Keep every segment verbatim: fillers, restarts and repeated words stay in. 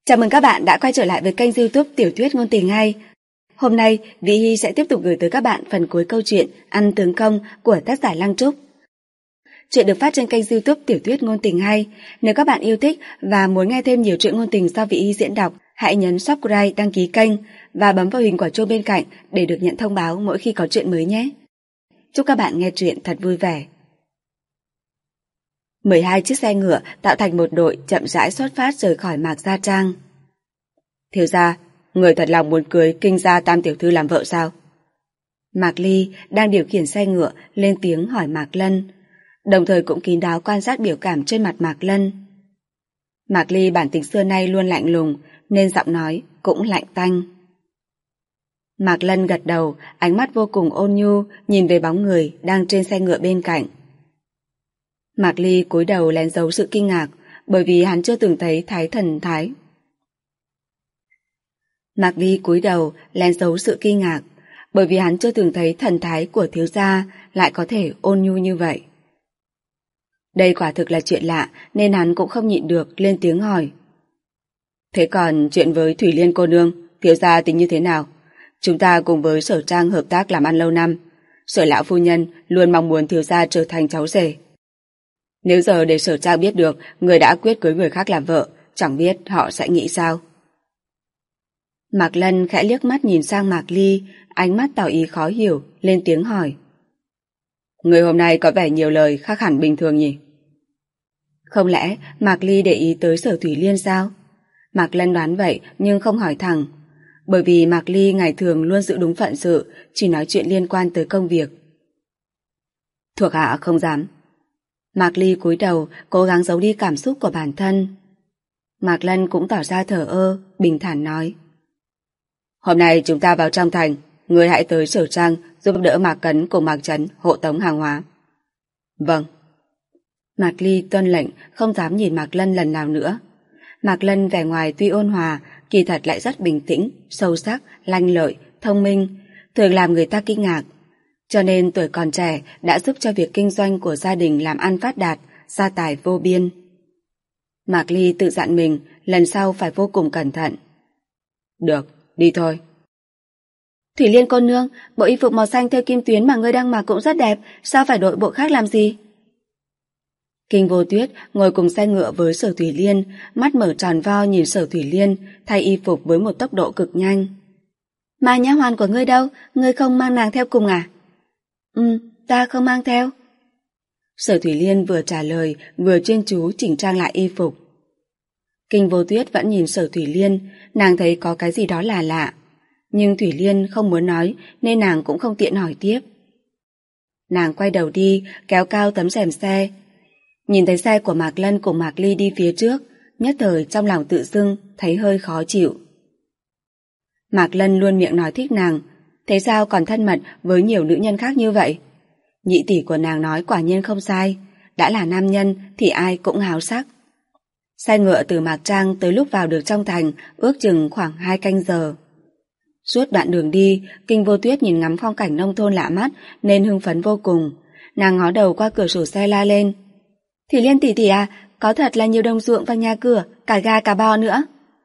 Chào mừng các bạn đã quay trở lại với kênh YouTube Tiểu thuyết ngôn tình hay. Hôm nay, Vĩ Hy sẽ tiếp tục gửi tới các bạn phần cuối câu chuyện Ăn tướng công của tác giả Lăng Trúc. Chuyện được phát trên kênh YouTube Tiểu thuyết ngôn tình hay. Nếu các bạn yêu thích và muốn nghe thêm nhiều truyện ngôn tình do Vĩ Hy diễn đọc, hãy nhấn subscribe, đăng ký kênh và bấm vào hình quả chuông bên cạnh để được nhận thông báo mỗi khi có chuyện mới nhé. Chúc các bạn nghe truyện thật vui vẻ. mười hai chiếc xe ngựa tạo thành một đội chậm rãi xuất phát rời khỏi Mạc Gia Trang. Thiếu gia, người thật lòng muốn cưới Kinh gia tam tiểu thư làm vợ sao? Mạc Ly đang điều khiển xe ngựa lên tiếng hỏi Mạc Lân, đồng thời cũng kín đáo quan sát biểu cảm trên mặt Mạc Lân. Mạc Ly bản tính xưa nay luôn lạnh lùng nên giọng nói cũng lạnh tanh. Mạc Lân gật đầu, ánh mắt vô cùng ôn nhu nhìn về bóng người đang trên xe ngựa bên cạnh. Mạc Ly cúi đầu lén giấu sự kinh ngạc bởi vì hắn chưa từng thấy thái thần thái. Mạc Ly cúi đầu lén giấu sự kinh ngạc bởi vì hắn chưa từng thấy thần thái của thiếu gia lại có thể ôn nhu như vậy. Đây quả thực là chuyện lạ nên hắn cũng không nhịn được lên tiếng hỏi. Thế còn chuyện với Thủy Liên cô nương, thiếu gia tính như thế nào? Chúng ta cùng với Sở Trang hợp tác làm ăn lâu năm. Sở lão phu nhân luôn mong muốn thiếu gia trở thành cháu rể. Nếu giờ để Sở Trang biết được người đã quyết cưới người khác làm vợ, chẳng biết họ sẽ nghĩ sao? Mạc Lân khẽ liếc mắt nhìn sang Mạc Ly, ánh mắt tỏ ý khó hiểu, lên tiếng hỏi. Người hôm nay có vẻ nhiều lời khác hẳn bình thường nhỉ? Không lẽ Mạc Ly để ý tới Sở Thủy Liên sao? Mạc Lân đoán vậy nhưng không hỏi thẳng, bởi vì Mạc Ly ngày thường luôn giữ đúng phận sự, chỉ nói chuyện liên quan tới công việc. Thuộc hạ không dám. Mạc Ly cúi đầu, cố gắng giấu đi cảm xúc của bản thân. Mạc Lân cũng tỏ ra thờ ơ, bình thản nói. Hôm nay chúng ta vào trong thành, người hãy tới Sở Trang giúp đỡ Mạc Cấn cùng Mạc Trấn hộ tống hàng hóa. Vâng. Mạc Ly tuân lệnh, không dám nhìn Mạc Lân lần nào nữa. Mạc Lân vẻ ngoài tuy ôn hòa, kỳ thật lại rất bình tĩnh, sâu sắc, lanh lợi, thông minh, thường làm người ta kinh ngạc. Cho nên tuổi còn trẻ đã giúp cho việc kinh doanh của gia đình làm ăn phát đạt, gia tài vô biên. Mạc Ly tự dặn mình lần sau phải vô cùng cẩn thận. Được, đi thôi. Thủy Liên cô nương, bộ y phục màu xanh theo kim tuyến mà ngươi đang mặc cũng rất đẹp, sao phải đội bộ khác làm gì? Kinh Vô Tuyết ngồi cùng xe ngựa với Sở Thủy Liên, mắt mở tròn vo nhìn Sở Thủy Liên thay y phục với một tốc độ cực nhanh. Mà nha hoàn của ngươi đâu, ngươi không mang nàng theo cùng à? Ừ, ta không mang theo. Sở Thủy Liên vừa trả lời vừa chuyên chú chỉnh trang lại y phục. Kinh Vô Tuyết vẫn nhìn Sở Thủy Liên, nàng thấy có cái gì đó là lạ. Nhưng Thủy Liên không muốn nói nên nàng cũng không tiện hỏi tiếp. Nàng quay đầu đi, kéo cao tấm rèm xe. Nhìn thấy xe của Mạc Lân cùng Mạc Ly đi phía trước, nhất thời trong lòng tự dưng thấy hơi khó chịu. Mạc Lân luôn miệng nói thích nàng, thế sao còn thân mật với nhiều nữ nhân khác như vậy? Nhị tỷ của nàng nói quả nhiên không sai, đã là nam nhân thì ai cũng háo sắc. Xe ngựa từ Mạc Trang tới lúc vào được trong thành ước chừng khoảng hai canh giờ. Suốt đoạn đường đi, Kinh Vô Tuyết nhìn ngắm phong cảnh nông thôn lạ mắt nên hưng phấn vô cùng. Nàng ngó đầu qua cửa sổ xe la lên. Thủy Liên tỷ tỷ à, có thật là nhiều đồng ruộng và nhà cửa, cả gà cả bò nữa.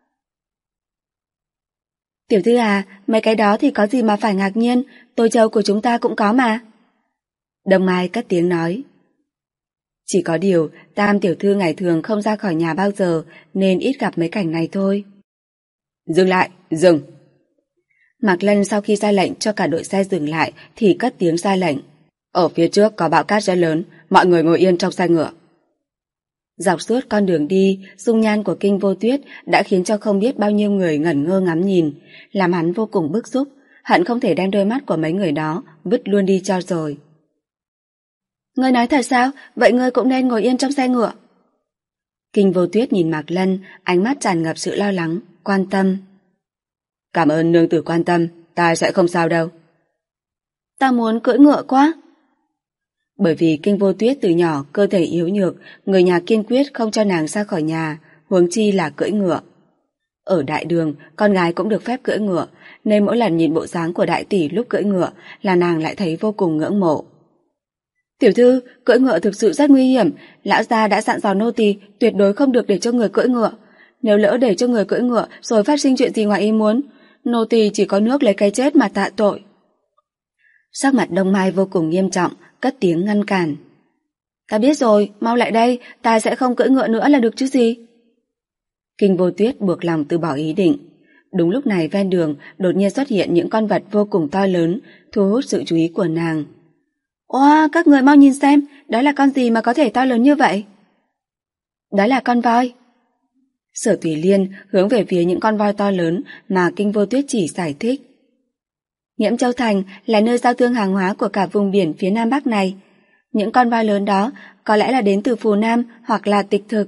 Tiểu thư à, mấy cái đó thì có gì mà phải ngạc nhiên, tôi trâu của chúng ta cũng có mà. Đông Mai cất tiếng nói. Chỉ có điều, Tam tiểu thư ngày thường không ra khỏi nhà bao giờ nên ít gặp mấy cảnh này thôi. Dừng lại, dừng. Mạc Lân sau khi ra lệnh cho cả đội xe dừng lại thì cất tiếng ra lệnh. Ở phía trước có bão cát rất lớn, mọi người ngồi yên trong xe ngựa. Dọc suốt con đường đi, dung nhan của Kinh Vô Tuyết đã khiến cho không biết bao nhiêu người ngẩn ngơ ngắm nhìn, làm hắn vô cùng bức xúc, hận không thể đem đôi mắt của mấy người đó vứt luôn đi cho rồi. Ngươi nói thật sao? Vậy ngươi cũng nên ngồi yên trong xe ngựa. Kinh Vô Tuyết nhìn Mạc Lân, ánh mắt tràn ngập sự lo lắng, quan tâm. Cảm ơn nương tử quan tâm, ta sẽ không sao đâu. Ta muốn cưỡi ngựa quá. Bởi vì Kinh Vô Tuyết từ nhỏ cơ thể yếu nhược, người nhà kiên quyết không cho nàng ra khỏi nhà, huống chi là cưỡi ngựa. Ở đại đường, con gái cũng được phép cưỡi ngựa, nên mỗi lần nhìn bộ dáng của đại tỷ lúc cưỡi ngựa là nàng lại thấy vô cùng ngưỡng mộ. Tiểu thư, cưỡi ngựa thực sự rất nguy hiểm, lão gia đã dặn dò nô tỳ tuyệt đối không được để cho người cưỡi ngựa. Nếu lỡ để cho người cưỡi ngựa rồi phát sinh chuyện gì ngoài ý muốn, nô tỳ chỉ có nước lấy cái chết mà tạ tội. Sắc mặt Đông Mai vô cùng nghiêm trọng, cất tiếng ngăn cản. Ta biết rồi, mau lại đây, ta sẽ không cưỡi ngựa nữa là được chứ gì. Kinh Vô Tuyết buộc lòng từ bỏ ý định. Đúng lúc này ven đường đột nhiên xuất hiện những con vật vô cùng to lớn, thu hút sự chú ý của nàng. Oa, các người mau nhìn xem, đó là con gì mà có thể to lớn như vậy? Đó là con voi. Sở Thủy Liên hướng về phía những con voi to lớn mà Kinh Vô Tuyết chỉ giải thích. Nghiễm Châu Thành là nơi giao thương hàng hóa của cả vùng biển phía Nam Bắc này. Những con voi lớn đó có lẽ là đến từ Phù Nam hoặc là Tịch Thực.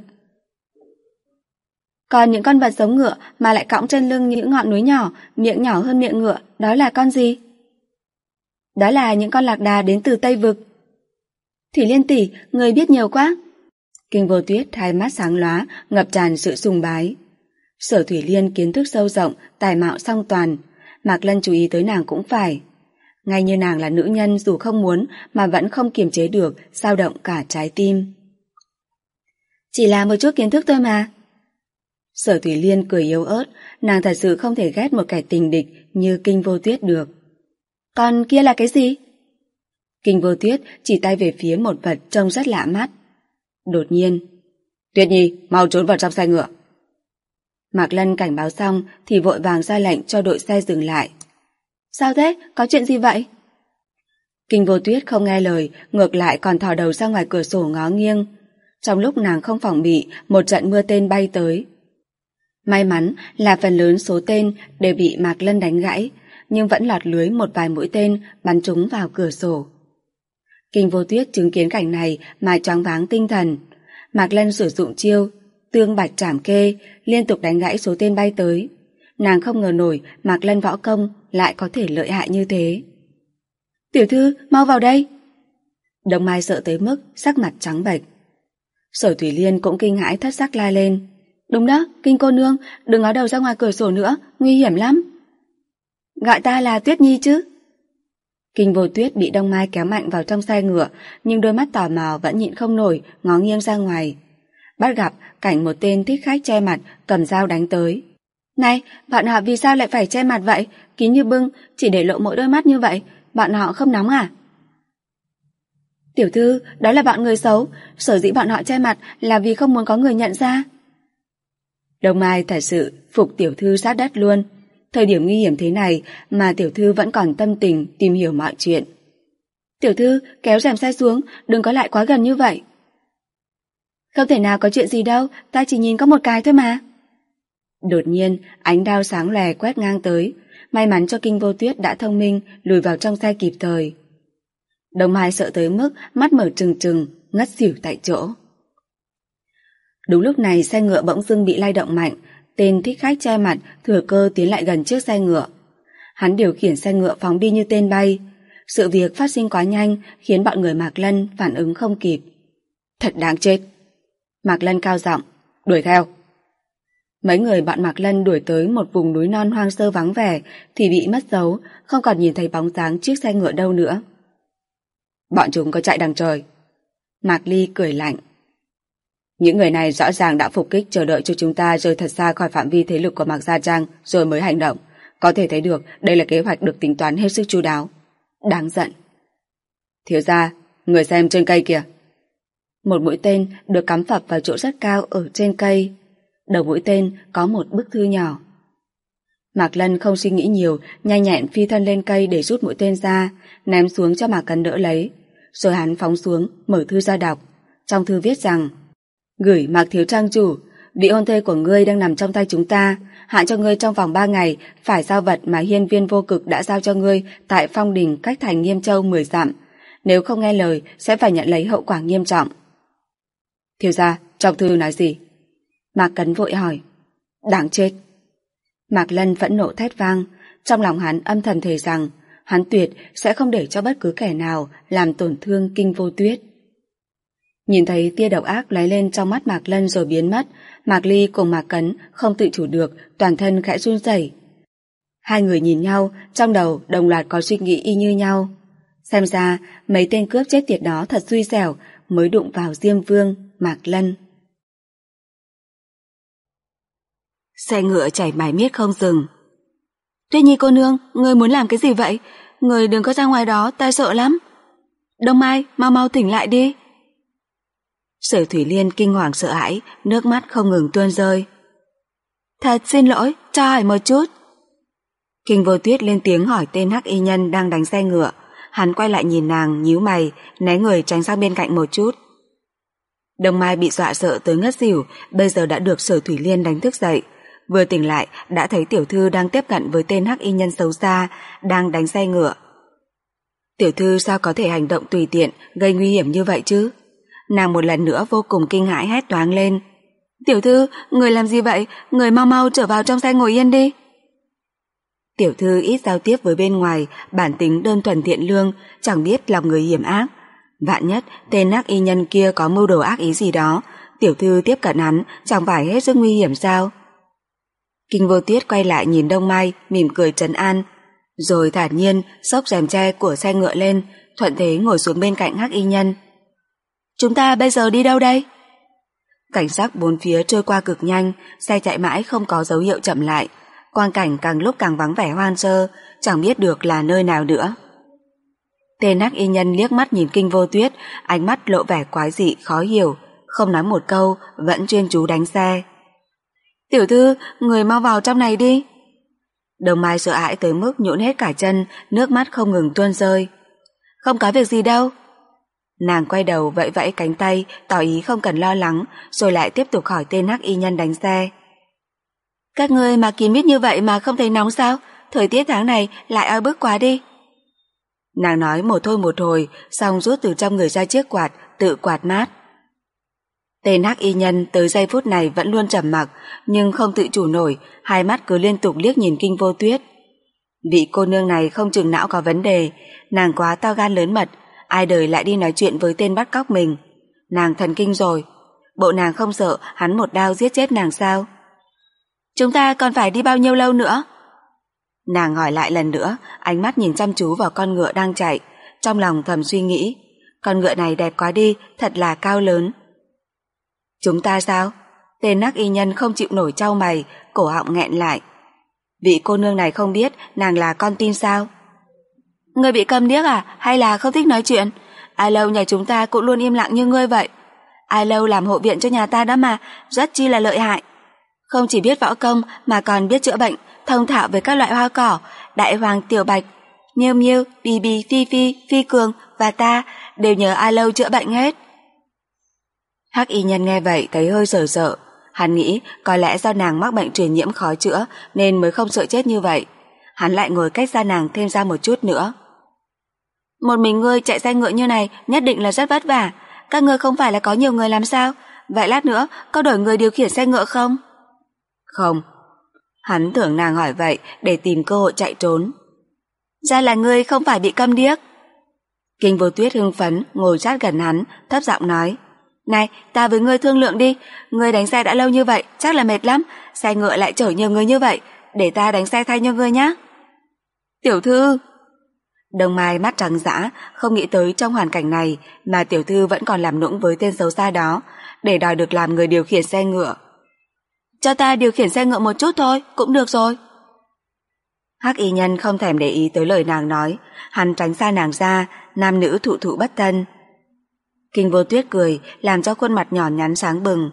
Còn những con vật giống ngựa mà lại cõng trên lưng những ngọn núi nhỏ, miệng nhỏ hơn miệng ngựa, đó là con gì? Đó là những con lạc đà đến từ Tây Vực. Thủy Liên tỷ, người biết nhiều quá. Kinh Vô Tuyết hai mắt sáng lóa, ngập tràn sự sùng bái. Sở Thủy Liên kiến thức sâu rộng, tài mạo song toàn, Mạc Lân chú ý tới nàng cũng phải. Ngay như nàng là nữ nhân dù không muốn mà vẫn không kiềm chế được, dao động cả trái tim. Chỉ là một chút kiến thức thôi mà. Sở Thủy Liên cười yếu ớt, nàng thật sự không thể ghét một kẻ tình địch như Kinh Vô Tuyết được. Còn kia là cái gì? Kinh Vô Tuyết chỉ tay về phía một vật trông rất lạ mắt. Đột nhiên, Tuyết Nhi, mau trốn vào trong xe ngựa. Mạc Lân cảnh báo xong thì vội vàng ra lệnh cho đội xe dừng lại. Sao thế? Có chuyện gì vậy? Kinh Vô Tuyết không nghe lời, ngược lại còn thò đầu ra ngoài cửa sổ ngó nghiêng. Trong lúc nàng không phòng bị, một trận mưa tên bay tới. May mắn là phần lớn số tên đều bị Mạc Lân đánh gãy, nhưng vẫn lọt lưới một vài mũi tên bắn trúng vào cửa sổ. Kinh Vô Tuyết chứng kiến cảnh này mà choáng váng tinh thần. Mạc Lân sử dụng chiêu tương bạch trảm kê, liên tục đánh gãy số tên bay tới. Nàng không ngờ nổi Mạc Lân võ công lại có thể lợi hại như thế. Tiểu thư, mau vào đây. Đông Mai sợ tới mức sắc mặt trắng bệch. Sở Thủy Liên cũng kinh hãi thất sắc la lên. Đúng đó, Kinh cô nương, đừng ngó đầu ra ngoài cửa sổ nữa, nguy hiểm lắm. Gọi ta là Tuyết Nhi chứ? Kinh Vô Tuyết bị Đông Mai kéo mạnh vào trong xe ngựa, nhưng đôi mắt tò mò vẫn nhịn không nổi, ngó nghiêng ra ngoài. Bắt gặp cảnh một tên thích khách che mặt cầm dao đánh tới. Này, bọn họ vì sao lại phải che mặt vậy? Kín như bưng, chỉ để lộ mỗi đôi mắt như vậy, bọn họ không nóng à? Tiểu thư, đó là bọn người xấu, sở dĩ bọn họ che mặt là vì không muốn có người nhận ra. Đông Mai thật sự phục tiểu thư sát đất luôn. Thời điểm nguy hiểm thế này mà tiểu thư vẫn còn tâm tình tìm hiểu mọi chuyện. Tiểu thư, kéo rèm xe xuống, đừng có lại quá gần như vậy. Không thể nào có chuyện gì đâu, ta chỉ nhìn có một cái thôi mà. Đột nhiên, ánh đao sáng lòe quét ngang tới. May mắn cho Kinh Vô Tuyết đã thông minh, lùi vào trong xe kịp thời. Đông Mai sợ tới mức mắt mở trừng trừng, ngất xỉu tại chỗ. Đúng lúc này xe ngựa bỗng dưng bị lay động mạnh, tên thích khách che mặt thừa cơ tiến lại gần chiếc xe ngựa. Hắn điều khiển xe ngựa phóng đi như tên bay. Sự việc phát sinh quá nhanh khiến bọn người Mạc Lân phản ứng không kịp. Thật đáng chết. Mạc Lân cao giọng, đuổi theo. Mấy người bọn Mạc Lân đuổi tới một vùng núi non hoang sơ vắng vẻ thì bị mất dấu, không còn nhìn thấy bóng dáng chiếc xe ngựa đâu nữa. Bọn chúng có chạy đằng trời. Mạc Ly cười lạnh. Những người này rõ ràng đã phục kích chờ đợi cho chúng ta rời thật xa khỏi phạm vi thế lực của Mạc Gia Trang rồi mới hành động. Có thể thấy được đây là kế hoạch được tính toán hết sức chu đáo. Đáng giận. Thiếu gia, người xem trên cây kìa. Một mũi tên được cắm phập vào chỗ rất cao ở trên cây. Đầu mũi tên có một bức thư nhỏ. Mạc Lân không suy nghĩ nhiều, nhanh nhẹn phi thân lên cây để rút mũi tên ra, ném xuống cho Mạc Cấn đỡ lấy. Rồi hắn phóng xuống, mở thư ra đọc. Trong thư viết rằng: Gửi Mạc thiếu trang chủ, vị hôn thê của ngươi đang nằm trong tay chúng ta, hạn cho ngươi trong vòng ba ngày phải giao vật mà hiên viên vô cực đã giao cho ngươi tại Phong Đình cách thành Nghiêm Châu mười dặm. Nếu không nghe lời sẽ phải nhận lấy hậu quả nghiêm trọng. Thiếu gia, trong thư nói gì? Mạc Cấn vội hỏi. Đáng chết. Mạc Lân phẫn nộ thét vang, trong lòng hắn âm thầm thề rằng hắn tuyệt sẽ không để cho bất cứ kẻ nào làm tổn thương Kinh Vô Tuyết. Nhìn thấy tia độc ác lóe lên trong mắt Mạc Lân rồi biến mất, Mạc Ly cùng Mạc Cấn không tự chủ được, toàn thân khẽ run rẩy. Hai người nhìn nhau, trong đầu đồng loạt có suy nghĩ y như nhau. Xem ra mấy tên cướp chết tiệt đó thật xui xẻo mới đụng vào Diêm Vương, Mạc Lân. Xe ngựa chảy mải miết không dừng. Tuyết Nhi cô nương, ngươi muốn làm cái gì vậy? Ngươi đừng có ra ngoài đó, ta sợ lắm. Đông Mai, mau mau tỉnh lại đi. Sở Thủy Liên kinh hoàng sợ hãi, nước mắt không ngừng tuôn rơi. Thật xin lỗi, cho hỏi một chút. Kinh Vô Tuyết lên tiếng hỏi tên hắc y nhân đang đánh xe ngựa. Hắn quay lại nhìn nàng, nhíu mày, né người tránh sang bên cạnh một chút. Đông Mai bị dọa sợ tới ngất xỉu, bây giờ đã được Sở Thủy Liên đánh thức dậy. Vừa tỉnh lại đã thấy tiểu thư đang tiếp cận với tên hắc y nhân xấu xa đang đánh xe ngựa. Tiểu thư sao có thể hành động tùy tiện, gây nguy hiểm như vậy chứ? Nàng một lần nữa vô cùng kinh hãi hét toáng lên. Tiểu thư, người làm gì vậy? Người mau mau trở vào trong xe ngồi yên đi. Tiểu thư ít giao tiếp với bên ngoài, bản tính đơn thuần thiện lương, chẳng biết lòng người hiểm ác. Vạn nhất tên hắc y nhân kia có mưu đồ ác ý gì đó, tiểu thư tiếp cận hắn chẳng phải hết sức nguy hiểm sao? Kinh Vô Tuyết quay lại nhìn Đông Mai, mỉm cười trấn an, rồi thản nhiên xốc rèm tre của xe ngựa lên, thuận thế ngồi xuống bên cạnh hắc y nhân. Chúng ta bây giờ đi đâu đây? Cảnh sắc bốn phía trôi qua cực nhanh, xe chạy mãi không có dấu hiệu chậm lại, quang cảnh càng lúc càng vắng vẻ hoang sơ, chẳng biết được là nơi nào nữa. Tên hắc y nhân liếc mắt nhìn Kinh Vô Tuyết, ánh mắt lộ vẻ quái dị khó hiểu, không nói một câu, vẫn chuyên chú đánh xe. Tiểu thư, người mau vào trong này đi. Đông Mai sợ hãi tới mức nhũn hết cả chân, nước mắt không ngừng tuôn rơi. Không có việc gì đâu. Nàng quay đầu vẫy vẫy cánh tay, tỏ ý không cần lo lắng, rồi lại tiếp tục hỏi tên hắc y nhân đánh xe. Các ngươi mặc kín mít như vậy mà không thấy nóng sao? Thời tiết tháng này lại oi bức quá đi. Nàng nói một thôi một hồi, xong rút từ trong người ra chiếc quạt, tự quạt mát. Tên hắc y nhân tới giây phút này vẫn luôn trầm mặc, nhưng không tự chủ nổi, hai mắt cứ liên tục liếc nhìn Kinh Vô Tuyết. Vị cô nương này không chừng não có vấn đề, nàng quá to gan lớn mật, ai đời lại đi nói chuyện với tên bắt cóc mình. Nàng thần kinh rồi, bộ nàng không sợ hắn một đao giết chết nàng sao? Chúng ta còn phải đi bao nhiêu lâu nữa? Nàng hỏi lại lần nữa, ánh mắt nhìn chăm chú vào con ngựa đang chạy, trong lòng thầm suy nghĩ, con ngựa này đẹp quá đi, thật là cao lớn. Chúng ta sao? Tên hắc y nhân không chịu nổi chau mày, cổ họng nghẹn lại. Vị cô nương này không biết nàng là con tin sao? Ngươi bị câm điếc à? Hay là không thích nói chuyện? Ai Lâu nhà chúng ta cũng luôn im lặng như ngươi vậy. Ai Lâu làm hộ viện cho nhà ta đó mà, rất chi là lợi hại. Không chỉ biết võ công mà còn biết chữa bệnh, thông thạo về các loại hoa cỏ. Đại hoàng Tiểu Bạch, Miêu Miêu, Bì Bì, Phi Phi, Phi Cường và ta đều nhờ Ai Lâu chữa bệnh hết. Hắc y nhân nghe vậy thấy hơi sợ sợ. Hắn nghĩ có lẽ do nàng mắc bệnh truyền nhiễm khó chữa nên mới không sợ chết như vậy. Hắn lại ngồi cách xa nàng thêm ra một chút nữa. Một mình ngươi chạy xe ngựa như này nhất định là rất vất vả. Các ngươi không phải là có nhiều người làm sao? Vậy lát nữa có đổi người điều khiển xe ngựa không? Không. Hắn tưởng nàng hỏi vậy để tìm cơ hội chạy trốn. Ra là ngươi không phải bị câm điếc. Kinh Vô Tuyết hưng phấn ngồi sát gần hắn, thấp giọng nói. Này, ta với ngươi thương lượng đi, ngươi đánh xe đã lâu như vậy, chắc là mệt lắm, xe ngựa lại chở nhiều người như vậy, để ta đánh xe thay cho ngươi nhé. Tiểu thư. Đông Mai mắt trắng dã, không nghĩ tới trong hoàn cảnh này mà tiểu thư vẫn còn làm nũng với tên xấu xa đó, để đòi được làm người điều khiển xe ngựa. Cho ta điều khiển xe ngựa một chút thôi, cũng được rồi. Hắc y nhân không thèm để ý tới lời nàng nói, hắn tránh xa nàng ra, nam nữ thụ thụ bất thân. Kinh Vô Tuyết cười, làm cho khuôn mặt nhỏ nhắn sáng bừng.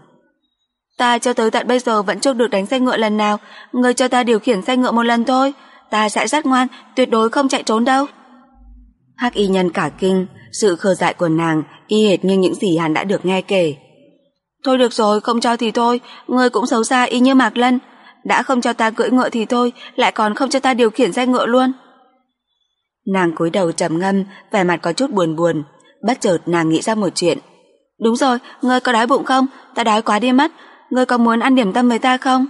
Ta cho tới tận bây giờ vẫn chưa được đánh xe ngựa lần nào, ngươi cho ta điều khiển xe ngựa một lần thôi, ta sẽ rất ngoan, tuyệt đối không chạy trốn đâu. Hắc y nhân cả kinh, sự khờ dại của nàng y hệt như những gì hắn đã được nghe kể. Thôi được rồi, không cho thì thôi, ngươi cũng xấu xa y như Mạc Lân, đã không cho ta cưỡi ngựa thì thôi, lại còn không cho ta điều khiển xe ngựa luôn. Nàng cúi đầu trầm ngâm, vẻ mặt có chút buồn buồn. Bất chợt nàng nghĩ ra một chuyện. Đúng rồi, ngươi có đói bụng không? Ta đói quá đi mất, ngươi có muốn ăn điểm tâm với ta không?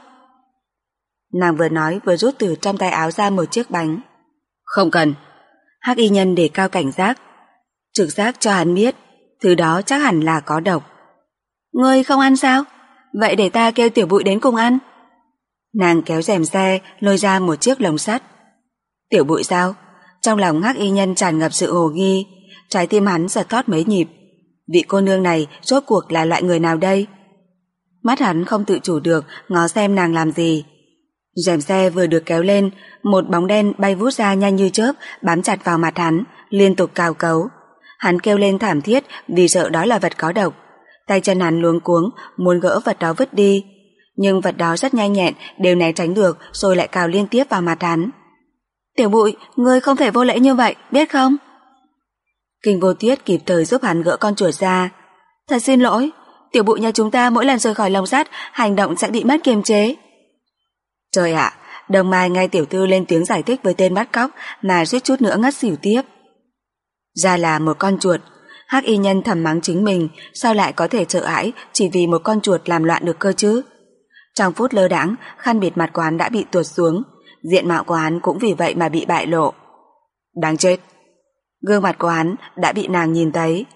Nàng vừa nói vừa rút từ trong tay áo ra một chiếc bánh. Không cần. Hắc y nhân đề cao cảnh giác, trực giác cho hắn biết thứ đó chắc hẳn là có độc. Ngươi không ăn sao? Vậy để ta kêu Tiểu Bụi đến cùng ăn. Nàng kéo rèm xe lôi ra một chiếc lồng sắt. Tiểu Bụi sao? Trong lòng Hắc y nhân tràn ngập sự hồ nghi, trái tim hắn giật thót mấy nhịp. Vị cô nương này rốt cuộc là loại người nào đây? Mắt hắn không tự chủ được ngó xem nàng làm gì. Rèm xe vừa được kéo lên, một bóng đen bay vút ra nhanh như chớp, bám chặt vào mặt hắn, liên tục cào cấu. Hắn kêu lên thảm thiết vì sợ đó là vật có độc. Tay chân hắn luống cuống, muốn gỡ vật đó vứt đi. Nhưng vật đó rất nhanh nhẹn, đều né tránh được rồi lại cào liên tiếp vào mặt hắn. Tiểu Bụi, ngươi không thể vô lễ như vậy, biết không? Kinh Vô Tuyết kịp thời giúp hắn gỡ con chuột ra. Thật xin lỗi, Tiểu Bụi nhà chúng ta mỗi lần rời khỏi lồng sắt, hành động sẽ bị mất kiềm chế. Trời ạ, à, Đồng Mai ngay tiểu thư lên tiếng giải thích với tên bắt cóc mà suýt chút nữa ngất xỉu tiếp. Ra là một con chuột. Hắc y nhân thầm mắng chính mình, sao lại có thể sợ hãi chỉ vì một con chuột làm loạn được cơ chứ? Trong phút lơ đãng, khăn bịt mặt của hắn đã bị tuột xuống, diện mạo của hắn cũng vì vậy mà bị bại lộ. Đáng chết! Gương mặt của hắn đã bị nàng nhìn thấy.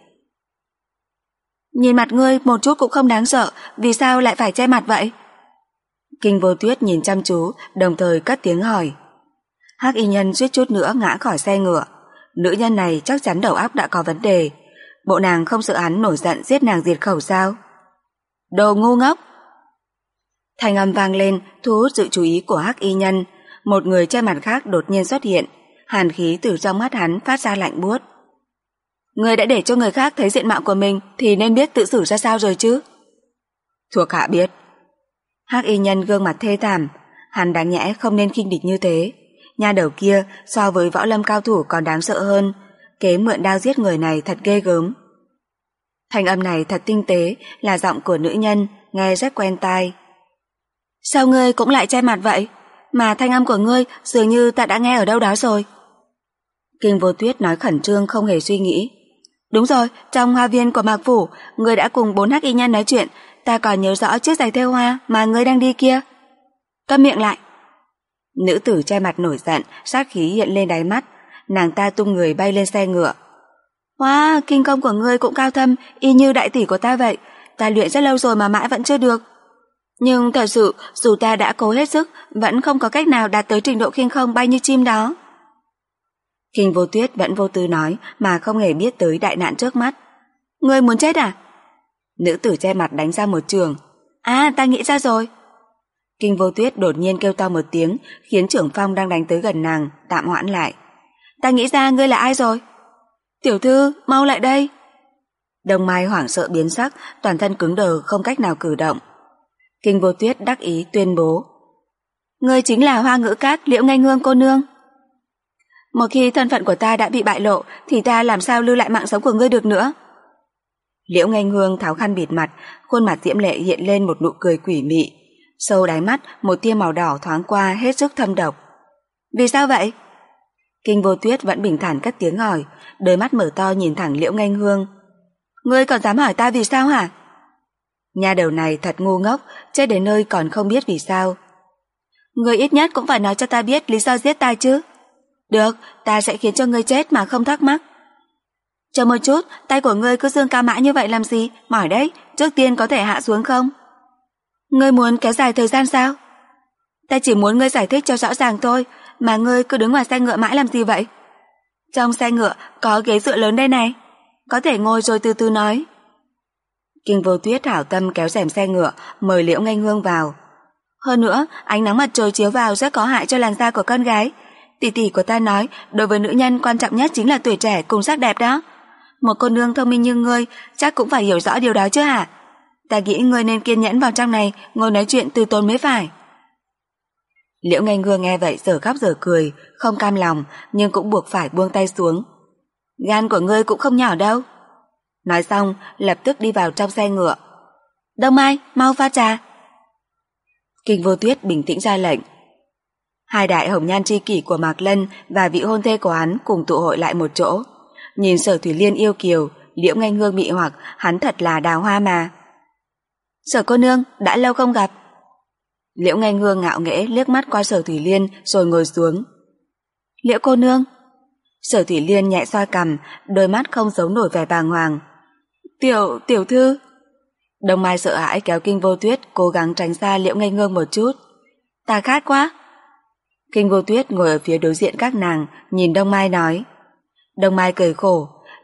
Nhìn mặt ngươi một chút cũng không đáng sợ, vì sao lại phải che mặt vậy? Kinh Vô Tuyết nhìn chăm chú, đồng thời cất tiếng hỏi. Hắc y nhân suýt chút nữa ngã khỏi xe ngựa. Nữ nhân này chắc chắn đầu óc đã có vấn đề. Bộ nàng không sợ hắn nổi giận giết nàng diệt khẩu sao? Đồ ngu ngốc! Thanh âm vang lên, thu hút sự chú ý của Hắc y nhân. Một người che mặt khác đột nhiên xuất hiện, hàn khí từ trong mắt hắn phát ra lạnh buốt. Ngươi đã để cho người khác thấy diện mạo của mình thì nên biết tự xử ra sao rồi chứ? Thuộc hạ biết. Hắc y nhân gương mặt thê thảm, hắn đáng nhẽ không nên khinh địch như thế. Nha đầu kia so với võ lâm cao thủ còn đáng sợ hơn, kế mượn đao giết người này thật ghê gớm. Thanh âm này thật tinh tế, là giọng của nữ nhân, nghe rất quen tai. Sao ngươi cũng lại che mặt vậy? Mà thanh âm của ngươi dường như ta đã nghe ở đâu đó rồi. Kinh Vô Tuyết nói khẩn trương không hề suy nghĩ. Đúng rồi, trong hoa viên của Mạc Phủ, ngươi đã cùng bốn hắc y nhân nói chuyện, ta còn nhớ rõ chiếc giày thêu hoa mà ngươi đang đi kia. Câm miệng lại. Nữ tử che mặt nổi giận, sát khí hiện lên đáy mắt, nàng ta tung người bay lên xe ngựa. Wow, kinh công của ngươi cũng cao thâm, y như đại tỷ của ta vậy, ta luyện rất lâu rồi mà mãi vẫn chưa được. Nhưng thật sự, dù ta đã cố hết sức, vẫn không có cách nào đạt tới trình độ khinh không bay như chim đó. Kinh Vô Tuyết vẫn vô tư nói mà không hề biết tới đại nạn trước mắt. Ngươi muốn chết à? Nữ tử che mặt đánh ra một trường. À, ta nghĩ ra rồi. Kinh Vô Tuyết đột nhiên kêu to một tiếng, khiến Trưởng Phong đang đánh tới gần nàng tạm hoãn lại. Ta nghĩ ra ngươi là ai rồi? Tiểu thư, mau lại đây. Đồng Mai hoảng sợ biến sắc, toàn thân cứng đờ không cách nào cử động. Kinh Vô Tuyết đắc ý tuyên bố. Ngươi chính là Hoa Ngữ Các Liễu Ngây Hương cô nương. Một khi thân phận của ta đã bị bại lộ thì ta làm sao lưu lại mạng sống của ngươi được nữa? Liễu Ngây Hương tháo khăn bịt mặt, khuôn mặt diễm lệ hiện lên một nụ cười quỷ mị. Sâu đáy mắt một tia màu đỏ thoáng qua hết sức thâm độc. Vì sao vậy? Kinh Vô Tuyết vẫn bình thản cất tiếng hỏi, đôi mắt mở to nhìn thẳng Liễu Ngây Hương. Ngươi còn dám hỏi ta vì sao hả? Nha đầu này thật ngu ngốc, chết đến nơi còn không biết vì sao. Ngươi ít nhất cũng phải nói cho ta biết lý do giết ta chứ. Được, ta sẽ khiến cho ngươi chết mà không thắc mắc. Chờ một chút, tay của ngươi cứ dương cao mãi như vậy làm gì? Mỏi đấy, trước tiên có thể hạ xuống không? Ngươi muốn kéo dài thời gian sao? Ta chỉ muốn ngươi giải thích cho rõ ràng thôi, mà ngươi cứ đứng ngoài xe ngựa mãi làm gì vậy? Trong xe ngựa có ghế dựa lớn đây này, có thể ngồi rồi từ từ nói. Kinh Vô Tuyết hảo tâm kéo rèm xe ngựa, mời Liễu Ngây Hương vào. Hơn nữa, ánh nắng mặt trời chiếu vào rất có hại cho làn da của con gái. Tỷ tỷ của ta nói, đối với nữ nhân quan trọng nhất chính là tuổi trẻ cùng sắc đẹp đó. Một cô nương thông minh như ngươi chắc cũng phải hiểu rõ điều đó chứ hả? Ta nghĩ ngươi nên kiên nhẫn vào trong này, ngồi nói chuyện từ tốn mới phải. Liễu Ngây Hương nghe vậy giờ khóc giờ cười, không cam lòng nhưng cũng buộc phải buông tay xuống. Gan của ngươi cũng không nhỏ đâu. Nói xong, lập tức đi vào trong xe ngựa. Đông Mai, mau pha trà. Kinh Vô Tuyết bình tĩnh ra lệnh. Hai đại hồng nhan tri kỷ của Mạc Lân và vị hôn thê của hắn cùng tụ hội lại một chỗ. Nhìn Sở Thủy Liên yêu kiều, Liễu Ngây Hương mị hoặc, hắn thật là đào hoa mà. Sở cô nương, đã lâu không gặp. Liễu Ngây Hương ngạo nghễ liếc mắt qua Sở Thủy Liên rồi ngồi xuống. Liễu cô nương. Sở Thủy Liên nhẹ xoa cằm, đôi mắt không giấu nổi vẻ bàng hoàng. Tiểu, tiểu thư. Đông Mai sợ hãi kéo Kinh Vô Tuyết cố gắng tránh xa Liễu Ngây Hương một chút. Ta khát quá. Kinh Vô Tuyết ngồi ở phía đối diện các nàng, nhìn Đông Mai nói. Đông Mai cười khổ,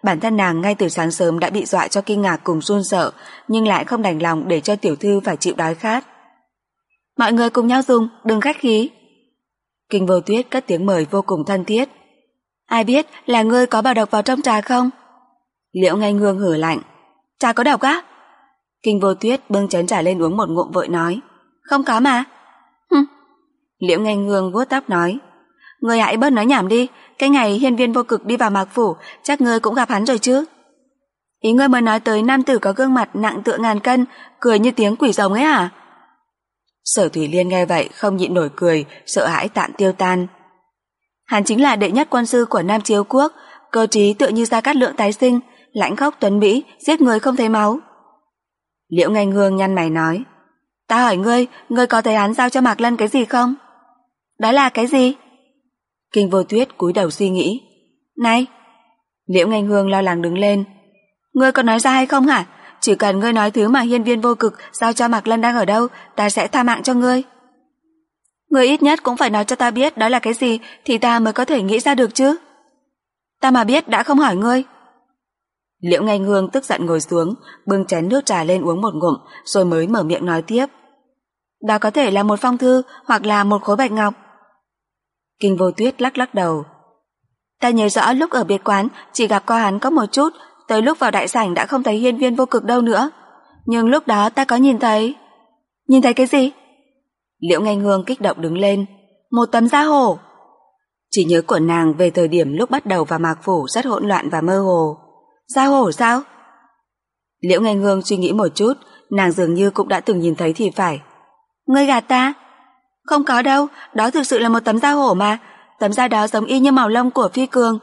bản thân nàng ngay từ sáng sớm đã bị dọa cho kinh ngạc cùng run sợ, nhưng lại không đành lòng để cho tiểu thư phải chịu đói khát. Mọi người cùng nhau dùng, đừng khách khí. Kinh Vô Tuyết cất tiếng mời vô cùng thân thiết. Ai biết là ngươi có bảo độc vào trong trà không? Liễu Ngây Ngương hử lạnh. Trà có độc á? Kinh Vô Tuyết bưng chén trà lên uống một ngụm vội nói. Không có mà. Hừm. Liễu Ngây Ngương vuốt tóc nói. Ngươi hãy bớt nói nhảm đi, cái ngày Hiên Viên Vô Cực đi vào Mạc Phủ, chắc ngươi cũng gặp hắn rồi chứ. Ý ngươi mới nói tới nam tử có gương mặt nặng tựa ngàn cân, cười như tiếng quỷ rồng ấy hả? Sở Thủy Liên nghe vậy không nhịn nổi cười, sợ hãi tạm tiêu tan. Hắn chính là đệ nhất quân sư của Nam Chiếu Quốc, cơ trí tựa như Gia Cát Lượng tái sinh, lãnh khốc tuấn mỹ, giết người không thấy máu. Liễu Ngây Ngương nhăn mày nói. Ta hỏi ngươi, ngươi có thấy hắn giao cho Mạc Lân cái gì không? Đó là cái gì? Kinh Vô Tuyết cúi đầu suy nghĩ. Này! Liễu Ngây Ngương lo lắng đứng lên. Ngươi có nói ra hay không hả? Chỉ cần ngươi nói thứ mà Hiên Viên Vô Cực giao cho Mạc Lân đang ở đâu, ta sẽ tha mạng cho ngươi. Ngươi ít nhất cũng phải nói cho ta biết đó là cái gì thì ta mới có thể nghĩ ra được chứ. Ta mà biết đã không hỏi ngươi. Liễu Ngây Ngương tức giận ngồi xuống, bưng chén nước trà lên uống một ngụm, rồi mới mở miệng nói tiếp. Đó có thể là một phong thư hoặc là một khối bạch ngọc. Kinh Vô Tuyết lắc lắc đầu. Ta nhớ rõ lúc ở biệt quán chỉ gặp qua hắn có một chút, tới lúc vào đại sảnh đã không thấy Hiên Viên Vô Cực đâu nữa. Nhưng lúc đó ta có nhìn thấy. Nhìn thấy cái gì? Liễu Ngây Ngương kích động đứng lên. Một tấm da hổ. Chỉ nhớ của nàng về thời điểm lúc bắt đầu vào Mạc Phủ rất hỗn loạn và mơ hồ. Da hổ sao? Liễu Ngây Ngương suy nghĩ một chút, nàng dường như cũng đã từng nhìn thấy thì phải. Ngươi gạt ta? Không có đâu, đó thực sự là một tấm da hổ mà. Tấm da đó giống y như màu lông của phi cường.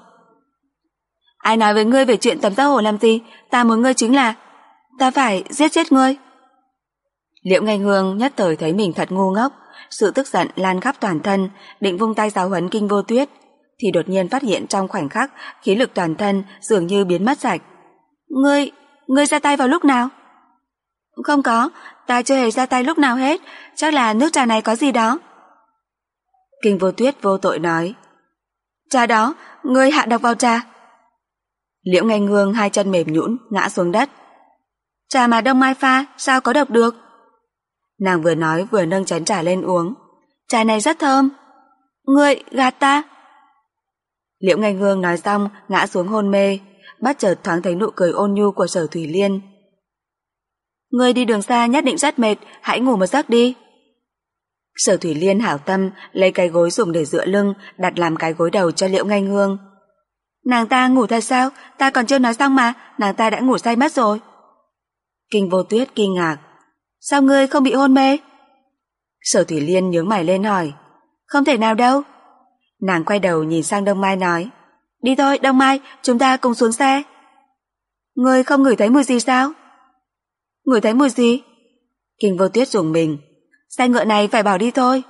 Ai nói với ngươi về chuyện tấm da hổ làm gì? Ta muốn ngươi chính là ta phải giết chết ngươi. Liễu Ngây Ngương nhất thời thấy mình thật ngu ngốc, sự tức giận lan khắp toàn thân, định vung tay giáo huấn Kinh Vô Tuyết, thì đột nhiên phát hiện trong khoảnh khắc khí lực toàn thân dường như biến mất sạch. Ngươi, ngươi ra tay vào lúc nào? Không có, ta chưa hề ra tay lúc nào hết, chắc là nước trà này có gì đó. Kinh Vô Tuyết vô tội nói. Trà đó, ngươi hạ độc vào trà. Liễu Ngây Ngương hai chân mềm nhũn ngã xuống đất. Trà mà Đông Mai pha, sao có độc được? Nàng vừa nói vừa nâng chén trà lên uống. Trà này rất thơm. Ngươi gạt ta. Liễu Ngây Ngương nói xong ngã xuống hôn mê, bất chợt thoáng thấy nụ cười ôn nhu của Sở Thủy Liên. Ngươi đi đường xa nhất định rất mệt, hãy ngủ một giấc đi. Sở Thủy Liên hảo tâm lấy cái gối dùng để dựa lưng, đặt làm cái gối đầu cho Liễu Ngây Ngương. Nàng ta ngủ thật sao? Ta còn chưa nói xong mà, nàng ta đã ngủ say mất rồi. Kinh Vô Tuyết kinh ngạc. Sao ngươi không bị hôn mê? Sở Thủy Liên nhướng mày lên hỏi. Không thể nào đâu. Nàng quay đầu nhìn sang Đông Mai nói. Đi thôi Đông Mai, chúng ta cùng xuống xe. Ngươi không ngửi thấy mùi gì sao? Ngửi thấy mùi gì? Kinh Vô Tuyết rùng mình. Xe ngựa này phải bỏ đi thôi.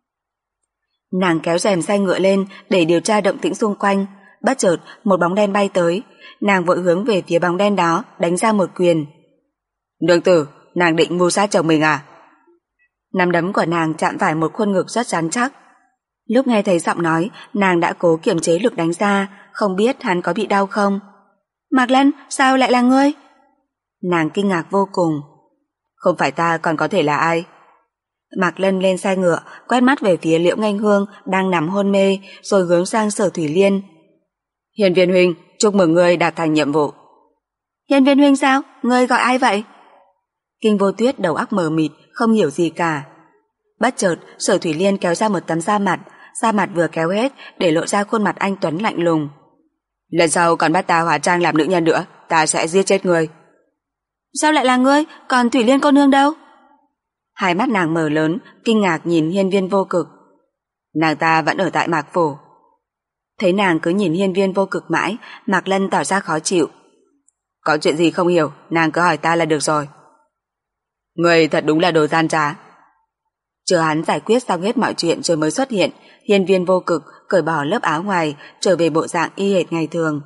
Nàng kéo rèm xe ngựa lên để điều tra động tĩnh xung quanh. Bất chợt một bóng đen bay tới, nàng vội hướng về phía bóng đen đó đánh ra một quyền. Nương tử, nàng định mưu sát chồng mình à? Nắm đấm của nàng chạm phải một khuôn ngực rất rắn chắc. Lúc nghe thấy giọng nói, nàng đã cố kiềm chế lực đánh ra, không biết hắn có bị đau không. Mạc Lân, sao lại là ngươi? Nàng kinh ngạc vô cùng. Không phải ta còn có thể là ai? Mạc Lân lên xe ngựa, quét mắt về phía Liễu Ngây Ngương đang nằm hôn mê, rồi hướng sang Sở Thủy Liên. Hiên Viên huynh, chúc mừng ngươi đạt thành nhiệm vụ. Hiên Viên huynh sao? Ngươi gọi ai vậy? Kinh Vô Tuyết đầu óc mờ mịt, không hiểu gì cả. Bất chợt, Sở Thủy Liên kéo ra một tấm da mặt, da mặt vừa kéo hết để lộ ra khuôn mặt anh tuấn lạnh lùng. Lần sau còn bắt ta hóa trang làm nữ nhân nữa, ta sẽ giết chết ngươi. Sao lại là ngươi? Còn Thủy Liên cô nương đâu? Hai mắt nàng mở lớn, kinh ngạc nhìn Hiên Viên Vô Cực. Nàng ta vẫn ở tại Mạc Phủ. Thấy nàng cứ nhìn Hiên Viên Vô Cực mãi, Mạc Lân tỏ ra khó chịu. Có chuyện gì không hiểu, nàng cứ hỏi ta là được rồi. Người thật đúng là đồ gian trá. Chờ hắn giải quyết xong hết mọi chuyện rồi mới xuất hiện, Hiên Viên Vô Cực cởi bỏ lớp áo ngoài, trở về bộ dạng y hệt ngày thường.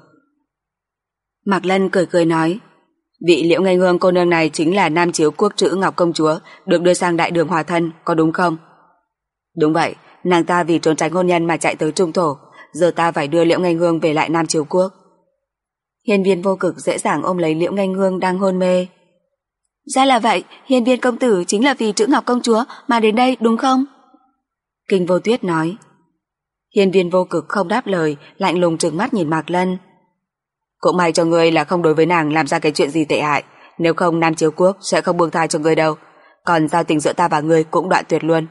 Mạc Lân cười cười nói, vị Liễu Ngây Ngương cô nương này chính là Nam Chiếu Quốc trữ Ngọc Công Chúa, được đưa sang Đại Đường hòa thân, có đúng không? Đúng vậy, nàng ta vì trốn tránh hôn nhân mà chạy tới Trung Thổ, giờ ta phải đưa Liễu Ngây Ngương về lại Nam Chiếu Quốc. Hiên Viên Vô Cực dễ dàng ôm lấy Liễu Nghênh Hương đang hôn mê. Ra là vậy, Hiên Viên công tử chính là vì Trữ Ngọc công chúa mà đến đây đúng không? Kinh Vô Tuyết nói. Hiên Viên Vô Cực không đáp lời, lạnh lùng trừng mắt nhìn Mạc Lân. Cũng may cho ngươi là không đối với nàng làm ra cái chuyện gì tệ hại, nếu không Nam Chiếu Quốc sẽ không buông tha cho ngươi đâu, còn giao tình giữa ta và ngươi cũng đoạn tuyệt luôn.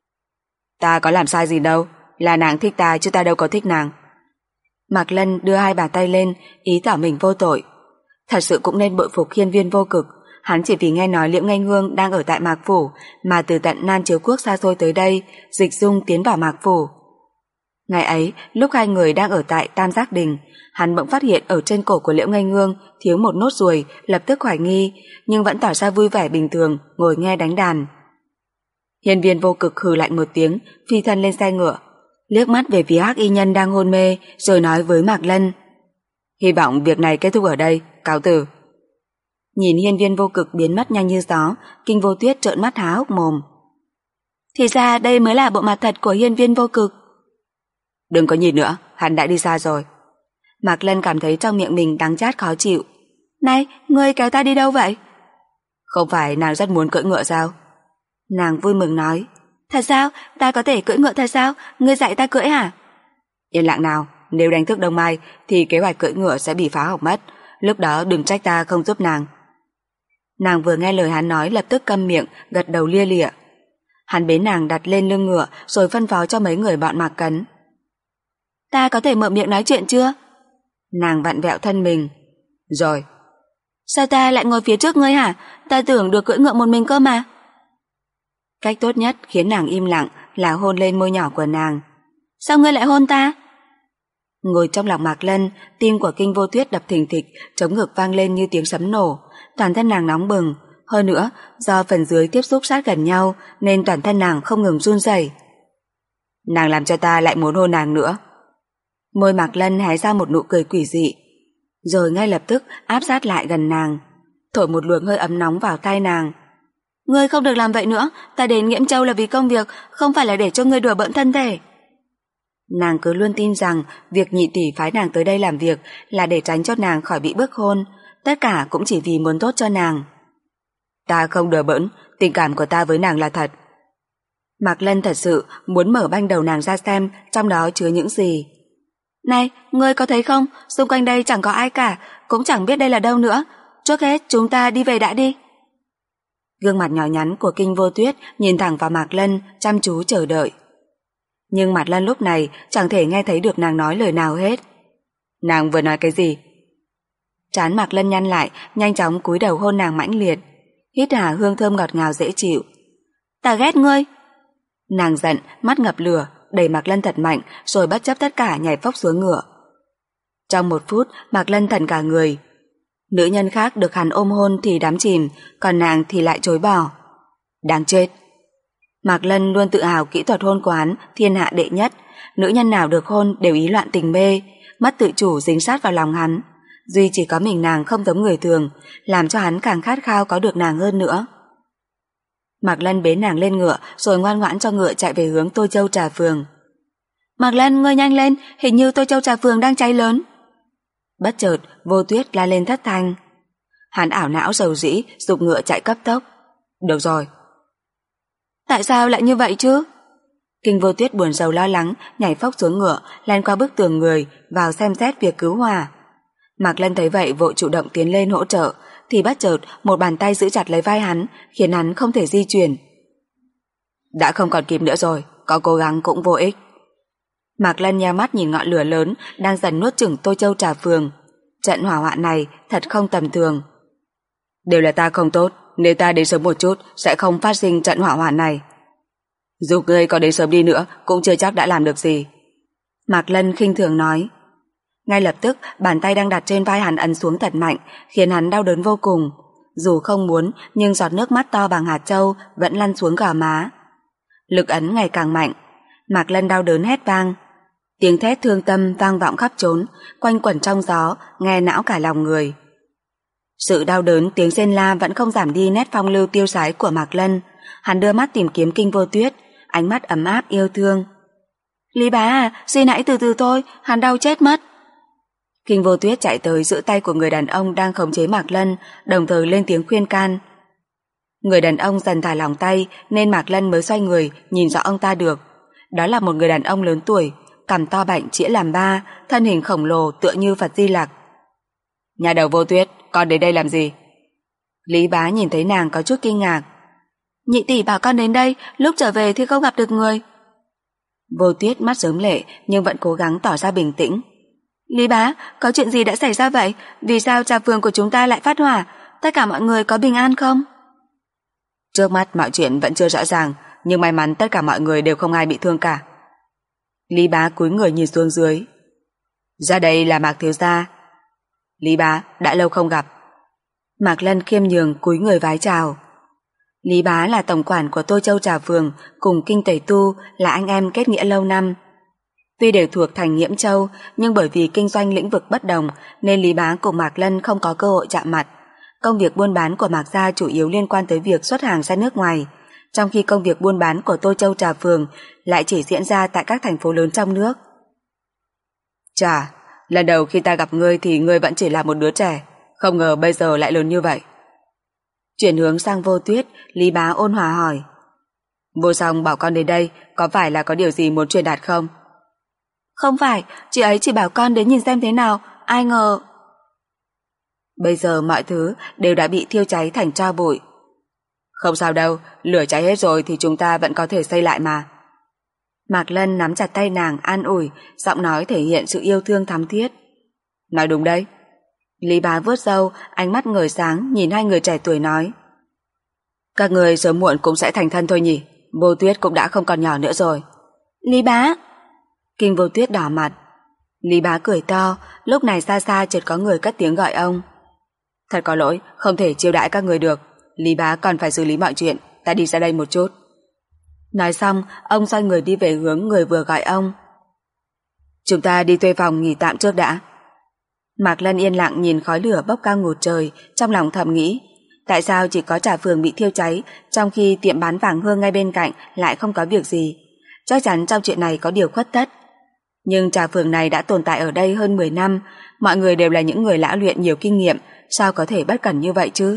Ta có làm sai gì đâu, là nàng thích ta chứ ta đâu có thích nàng. Mạc Lân đưa hai bàn tay lên, ý tỏ mình vô tội. Thật sự cũng nên bội phục Hiên Viên Vô Cực, hắn chỉ vì nghe nói Liễu Nghênh Hương đang ở tại Mạc Phủ mà từ tận Nam Chiếu Quốc xa xôi tới đây, dịch dung tiến vào Mạc Phủ. Ngày ấy, lúc hai người đang ở tại Tam Giác Đình, hắn bỗng phát hiện ở trên cổ của Liễu Nghênh Hương thiếu một nốt ruồi, lập tức hoài nghi, nhưng vẫn tỏ ra vui vẻ bình thường, ngồi nghe đánh đàn. Hiên Viên Vô Cực hừ lạnh một tiếng, phi thân lên xe ngựa, liếc mắt về phía Hắc Y Nhân đang hôn mê, rồi nói với Mạc Lân. Hy vọng việc này kết thúc ở đây, cáo từ. Nhìn Hiên Viên Vô Cực biến mất nhanh như gió, Kinh Vô Tuyết trợn mắt há hốc mồm. Thì ra đây mới là bộ mặt thật của Hiên Viên Vô Cực. Đừng có nhìn nữa, hắn đã đi xa rồi. Mạc Lân cảm thấy trong miệng mình đắng chát khó chịu. Này, ngươi kéo ta đi đâu vậy? Không phải nàng rất muốn cưỡi ngựa sao? Nàng vui mừng nói. Thật sao? Ta có thể cưỡi ngựa thật sao? Ngươi dạy ta cưỡi hả? Yên lặng nào, nếu đánh thức Đông Mai thì kế hoạch cưỡi ngựa sẽ bị phá hỏng mất. Lúc đó đừng trách ta không giúp nàng. Nàng vừa nghe lời hắn nói lập tức câm miệng, gật đầu lia lịa. Hắn bế nàng đặt lên lưng ngựa rồi phân phó cho mấy người bọn Mạc Cấn. Ta có thể mở miệng nói chuyện chưa? Nàng vặn vẹo thân mình. Rồi. Sao ta lại ngồi phía trước ngươi hả? Ta tưởng được cưỡi ngựa một mình cơ mà. Cách tốt nhất khiến nàng im lặng là hôn lên môi nhỏ của nàng. Sao ngươi lại hôn ta? Ngồi trong lòng Mạc Lân, tim của Kinh Vô Tuyết đập thình thịch, trống ngực vang lên như tiếng sấm nổ, toàn thân nàng nóng bừng. Hơn nữa, do phần dưới tiếp xúc sát gần nhau nên toàn thân nàng không ngừng run rẩy. Nàng làm cho ta lại muốn hôn nàng nữa. Môi Mạc Lân hé ra một nụ cười quỷ dị, rồi ngay lập tức áp sát lại gần nàng, thổi một luồng hơi ấm nóng vào tai nàng. Ngươi không được làm vậy nữa, ta đến Nghiễm Châu là vì công việc, không phải là để cho ngươi đùa bỡn thân thể. Nàng cứ luôn tin rằng việc nhị tỷ phái nàng tới đây làm việc là để tránh cho nàng khỏi bị bức hôn, tất cả cũng chỉ vì muốn tốt cho nàng. Ta không đùa bỡn, tình cảm của ta với nàng là thật. Mạc Lân thật sự muốn mở banh đầu nàng ra xem trong đó chứa những gì. Này, ngươi có thấy không, xung quanh đây chẳng có ai cả, cũng chẳng biết đây là đâu nữa. Trước hết chúng ta đi về đã đi. Gương mặt nhỏ nhắn của Kinh Vô Tuyết nhìn thẳng vào Mạc Lân, chăm chú chờ đợi. Nhưng Mạc Lân lúc này chẳng thể nghe thấy được nàng nói lời nào hết. Nàng vừa nói cái gì? Trán Mạc Lân nhăn lại, nhanh chóng cúi đầu hôn nàng mãnh liệt, hít hà hương thơm ngọt ngào dễ chịu. Ta ghét ngươi. Nàng giận, mắt ngập lửa, đẩy Mạc Lân thật mạnh, rồi bất chấp tất cả nhảy phóc xuống ngựa. Trong một phút, Mạc Lân thần cả người. Nữ nhân khác được hắn ôm hôn thì đắm chìm, còn nàng thì lại chối bỏ. Đáng chết. Mạc Lân luôn tự hào kỹ thuật hôn quán thiên hạ đệ nhất, nữ nhân nào được hôn đều ý loạn tình mê, mất tự chủ dính sát vào lòng hắn. Duy chỉ có mình nàng không giống người thường, làm cho hắn càng khát khao có được nàng hơn nữa. Mạc Lân bế nàng lên ngựa rồi ngoan ngoãn cho ngựa chạy về hướng Tô Châu Trà Phường. Mạc Lân, ngươi nhanh lên, hình như Tô Châu Trà Phường đang cháy lớn. Bất chợt Vô Tuyết la lên thất thanh. Hắn ảo não rầu rĩ giục ngựa chạy cấp tốc. Được rồi. Tại sao lại như vậy chứ? Kinh Vô Tuyết buồn rầu lo lắng nhảy phóc xuống ngựa, len qua bức tường người vào xem xét việc cứu hỏa. Mạc Lân thấy vậy vội chủ động tiến lên hỗ trợ, thì bất chợt một bàn tay giữ chặt lấy vai hắn, khiến hắn không thể di chuyển. Đã không còn kịp nữa rồi, có cố gắng cũng vô ích. Mạc Lân nheo mắt nhìn ngọn lửa lớn đang dần nuốt chửng Tô Châu Trà Phường. Trận hỏa hoạn này thật không tầm thường. Đều là ta không tốt, nếu ta đến sớm một chút sẽ không phát sinh trận hỏa hoạn này. Dù ngươi có đến sớm đi nữa cũng chưa chắc đã làm được gì. Mạc Lân khinh thường nói. Ngay lập tức bàn tay đang đặt trên vai hắn ấn xuống thật mạnh, khiến hắn đau đớn vô cùng. Dù không muốn nhưng giọt nước mắt to bằng hạt châu vẫn lăn xuống gò má. Lực ấn ngày càng mạnh. Mạc Lân đau đớn hét vang. Tiếng thét thương tâm vang vọng khắp trốn, quanh quẩn trong gió, nghe não cả lòng người. Sự đau đớn tiếng rên la vẫn không giảm đi nét phong lưu tiêu sái của Mạc Lân. Hắn đưa mắt tìm kiếm Kinh Vô Tuyết, ánh mắt ấm áp yêu thương. Lý bá à, xin hãy từ từ thôi, hắn đau chết mất. Kinh Vô Tuyết chạy tới giữ tay của người đàn ông đang khống chế Mạc Lân, đồng thời lên tiếng khuyên can. Người đàn ông dần thả lỏng tay nên Mạc Lân mới xoay người nhìn rõ ông ta được. Đó là một người đàn ông lớn tuổi, cằm to bệnh chĩa làm ba, thân hình khổng lồ tựa như Phật Di Lặc. Nhà đầu Vô Tuyết, con đến đây làm gì? Lý Bá nhìn thấy nàng có chút kinh ngạc. Nhị tỷ bảo con đến đây, lúc trở về thì không gặp được người. Vô Tuyết mắt rớm lệ nhưng vẫn cố gắng tỏ ra bình tĩnh. Lý Bá, có chuyện gì đã xảy ra vậy? Vì sao trà phường của chúng ta lại phát hỏa? Tất cả mọi người có bình an không? Trước mắt mọi chuyện vẫn chưa rõ ràng, nhưng may mắn tất cả mọi người đều không ai bị thương cả. Lý Bá cúi người nhìn xuống dưới. Ra đây là Mạc thiếu gia. Lý Bá, đã lâu không gặp. Mạc Lân khiêm nhường cúi người vái chào. Lý Bá là tổng quản của Tô Châu Trà Phường, cùng Kinh Tẩy Tu là anh em kết nghĩa lâu năm. Tuy đều thuộc thành Nghiễm Châu, nhưng bởi vì kinh doanh lĩnh vực bất đồng nên Lý Bá cùng Mạc Lân không có cơ hội chạm mặt. Công việc buôn bán của Mạc gia chủ yếu liên quan tới việc xuất hàng ra nước ngoài, trong khi công việc buôn bán của Tô Châu Trà Phường lại chỉ diễn ra tại các thành phố lớn trong nước. Chà, lần đầu khi ta gặp ngươi thì ngươi vẫn chỉ là một đứa trẻ, không ngờ bây giờ lại lớn như vậy. Chuyển hướng sang Vô Tuyết, Lý Bá ôn hòa hỏi. Vô Song bảo con đến đây, có phải là có điều gì muốn truyền đạt không? Không phải, chị ấy chỉ bảo con đến nhìn xem thế nào, ai ngờ... Bây giờ mọi thứ đều đã bị thiêu cháy thành tro bụi. Không sao đâu, lửa cháy hết rồi thì chúng ta vẫn có thể xây lại mà. Mạc Lân nắm chặt tay nàng an ủi, giọng nói thể hiện sự yêu thương thắm thiết. Nói đúng đấy. Lý Bá vuốt râu, ánh mắt ngời sáng nhìn hai người trẻ tuổi nói. Các người sớm muộn cũng sẽ thành thân thôi nhỉ, Vô Tuyết cũng đã không còn nhỏ nữa rồi. Lý Bá! Kinh Vô Tuyết đỏ mặt. Lý Bá cười to, lúc này xa xa chợt có người cất tiếng gọi ông. Thật có lỗi, không thể chiêu đãi các người được. Lý Bá còn phải xử lý mọi chuyện, ta đi ra đây một chút. Nói xong, ông xoay người đi về hướng người vừa gọi ông. Chúng ta đi thuê phòng nghỉ tạm trước đã. Mạc Lân yên lặng nhìn khói lửa bốc cao ngút trời, trong lòng thầm nghĩ, tại sao chỉ có Trà Phường bị thiêu cháy, trong khi tiệm bán vàng hương ngay bên cạnh lại không có việc gì. Chắc chắn trong chuyện này có điều khuất tất. Nhưng Trà Phường này đã tồn tại ở đây hơn mười năm, mọi người đều là những người lão luyện nhiều kinh nghiệm, sao có thể bất cẩn như vậy chứ?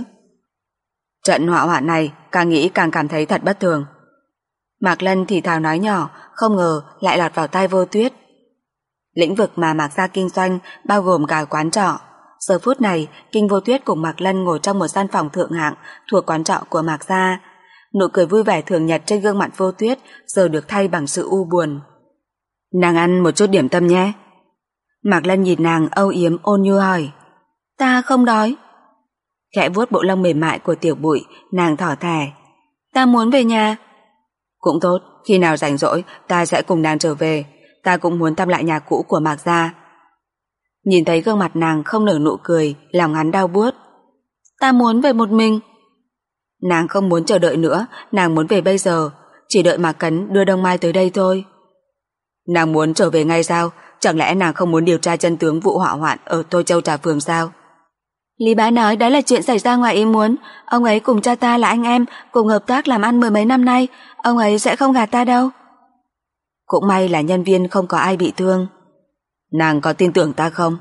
Trận hỏa hoạn này càng nghĩ càng cảm thấy thật bất thường. Mạc Lân thì thào nói nhỏ, không ngờ lại lọt vào tai Vô Tuyết. Lĩnh vực mà Mạc gia kinh doanh bao gồm cả quán trọ. Giờ phút này, Kinh Vô Tuyết cùng Mạc Lân ngồi trong một gian phòng thượng hạng thuộc quán trọ của Mạc gia. Nụ cười vui vẻ thường nhật trên gương mặt Vô Tuyết giờ được thay bằng sự u buồn. Nàng ăn một chút điểm tâm nhé. Mạc Lân nhìn nàng âu yếm ôn nhu hỏi. Ta không đói. Khẽ vuốt bộ lông mềm mại của Tiểu Bụi, nàng thỏ thẻ. Ta muốn về nhà. Cũng tốt, khi nào rảnh rỗi ta sẽ cùng nàng trở về. Ta cũng muốn thăm lại nhà cũ của Mạc gia. Nhìn thấy gương mặt nàng không nở nụ cười, lòng hắn đau buốt. Ta muốn về một mình. Nàng không muốn chờ đợi nữa, nàng muốn về bây giờ, chỉ đợi Mạc Cấn đưa Đông Mai tới đây thôi. Nàng muốn trở về ngay sao? Chẳng lẽ nàng không muốn điều tra chân tướng vụ hỏa hoạn ở Tô Châu Trà Phường sao? Lý Bá nói đó là chuyện xảy ra ngoài ý muốn. Ông ấy cùng cha ta là anh em, cùng hợp tác làm ăn mười mấy năm nay. Ông ấy sẽ không gạt ta đâu. Cũng may là nhân viên không có ai bị thương. Nàng có tin tưởng ta không?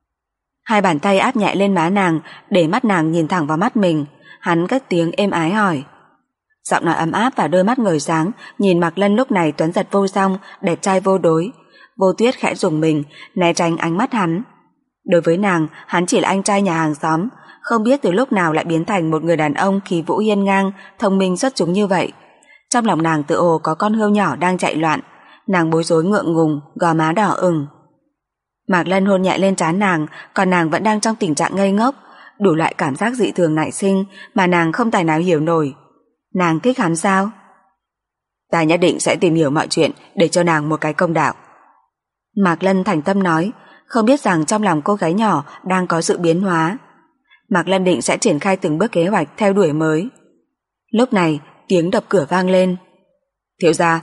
Hai bàn tay áp nhẹ lên má nàng, để mắt nàng nhìn thẳng vào mắt mình. Hắn cất tiếng êm ái hỏi. Giọng nói ấm áp và đôi mắt ngời sáng nhìn Mạc Lân lúc này tuấn giật vô song, đẹp trai vô đối. Vô Tuyết khẽ rùng mình, né tránh ánh mắt hắn. Đối với nàng, hắn chỉ là anh trai nhà hàng xóm, không biết từ lúc nào lại biến thành một người đàn ông khí vũ hiên ngang, thông minh xuất chúng như vậy. Trong lòng nàng tự hồ có con hươu nhỏ đang chạy loạn, nàng bối rối ngượng ngùng, gò má đỏ ửng. Mạc Lân hôn nhẹ lên trán nàng, còn nàng vẫn đang trong tình trạng ngây ngốc, đủ loại cảm giác dị thường nảy sinh mà nàng không tài nào hiểu nổi. Nàng thích hắn sao? Ta nhất định sẽ tìm hiểu mọi chuyện để cho nàng một cái công đạo. Mạc Lân thành tâm nói, không biết rằng trong lòng cô gái nhỏ đang có sự biến hóa. Mạc Lân định sẽ triển khai từng bước kế hoạch theo đuổi mới. Lúc này, tiếng đập cửa vang lên. Thiếu gia.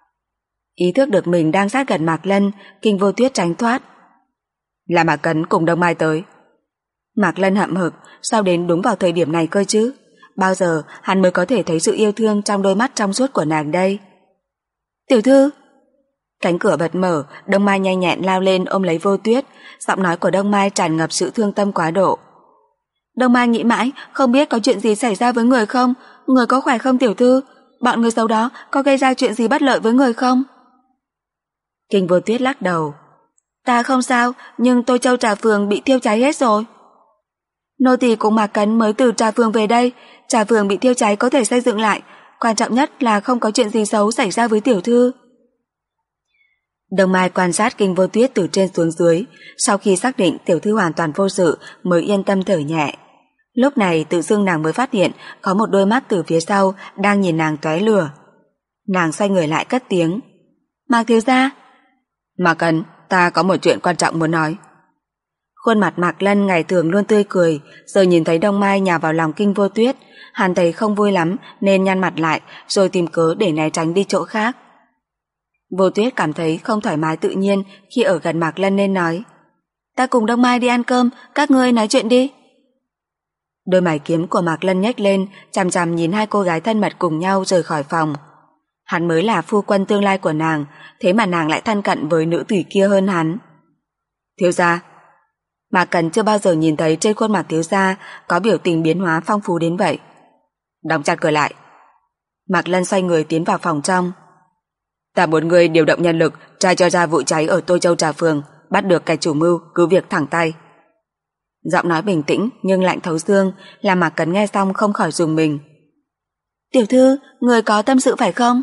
Ý thức được mình đang sát gần Mạc Lân, Kinh Vô Tuyết tránh thoát. Là Mạc Cấn cùng Đông Mai tới. Mạc Lân hậm hực, sao đến đúng vào thời điểm này cơ chứ? Bao giờ hắn mới có thể thấy sự yêu thương trong đôi mắt trong suốt của nàng đây? Tiểu thư. Cánh cửa bật mở, Đông Mai nhanh nhẹn lao lên ôm lấy Vô Tuyết, giọng nói của Đông Mai tràn ngập sự thương tâm quá độ. Đông Mai nghĩ mãi, không biết có chuyện gì xảy ra với người không? Người có khỏe không tiểu thư? Bọn người xấu đó có gây ra chuyện gì bất lợi với người không? Kinh Vô Tuyết lắc đầu. Ta không sao, nhưng Tô Châu Trà Phường bị thiêu cháy hết rồi. Nô tỳ cùng Mạc Cấn mới từ Trà Phường về đây, Trà Phường bị thiêu cháy có thể xây dựng lại, quan trọng nhất là không có chuyện gì xấu xảy ra với tiểu thư. Đông Mai quan sát Kinh Vô Tuyết từ trên xuống dưới, sau khi xác định tiểu thư hoàn toàn vô sự mới yên tâm thở nhẹ. Lúc này tự dưng nàng mới phát hiện có một đôi mắt từ phía sau đang nhìn nàng tóe lửa. Nàng xoay người lại cất tiếng. Mạc thiếu gia. Mạc Cấn, ta có một chuyện quan trọng muốn nói. Khuôn mặt Mạc Lân ngày thường luôn tươi cười, giờ nhìn thấy Đông Mai nhào vào lòng Kinh Vô Tuyết, hắn thấy không vui lắm nên nhăn mặt lại rồi tìm cớ để né tránh đi chỗ khác. Vô Tuyết cảm thấy không thoải mái tự nhiên khi ở gần Mạc Lân nên nói. Ta cùng Đông Mai đi ăn cơm, các ngươi nói chuyện đi. Đôi mày kiếm của Mạc Lân nhếch lên, chằm chằm nhìn hai cô gái thân mật cùng nhau rời khỏi phòng. Hắn mới là phu quân tương lai của nàng, thế mà nàng lại thân cận với nữ tỷ kia hơn hắn. Thiếu gia. Mạc Cẩn chưa bao giờ nhìn thấy trên khuôn mặt thiếu gia có biểu tình biến hóa phong phú đến vậy. Đóng chặt cửa lại. Mạc Lân xoay người tiến vào phòng trong. Ta muốn người điều động nhân lực tra cho ra vụ cháy ở Tô Châu Trà Phường, bắt được kẻ chủ mưu, cứ việc thẳng tay. Giọng nói bình tĩnh nhưng lạnh thấu xương, làm Mạc Cẩn nghe xong không khỏi rùng mình. Tiểu thư, người có tâm sự phải không?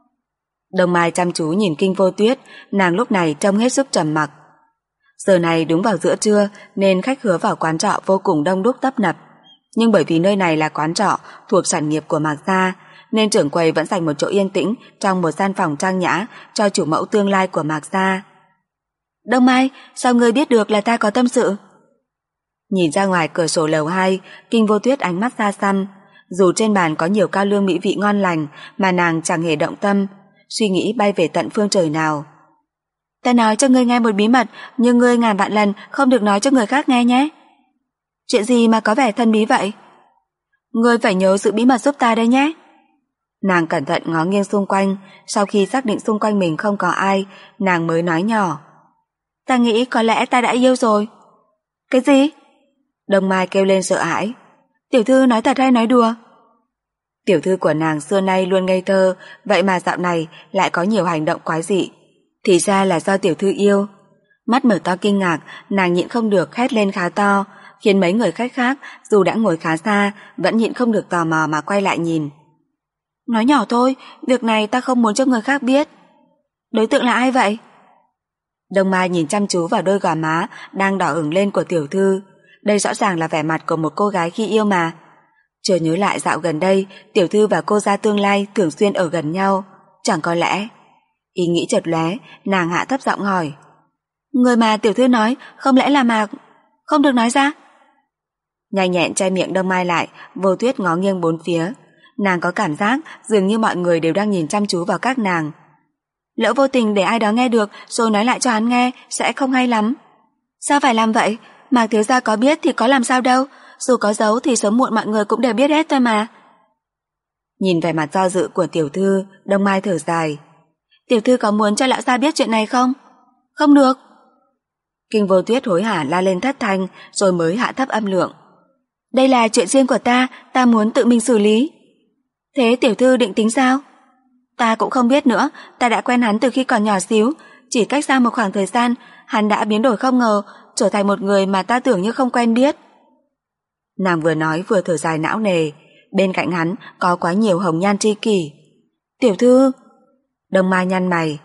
Đông Mai chăm chú nhìn Kinh Vô Tuyết, nàng lúc này trông hết sức trầm mặc. Giờ này đúng vào giữa trưa nên khách khứa vào quán trọ vô cùng đông đúc tấp nập. Nhưng bởi vì nơi này là quán trọ thuộc sản nghiệp của Mạc gia, nên trưởng quầy vẫn dành một chỗ yên tĩnh trong một gian phòng trang nhã cho chủ mẫu tương lai của Mạc gia. Đông Mai, sao ngươi biết được là ta có tâm sự? Nhìn ra ngoài cửa sổ lầu hai, Kinh Vô Tuyết ánh mắt xa xăm. Dù trên bàn có nhiều cao lương mỹ vị ngon lành mà nàng chẳng hề động tâm, suy nghĩ bay về tận phương trời nào. Ta nói cho ngươi nghe một bí mật, nhưng ngươi ngàn vạn lần không được nói cho người khác nghe nhé. Chuyện gì mà có vẻ thân bí vậy? Ngươi phải nhớ giữ bí mật giúp ta đây nhé. Nàng cẩn thận ngó nghiêng xung quanh, sau khi xác định xung quanh mình không có ai, nàng mới nói nhỏ. Ta nghĩ có lẽ ta đã yêu rồi. Cái gì? Đông Mai kêu lên sợ hãi. Tiểu thư nói thật hay nói đùa? Tiểu thư của nàng xưa nay luôn ngây thơ, vậy mà dạo này lại có nhiều hành động quái dị. Thì ra là do tiểu thư yêu. Mắt mở to kinh ngạc, nàng nhịn không được hét lên khá to, khiến mấy người khách khác dù đã ngồi khá xa vẫn nhịn không được tò mò mà quay lại nhìn. Nói nhỏ thôi, việc này ta không muốn cho người khác biết. Đối tượng là ai vậy? Đông Mai nhìn chăm chú vào đôi gò má đang đỏ ửng lên của tiểu thư. Đây rõ ràng là vẻ mặt của một cô gái khi yêu mà. Chợt nhớ lại dạo gần đây tiểu thư và cô gia tương lai thường xuyên ở gần nhau. Chẳng có lẽ... Ý nghĩ chợt lóe, nàng hạ thấp giọng hỏi. Người mà tiểu thư nói không lẽ là Mạc... Không được nói ra. Nhanh nhẹn che miệng Đông Mai lại, Vô Tuyết ngó nghiêng bốn phía. Nàng có cảm giác dường như mọi người đều đang nhìn chăm chú vào các nàng. Lỡ vô tình để ai đó nghe được rồi nói lại cho hắn nghe sẽ không hay lắm. Sao phải làm vậy? Mạc thiếu gia có biết thì có làm sao đâu, dù có giấu thì sớm muộn mọi người cũng đều biết hết thôi mà. Nhìn vẻ mặt do dự của tiểu thư, Đông Mai thở dài. Tiểu thư có muốn cho lão gia biết chuyện này không? Không được. Kinh Vô Tuyết hối hả la lên thất thanh rồi mới hạ thấp âm lượng. Đây là chuyện riêng của ta, ta muốn tự mình xử lý. Thế tiểu thư định tính sao? Ta cũng không biết nữa, ta đã quen hắn từ khi còn nhỏ xíu, chỉ cách xa một khoảng thời gian, hắn đã biến đổi không ngờ, trở thành một người mà ta tưởng như không quen biết. Nàng vừa nói vừa thở dài não nề, bên cạnh hắn có quá nhiều hồng nhan tri kỷ. Tiểu thư... Đông Mai nhăn mày.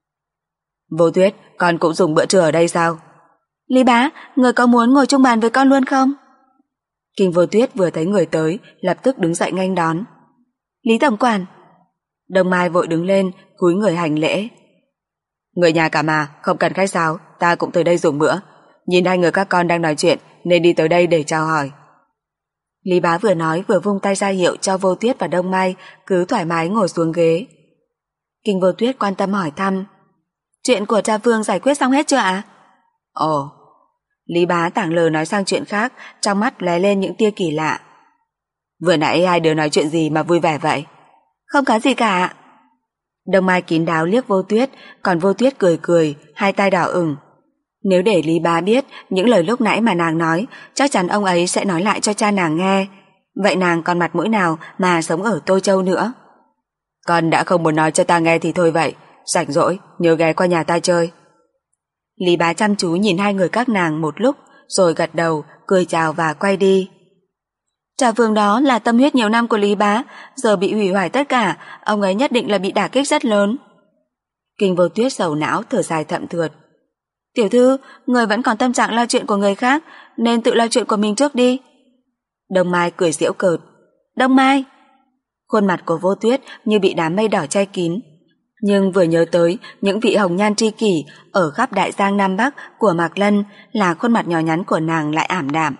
Vô Tuyết, con cũng dùng bữa trưa ở đây sao? Lý bá, người có muốn ngồi chung bàn với con luôn không? Kinh Vô Tuyết vừa thấy người tới, lập tức đứng dậy nghênh đón. Lý tổng quản. Đông Mai vội đứng lên, cúi người hành lễ. Người nhà cả mà, không cần khách sáo, ta cũng tới đây dùng bữa. Nhìn hai người các con đang nói chuyện, nên đi tới đây để chào hỏi. Lý bá vừa nói vừa vung tay ra hiệu cho Vô Tuyết và Đông Mai cứ thoải mái ngồi xuống ghế. Kinh Vô Tuyết quan tâm hỏi thăm. Chuyện của Trà Vương giải quyết xong hết chưa ạ? Ồ. Lý bá tảng lờ nói sang chuyện khác, trong mắt lóe lên những tia kỳ lạ. Vừa nãy hai đứa nói chuyện gì mà vui vẻ vậy? Không có gì cả. Đông Mai kín đáo liếc Vô Tuyết, còn Vô Tuyết cười cười, hai tay đỏ ửng. Nếu để Lý Bá biết những lời lúc nãy mà nàng nói, chắc chắn ông ấy sẽ nói lại cho cha nàng nghe. Vậy nàng còn mặt mũi nào mà sống ở Tô Châu nữa? Con đã không muốn nói cho ta nghe thì thôi vậy, rảnh rỗi nhớ ghé qua nhà ta chơi. Lý Bá chăm chú nhìn hai người các nàng một lúc, rồi gật đầu, cười chào và quay đi. Trà Vương đó là tâm huyết nhiều năm của Lý Bá, giờ bị hủy hoại tất cả, ông ấy nhất định là bị đả kích rất lớn. Kinh Vô Tuyết sầu não thở dài thậm thượt. Tiểu thư, người vẫn còn tâm trạng lo chuyện của người khác, nên tự lo chuyện của mình trước đi. Đông Mai cười giễu cợt. Đông Mai! Khuôn mặt của Vô Tuyết như bị đám mây đỏ che kín. Nhưng vừa nhớ tới những vị hồng nhan tri kỷ ở khắp đại giang Nam Bắc của Mạc Lân, là khuôn mặt nhỏ nhắn của nàng lại ảm đạm.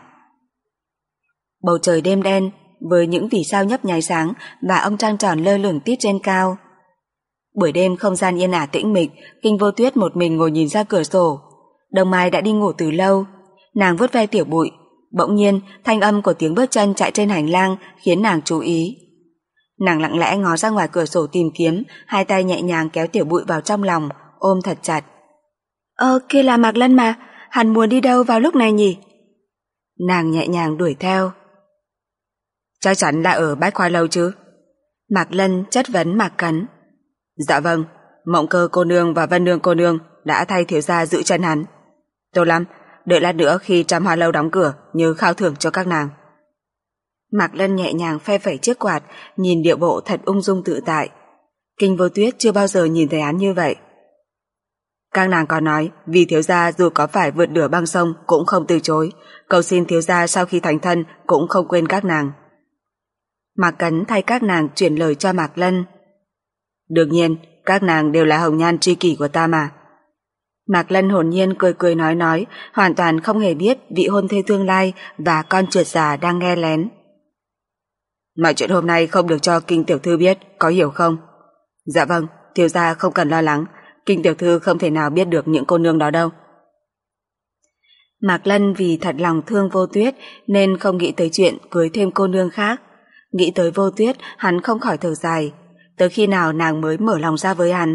Bầu trời đêm đen với những vì sao nhấp nháy sáng và ông trăng tròn lơ lửng tít trên cao. Buổi đêm không gian yên ả tĩnh mịch, Kinh Vô Tuyết một mình ngồi nhìn ra cửa sổ. Đông Mai đã đi ngủ từ lâu. Nàng vuốt ve Tiểu Bụi. Bỗng nhiên thanh âm của tiếng bước chân chạy trên hành lang khiến nàng chú ý. Nàng lặng lẽ ngó ra ngoài cửa sổ tìm kiếm, hai tay nhẹ nhàng kéo Tiểu Bụi vào trong lòng, ôm thật chặt. Ơ, kia là Mạc Lân mà, hắn muốn đi đâu vào lúc này nhỉ? Nàng nhẹ nhàng đuổi theo. Chắc chắn là ở Bách Khoa Lâu chứ? Mạc Lân chất vấn Mạc Cấn. Dạ vâng, Mộng Cơ cô nương và Vân Nương cô nương đã thay thiếu gia giữ chân hắn. Tốt lắm, đợi lát nữa khi Trăm Hoa Lâu đóng cửa nhớ khao thưởng cho các nàng. Mạc Lân nhẹ nhàng phe phẩy chiếc quạt, nhìn điệu bộ thật ung dung tự tại. Kinh Vô Tuyết chưa bao giờ nhìn thấy hắn như vậy. Các nàng còn nói vì thiếu gia dù có phải vượt lửa băng sông cũng không từ chối, cầu xin thiếu gia sau khi thành thân cũng không quên các nàng. Mạc Cấn thay các nàng chuyển lời cho Mạc Lân. Đương nhiên, các nàng đều là hồng nhan tri kỷ của ta mà. Mạc Lân hồn nhiên cười cười nói nói, hoàn toàn không hề biết vị hôn thê tương lai và con chuột già đang nghe lén. Mọi chuyện hôm nay không được cho Kinh tiểu thư biết, có hiểu không? Dạ vâng, thiếu gia không cần lo lắng, Kinh tiểu thư không thể nào biết được những cô nương đó đâu. Mạc Lân vì thật lòng thương Vô Tuyết nên không nghĩ tới chuyện cưới thêm cô nương khác. Nghĩ tới Vô Tuyết, hắn không khỏi thở dài. Tới khi nào nàng mới mở lòng ra với hắn?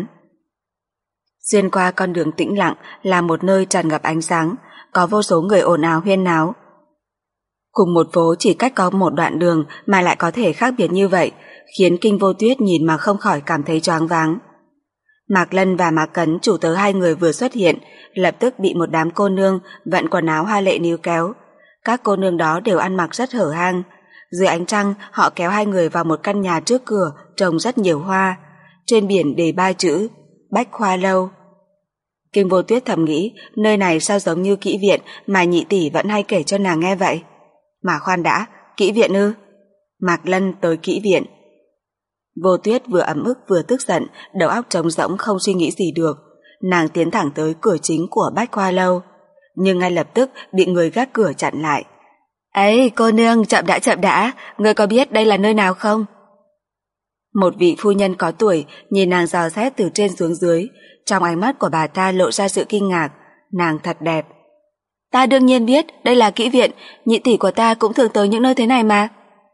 Xuyên qua con đường tĩnh lặng là một nơi tràn ngập ánh sáng, có vô số người ồn ào huyên náo. Cùng một phố chỉ cách có một đoạn đường mà lại có thể khác biệt như vậy, khiến Kinh Vô Tuyết nhìn mà không khỏi cảm thấy choáng váng. Mạc Lân và Mạc Cấn, chủ tớ hai người vừa xuất hiện, lập tức bị một đám cô nương vận quần áo hoa lệ níu kéo. Các cô nương đó đều ăn mặc rất hở hang. Dưới ánh trăng, họ kéo hai người vào một căn nhà trước cửa trồng rất nhiều hoa. Trên biển đề ba chữ Bách Khoa Lâu. Kinh Vô Tuyết thầm nghĩ, nơi này sao giống như kỹ viện mà nhị tỷ vẫn hay kể cho nàng nghe vậy. Mà khoan đã, kỹ viện ư? Mạc Lân tới kỹ viện. Vô Tuyết vừa ấm ức vừa tức giận, đầu óc trống rỗng không suy nghĩ gì được. Nàng tiến thẳng tới cửa chính của Bách Khoa Lâu, nhưng ngay lập tức bị người gác cửa chặn lại. Ấy, cô nương, chậm đã chậm đã, ngươi có biết đây là nơi nào không? Một vị phu nhân có tuổi nhìn nàng dò xét từ trên xuống dưới, trong ánh mắt của bà ta lộ ra sự kinh ngạc. Nàng thật đẹp. Ta đương nhiên biết, đây là kỹ viện, nhị tỷ của ta cũng thường tới những nơi thế này mà.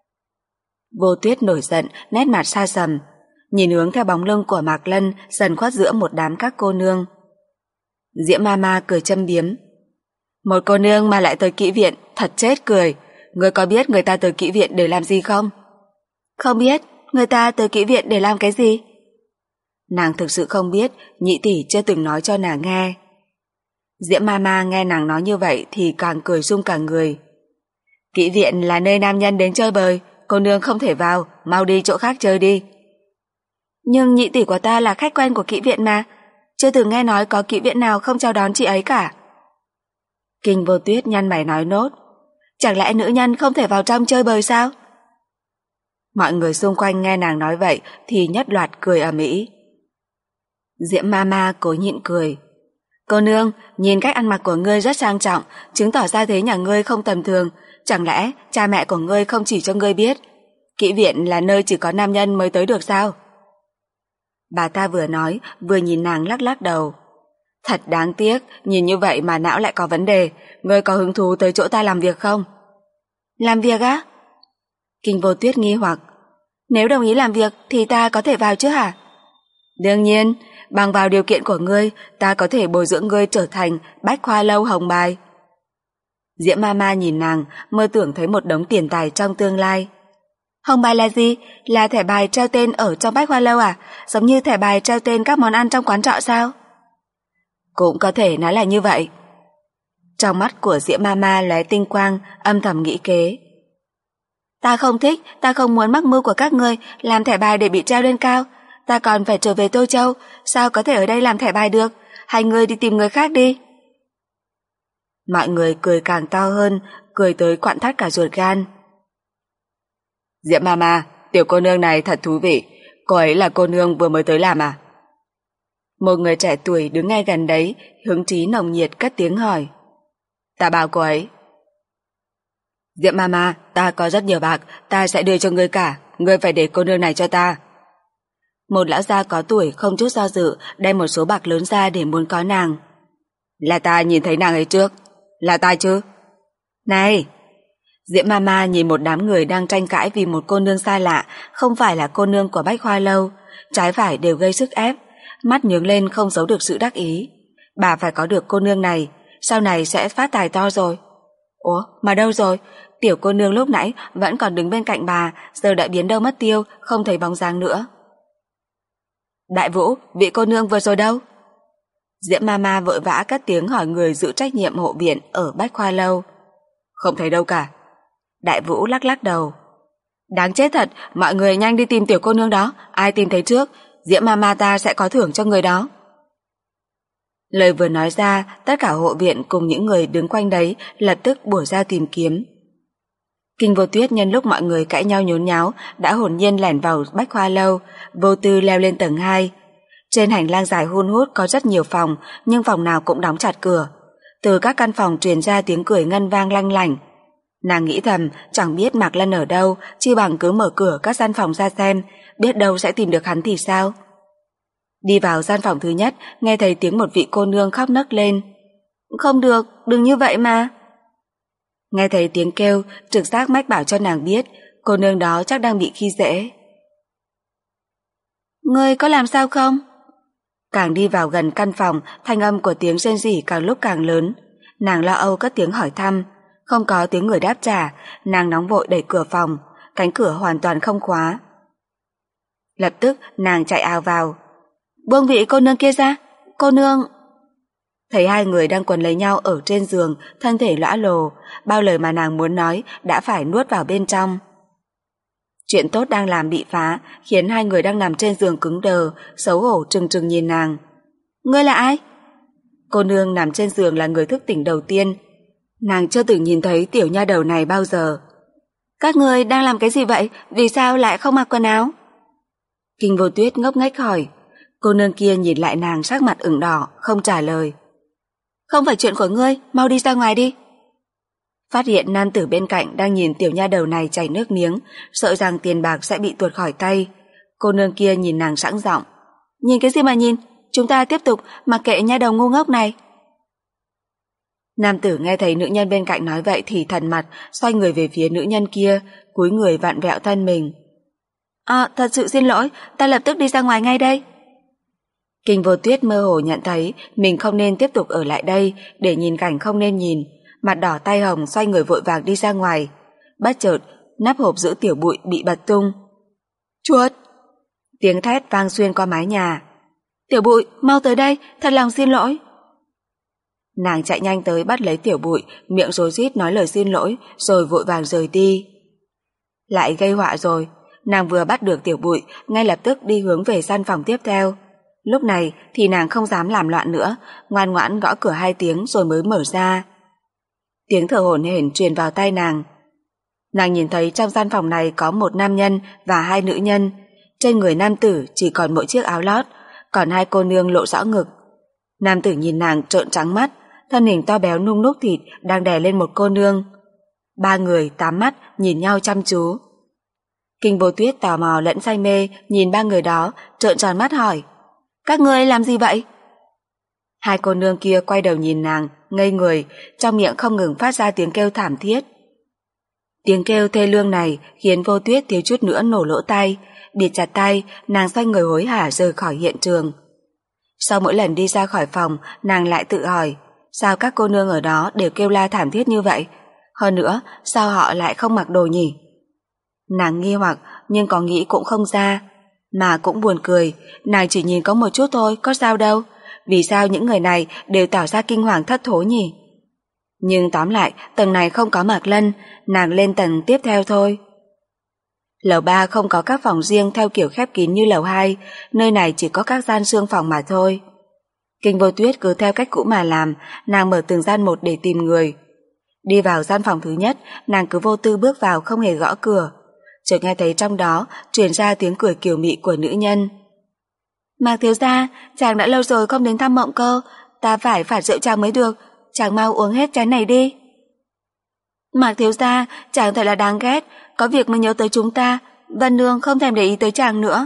Vô Tuyết nổi giận, nét mặt xa sầm, nhìn hướng theo bóng lưng của Mạc Lân dần khuất giữa một đám các cô nương. Diễm Mama cười châm biếm. Một cô nương mà lại tới kỹ viện, thật chết cười. Ngươi có biết người ta tới kỹ viện để làm gì không? Không biết, người ta tới kỹ viện để làm cái gì? Nàng thực sự không biết, nhị tỷ chưa từng nói cho nàng nghe. Diễm Mama nghe nàng nói như vậy thì càng cười rung cả người. Kỹ viện là nơi nam nhân đến chơi bời, cô nương không thể vào, mau đi chỗ khác chơi đi. Nhưng nhị tỷ của ta là khách quen của kỹ viện mà, chưa từng nghe nói có kỹ viện nào không chào đón chị ấy cả. Kinh Vô Tuyết nhăn mày nói nốt. Chẳng lẽ nữ nhân không thể vào trong chơi bời sao? Mọi người xung quanh nghe nàng nói vậy thì nhất loạt cười ầm ĩ. Diễm Mama cố nhịn cười. Cô nương, nhìn cách ăn mặc của ngươi rất sang trọng, chứng tỏ ra thế nhà ngươi không tầm thường. Chẳng lẽ cha mẹ của ngươi không chỉ cho ngươi biết kỹ viện là nơi chỉ có nam nhân mới tới được sao? Bà ta vừa nói vừa nhìn nàng lắc lắc đầu. Thật đáng tiếc, nhìn như vậy mà não lại có vấn đề. Ngươi có hứng thú tới chỗ ta làm việc không? Làm việc á? Kinh Vô Tuyết nghi hoặc. Nếu đồng ý làm việc thì ta có thể vào chứ hả? Đương nhiên, bằng vào điều kiện của ngươi, ta có thể bồi dưỡng ngươi trở thành Bách Khoa Lâu Hồng Bài. Diễm Mama nhìn nàng, mơ tưởng thấy một đống tiền tài trong tương lai. Hồng Bài là gì? Là thẻ bài treo tên ở trong Bách Khoa Lâu à? Giống như thẻ bài treo tên các món ăn trong quán trọ sao? Cũng có thể nói là như vậy. Trong mắt của Diễm Mama lóe tinh quang, âm thầm nghĩ kế. Ta không thích, ta không muốn mắc mưu của các ngươi làm thẻ bài để bị treo lên cao. Ta còn phải trở về Tô Châu, sao có thể ở đây làm thẻ bài được? Hai người đi tìm người khác đi. Mọi người cười càng to hơn, cười tới quặn thắt cả ruột gan. Diễm Mama, tiểu cô nương này thật thú vị. Cô ấy là cô nương vừa mới tới làm à? Một người trẻ tuổi đứng ngay gần đấy, hứng chí nồng nhiệt cất tiếng hỏi. Ta bảo cô ấy. Diễm Mama, ta có rất nhiều bạc, ta sẽ đưa cho ngươi cả, ngươi phải để cô nương này cho ta. Một lão gia có tuổi không chút do dự đem một số bạc lớn ra để muốn có nàng. Là ta nhìn thấy nàng ấy trước, là ta chứ? Này! Diễm Mama nhìn một đám người đang tranh cãi vì một cô nương xa lạ, không phải là cô nương của Bách Khoa Lâu, trái phải đều gây sức ép, mắt nhướng lên không giấu được sự đắc ý. Bà phải có được cô nương này, sau này sẽ phát tài to rồi. Ủa, mà đâu rồi? Tiểu cô nương lúc nãy vẫn còn đứng bên cạnh bà, giờ đã biến đâu mất tiêu, không thấy bóng dáng nữa. Đại Vũ, vị cô nương vừa rồi đâu? Diễm Mama vội vã cất tiếng hỏi người giữ trách nhiệm hộ viện ở Bách Khoa Lâu. Không thấy đâu cả. Đại Vũ lắc lắc đầu. Đáng chết thật, mọi người nhanh đi tìm tiểu cô nương đó, ai tìm thấy trước, Diễm Mama ta sẽ có thưởng cho người đó. Lời vừa nói ra, tất cả hộ viện cùng những người đứng quanh đấy lập tức bủa ra tìm kiếm. Kinh Vô Tuyết nhân lúc mọi người cãi nhau nhốn nháo đã hồn nhiên lẻn vào Bách Khoa Lâu, vô tư leo lên tầng hai. Trên hành lang dài hun hút có rất nhiều phòng, nhưng phòng nào cũng đóng chặt cửa. Từ các căn phòng truyền ra tiếng cười ngân vang lanh lảnh. Nàng nghĩ thầm, chẳng biết Mạc Lân ở đâu, chi bằng cứ mở cửa các gian phòng ra xem, biết đâu sẽ tìm được hắn thì sao. Đi vào gian phòng thứ nhất, nghe thấy tiếng một vị cô nương khóc nấc lên. Không được, đừng như vậy mà. Nghe thấy tiếng kêu, trực giác mách bảo cho nàng biết, cô nương đó chắc đang bị khi dễ. Ngươi có làm sao không? Càng đi vào gần căn phòng, thanh âm của tiếng rên rỉ càng lúc càng lớn. Nàng lo âu cất tiếng hỏi thăm, không có tiếng người đáp trả, nàng nóng vội đẩy cửa phòng, cánh cửa hoàn toàn không khóa. Lập tức nàng chạy ào vào. Buông vị cô nương kia ra, cô nương... Thấy hai người đang quấn lấy nhau ở trên giường, thân thể lõa lồ, bao lời mà nàng muốn nói đã phải nuốt vào bên trong. Chuyện tốt đang làm bị phá, khiến hai người đang nằm trên giường cứng đờ, xấu hổ trừng trừng nhìn nàng. Ngươi là ai? Cô nương nằm trên giường là người thức tỉnh đầu tiên. Nàng chưa từng nhìn thấy tiểu nha đầu này bao giờ. Các ngươi đang làm cái gì vậy? Vì sao lại không mặc quần áo? Kinh Vô Tuyết ngốc nghếch hỏi. Cô nương kia nhìn lại nàng sắc mặt ửng đỏ, không trả lời. Không phải chuyện của ngươi, mau đi ra ngoài đi. Phát hiện nam tử bên cạnh đang nhìn tiểu nha đầu này chảy nước miếng, sợ rằng tiền bạc sẽ bị tuột khỏi tay. Cô nương kia nhìn nàng sẵn giọng. Nhìn cái gì mà nhìn, chúng ta tiếp tục mặc kệ nha đầu ngu ngốc này. Nam tử nghe thấy nữ nhân bên cạnh nói vậy thì thần mặt, xoay người về phía nữ nhân kia, cúi người vặn vẹo thân mình. À, thật sự xin lỗi, ta lập tức đi ra ngoài ngay đây. Kinh Vô Tuyết mơ hồ nhận thấy mình không nên tiếp tục ở lại đây để nhìn cảnh không nên nhìn, mặt đỏ tay hồng xoay người vội vàng đi ra ngoài. Bất chợt, nắp hộp giữ tiểu bụi bị bật tung. Chuột! Tiếng thét vang xuyên qua mái nhà. Tiểu bụi, mau tới đây, thật lòng xin lỗi. Nàng chạy nhanh tới bắt lấy tiểu bụi, miệng rối rít nói lời xin lỗi, rồi vội vàng rời đi. Lại gây họa rồi, nàng vừa bắt được tiểu bụi, ngay lập tức đi hướng về gian phòng tiếp theo. Lúc này thì nàng không dám làm loạn nữa, ngoan ngoãn gõ cửa hai tiếng rồi mới mở ra. Tiếng thở hổn hển truyền vào tai nàng. Nàng nhìn thấy trong gian phòng này có một nam nhân và hai nữ nhân. Trên người nam tử chỉ còn mỗi chiếc áo lót, còn hai cô nương lộ rõ ngực. Nam tử nhìn nàng trợn trắng mắt, thân hình to béo nung núc thịt đang đè lên một cô nương. Ba người tám mắt nhìn nhau chăm chú. Kinh Vô Tuyết tò mò lẫn say mê nhìn ba người đó, trợn tròn mắt hỏi. Các ngươi làm gì vậy? Hai cô nương kia quay đầu nhìn nàng, ngây người, trong miệng không ngừng phát ra tiếng kêu thảm thiết. Tiếng kêu thê lương này khiến Vô Tuyết thiếu chút nữa nổ lỗ tai, bịt chặt tay, nàng xoay người hối hả rời khỏi hiện trường. Sau mỗi lần đi ra khỏi phòng, nàng lại tự hỏi, sao các cô nương ở đó đều kêu la thảm thiết như vậy? Hơn nữa, sao họ lại không mặc đồ nhỉ? Nàng nghi hoặc nhưng có nghĩ cũng không ra. Mà cũng buồn cười, nàng chỉ nhìn có một chút thôi, có sao đâu. Vì sao những người này đều tỏ ra kinh hoàng thất thố nhỉ? Nhưng tóm lại, tầng này không có Mạc Lân, nàng lên tầng tiếp theo thôi. Lầu ba không có các phòng riêng theo kiểu khép kín như lầu hai, nơi này chỉ có các gian sương phòng mà thôi. Kinh Vô Tuyết cứ theo cách cũ mà làm, nàng mở từng gian một để tìm người. Đi vào gian phòng thứ nhất, nàng cứ vô tư bước vào không hề gõ cửa. Chợt nghe thấy trong đó truyền ra tiếng cười kiều mị của nữ nhân. Mạc thiếu gia, chàng đã lâu rồi không đến thăm Mộng Cơ, ta phải phạt rượu chàng mới được, chàng mau uống hết chén này đi. Mạc thiếu gia, chàng thật là đáng ghét, có việc mới nhớ tới chúng ta, Vân Nương không thèm để ý tới chàng nữa.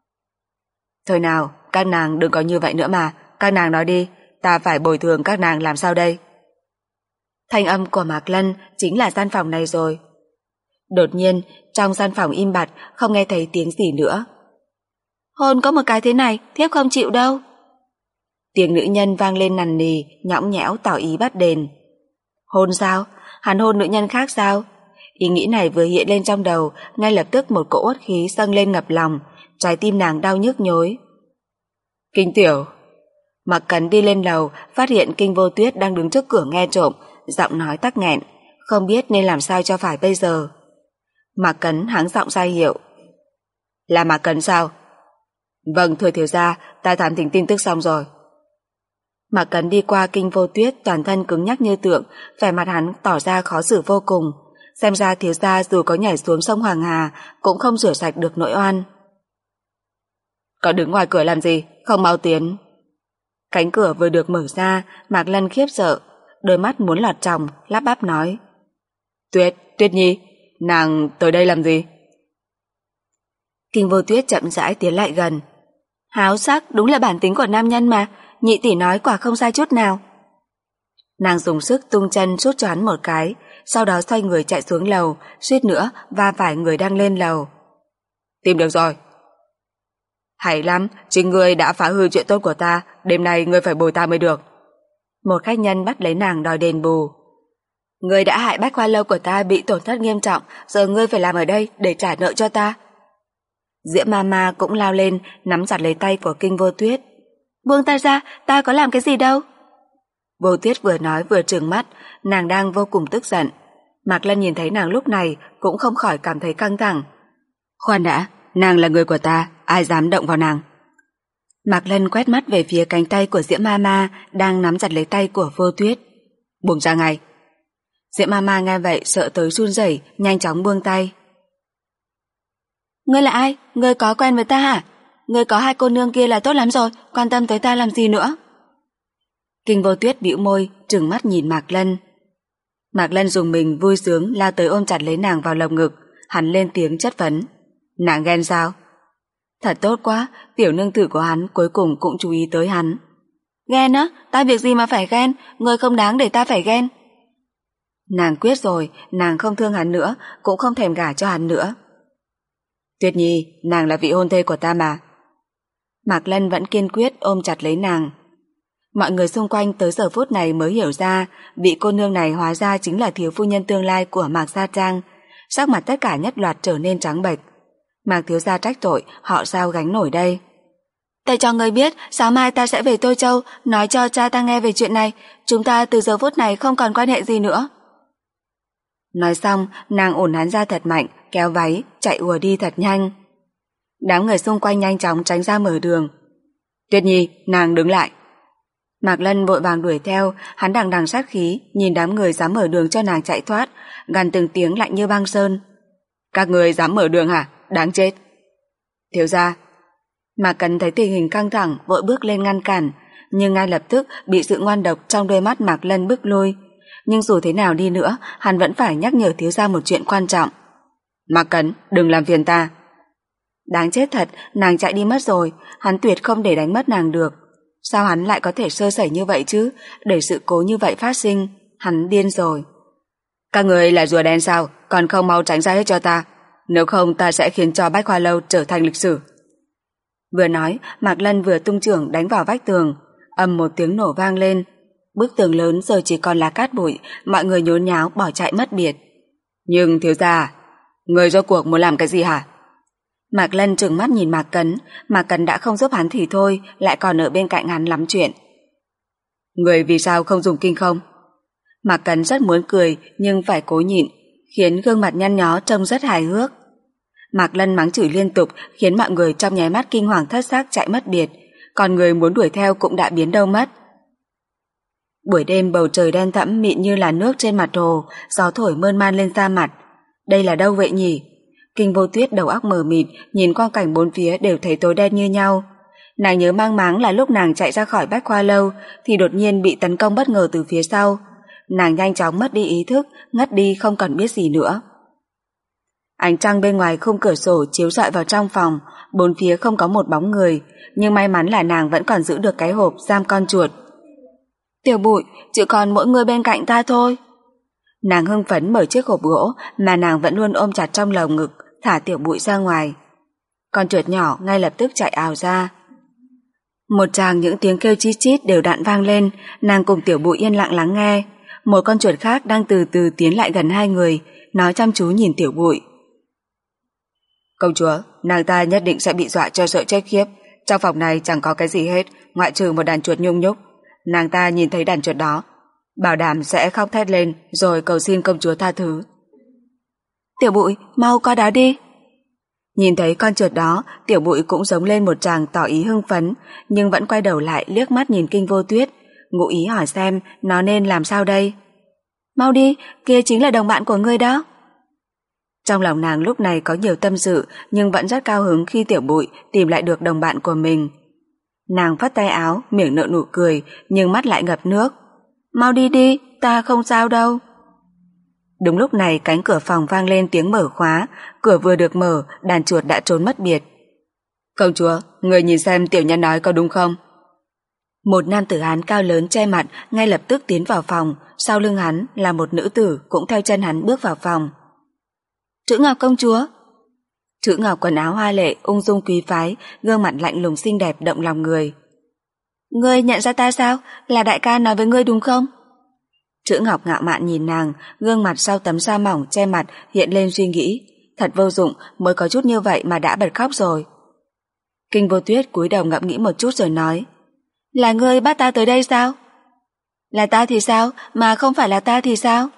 Thôi nào, các nàng đừng có như vậy nữa mà, các nàng nói đi, ta phải bồi thường các nàng làm sao đây? Thanh âm của Mạc Lân chính là gian phòng này rồi. Đột nhiên, trong gian phòng im bặt, không nghe thấy tiếng gì nữa. Hôn có một cái thế này, thiếp không chịu đâu. Tiếng nữ nhân vang lên nằn nì, nhõng nhẽo tỏ ý bắt đền. Hôn sao? Hắn hôn nữ nhân khác sao? Ý nghĩ này vừa hiện lên trong đầu, ngay lập tức một cỗ uất khí dâng lên ngập lòng, trái tim nàng đau nhức nhối. Kinh tiểu. Mạc Cấn đi lên lầu, phát hiện Kinh Vô Tuyết đang đứng trước cửa nghe trộm, giọng nói tắc nghẹn, không biết nên làm sao cho phải bây giờ. Mạc Cấn hắng giọng ra hiệu. Là Mạc Cấn sao? Vâng, thưa thiếu gia, ta thám thính tin tức xong rồi. Mạc Cấn đi qua Kinh Vô Tuyết, toàn thân cứng nhắc như tượng, vẻ mặt hắn tỏ ra khó xử vô cùng. Xem ra thiếu gia dù có nhảy xuống sông Hoàng Hà cũng không rửa sạch được nỗi oan. Có đứng ngoài cửa làm gì, không mau tiến. Cánh cửa vừa được mở ra, Mạc Lân khiếp sợ, đôi mắt muốn lọt tròng, lắp bắp nói. Tuyết, Tuyết Nhi, nàng tới đây làm gì? Kinh Vô Tuyết chậm rãi tiến lại gần. Háo sắc, đúng là bản tính của nam nhân mà, nhị tỷ nói quả không sai chút nào. Nàng dùng sức tung chân sút cho hắn một cái, sau đó xoay người chạy xuống lầu, suýt nữa va phải người đang lên lầu. Tìm được rồi. Hay lắm, chính ngươi đã phá hư chuyện tốt của ta, đêm nay ngươi phải bồi ta mới được. Một khách nhân bắt lấy nàng đòi đền bù. Ngươi đã hại Bách Hoa Lâu của ta bị tổn thất nghiêm trọng, giờ ngươi phải làm ở đây để trả nợ cho ta. Diễm Mama cũng lao lên, nắm chặt lấy tay của Kinh Vô Tuyết. Buông ta ra, ta có làm cái gì đâu. Vô Tuyết vừa nói vừa trừng mắt, nàng đang vô cùng tức giận. Mạc Lân nhìn thấy nàng lúc này cũng không khỏi cảm thấy căng thẳng. Khoan đã, nàng là người của ta, ai dám động vào nàng? Mạc Lân quét mắt về phía cánh tay của Diễm Mama đang nắm chặt lấy tay của Vô Tuyết. Buông ra ngay. Diễm Mama nghe vậy sợ tới run rẩy, nhanh chóng buông tay. Ngươi là ai? Ngươi có quen với ta hả? Ngươi có hai cô nương kia là tốt lắm rồi, quan tâm tới ta làm gì nữa? Kinh Vô Tuyết bĩu môi, trừng mắt nhìn Mạc Lân. Mạc Lân dùng mình vui sướng lao tới ôm chặt lấy nàng vào lồng ngực, hắn lên tiếng chất vấn. Nàng ghen sao? Thật tốt quá, tiểu nương tử của hắn cuối cùng cũng chú ý tới hắn. Ghen á? Ta việc gì mà phải ghen, ngươi không đáng để ta phải ghen. Nàng quyết rồi, nàng không thương hắn nữa, cũng không thèm gả cho hắn nữa. Tuyết Nhi, nàng là vị hôn thê của ta mà. Mạc Lân vẫn kiên quyết ôm chặt lấy nàng. Mọi người xung quanh tới giờ phút này mới hiểu ra vị cô nương này hóa ra chính là thiếu phu nhân tương lai của Mạc Gia Trang. Sắc mặt tất cả nhất loạt trở nên trắng bệch. Mạc thiếu gia trách tội, họ sao gánh nổi đây? Ta cho ngươi biết, sáng mai ta sẽ về Tô Châu, nói cho cha ta nghe về chuyện này. Chúng ta từ giờ phút này không còn quan hệ gì nữa. Nói xong, nàng ổn hắn ra thật mạnh, kéo váy, chạy ùa đi thật nhanh. Đám người xung quanh nhanh chóng tránh ra mở đường. Tuyết Nhi, nàng đứng lại. Mạc Lân vội vàng đuổi theo, hắn đằng đằng sát khí, nhìn đám người dám mở đường cho nàng chạy thoát, gằn từng tiếng lạnh như băng sơn. Các người dám mở đường hả? Đáng chết. Thiếu gia. Mạc Cấn thấy tình hình căng thẳng, vội bước lên ngăn cản, nhưng ngay lập tức bị sự ngoan độc trong đôi mắt Mạc Lân bức lui. Nhưng dù thế nào đi nữa, hắn vẫn phải nhắc nhở thiếu gia một chuyện quan trọng. Mạc Cấn, đừng làm phiền ta. Đáng chết thật, nàng chạy đi mất rồi, hắn tuyệt không để đánh mất nàng được. Sao hắn lại có thể sơ sẩy như vậy chứ? Để sự cố như vậy phát sinh, hắn điên rồi. Các người là rùa đen sao? Còn không mau tránh ra hết cho ta. nếu không ta sẽ khiến cho Bách Hoa Lâu trở thành lịch sử. Vừa nói, Mạc Lân vừa tung chưởng đánh vào vách tường, ầm một tiếng nổ vang lên. Bức tường lớn giờ chỉ còn là cát bụi, mọi người nhốn nháo bỏ chạy mất biệt. Nhưng thiếu gia, người rốt cuộc muốn làm cái gì hả? Mạc Lân trừng mắt nhìn Mạc Cấn, Mạc Cấn đã không giúp hắn thì thôi, lại còn ở bên cạnh hắn lắm chuyện. Người vì sao không dùng kinh không? Mạc Cấn rất muốn cười nhưng phải cố nhịn, khiến gương mặt nhăn nhó trông rất hài hước. Mạc Lân mắng chửi liên tục khiến mọi người trong nháy mắt kinh hoàng thất xác chạy mất biệt, còn người muốn đuổi theo cũng đã biến đâu mất. Buổi đêm bầu trời đen thẫm mịn như là nước trên mặt hồ, gió thổi mơn man lên da mặt. Đây là đâu vậy nhỉ? Kinh Vô Tuyết đầu óc mờ mịt, nhìn quang cảnh bốn phía đều thấy tối đen như nhau. Nàng nhớ mang máng là lúc nàng chạy ra khỏi Bách Hoa Lâu thì đột nhiên bị tấn công bất ngờ từ phía sau. Nàng nhanh chóng mất đi ý thức, ngất đi không còn biết gì nữa. Ánh trăng bên ngoài khung cửa sổ chiếu rọi vào trong phòng, bốn phía không có một bóng người, nhưng may mắn là nàng vẫn còn giữ được cái hộp giam con chuột. Tiểu Bụi, chỉ còn mỗi người bên cạnh ta thôi. Nàng hưng phấn mở chiếc hộp gỗ mà nàng vẫn luôn ôm chặt trong lồng ngực, thả Tiểu Bụi ra ngoài. Con chuột nhỏ ngay lập tức chạy ào ra. Một tràng những tiếng kêu chít chít đều đặn vang lên, nàng cùng Tiểu Bụi yên lặng lắng nghe. Một con chuột khác đang từ từ tiến lại gần hai người, nó chăm chú nhìn Tiểu Bụi. Công chúa, nàng ta nhất định sẽ bị dọa cho sợ chết khiếp. Trong phòng này chẳng có cái gì hết, ngoại trừ một đàn chuột nhung nhúc. Nàng ta nhìn thấy đàn chuột đó, bảo đảm sẽ khóc thét lên rồi cầu xin công chúa tha thứ. Tiểu Bụi, mau qua đó đi. Nhìn thấy con chuột đó, Tiểu Bụi cũng giống lên một tràng tỏ ý hưng phấn, nhưng vẫn quay đầu lại liếc mắt nhìn Kinh Vô Tuyết, ngụ ý hỏi xem nó nên làm sao đây. Mau đi, kia chính là đồng bạn của ngươi đó. Trong lòng nàng lúc này có nhiều tâm sự, nhưng vẫn rất cao hứng khi Tiểu Bụi tìm lại được đồng bạn của mình. Nàng phất tay áo, miệng nở nụ cười, nhưng mắt lại ngập nước. Mau đi đi, ta không sao đâu. Đúng lúc này cánh cửa phòng vang lên tiếng mở khóa, cửa vừa được mở, đàn chuột đã trốn mất biệt. Công chúa, người nhìn xem tiểu nhân nói có đúng không? Một nam tử Hán cao lớn che mặt ngay lập tức tiến vào phòng, sau lưng hắn là một nữ tử cũng theo chân hắn bước vào phòng. Trữ Ngọc công chúa. Trữ Ngọc quần áo hoa lệ, ung dung quý phái, gương mặt lạnh lùng xinh đẹp động lòng người. Ngươi nhận ra ta sao? Là đại ca nói với ngươi đúng không? Trữ Ngọc ngạo mạn nhìn nàng, gương mặt sau tấm sa mỏng che mặt hiện lên suy nghĩ. Thật vô dụng, mới có chút như vậy mà đã bật khóc rồi. Kinh Vô Tuyết cúi đầu ngẫm nghĩ một chút rồi nói. Là ngươi bắt ta tới đây sao? Là ta thì sao, mà không phải là ta thì sao?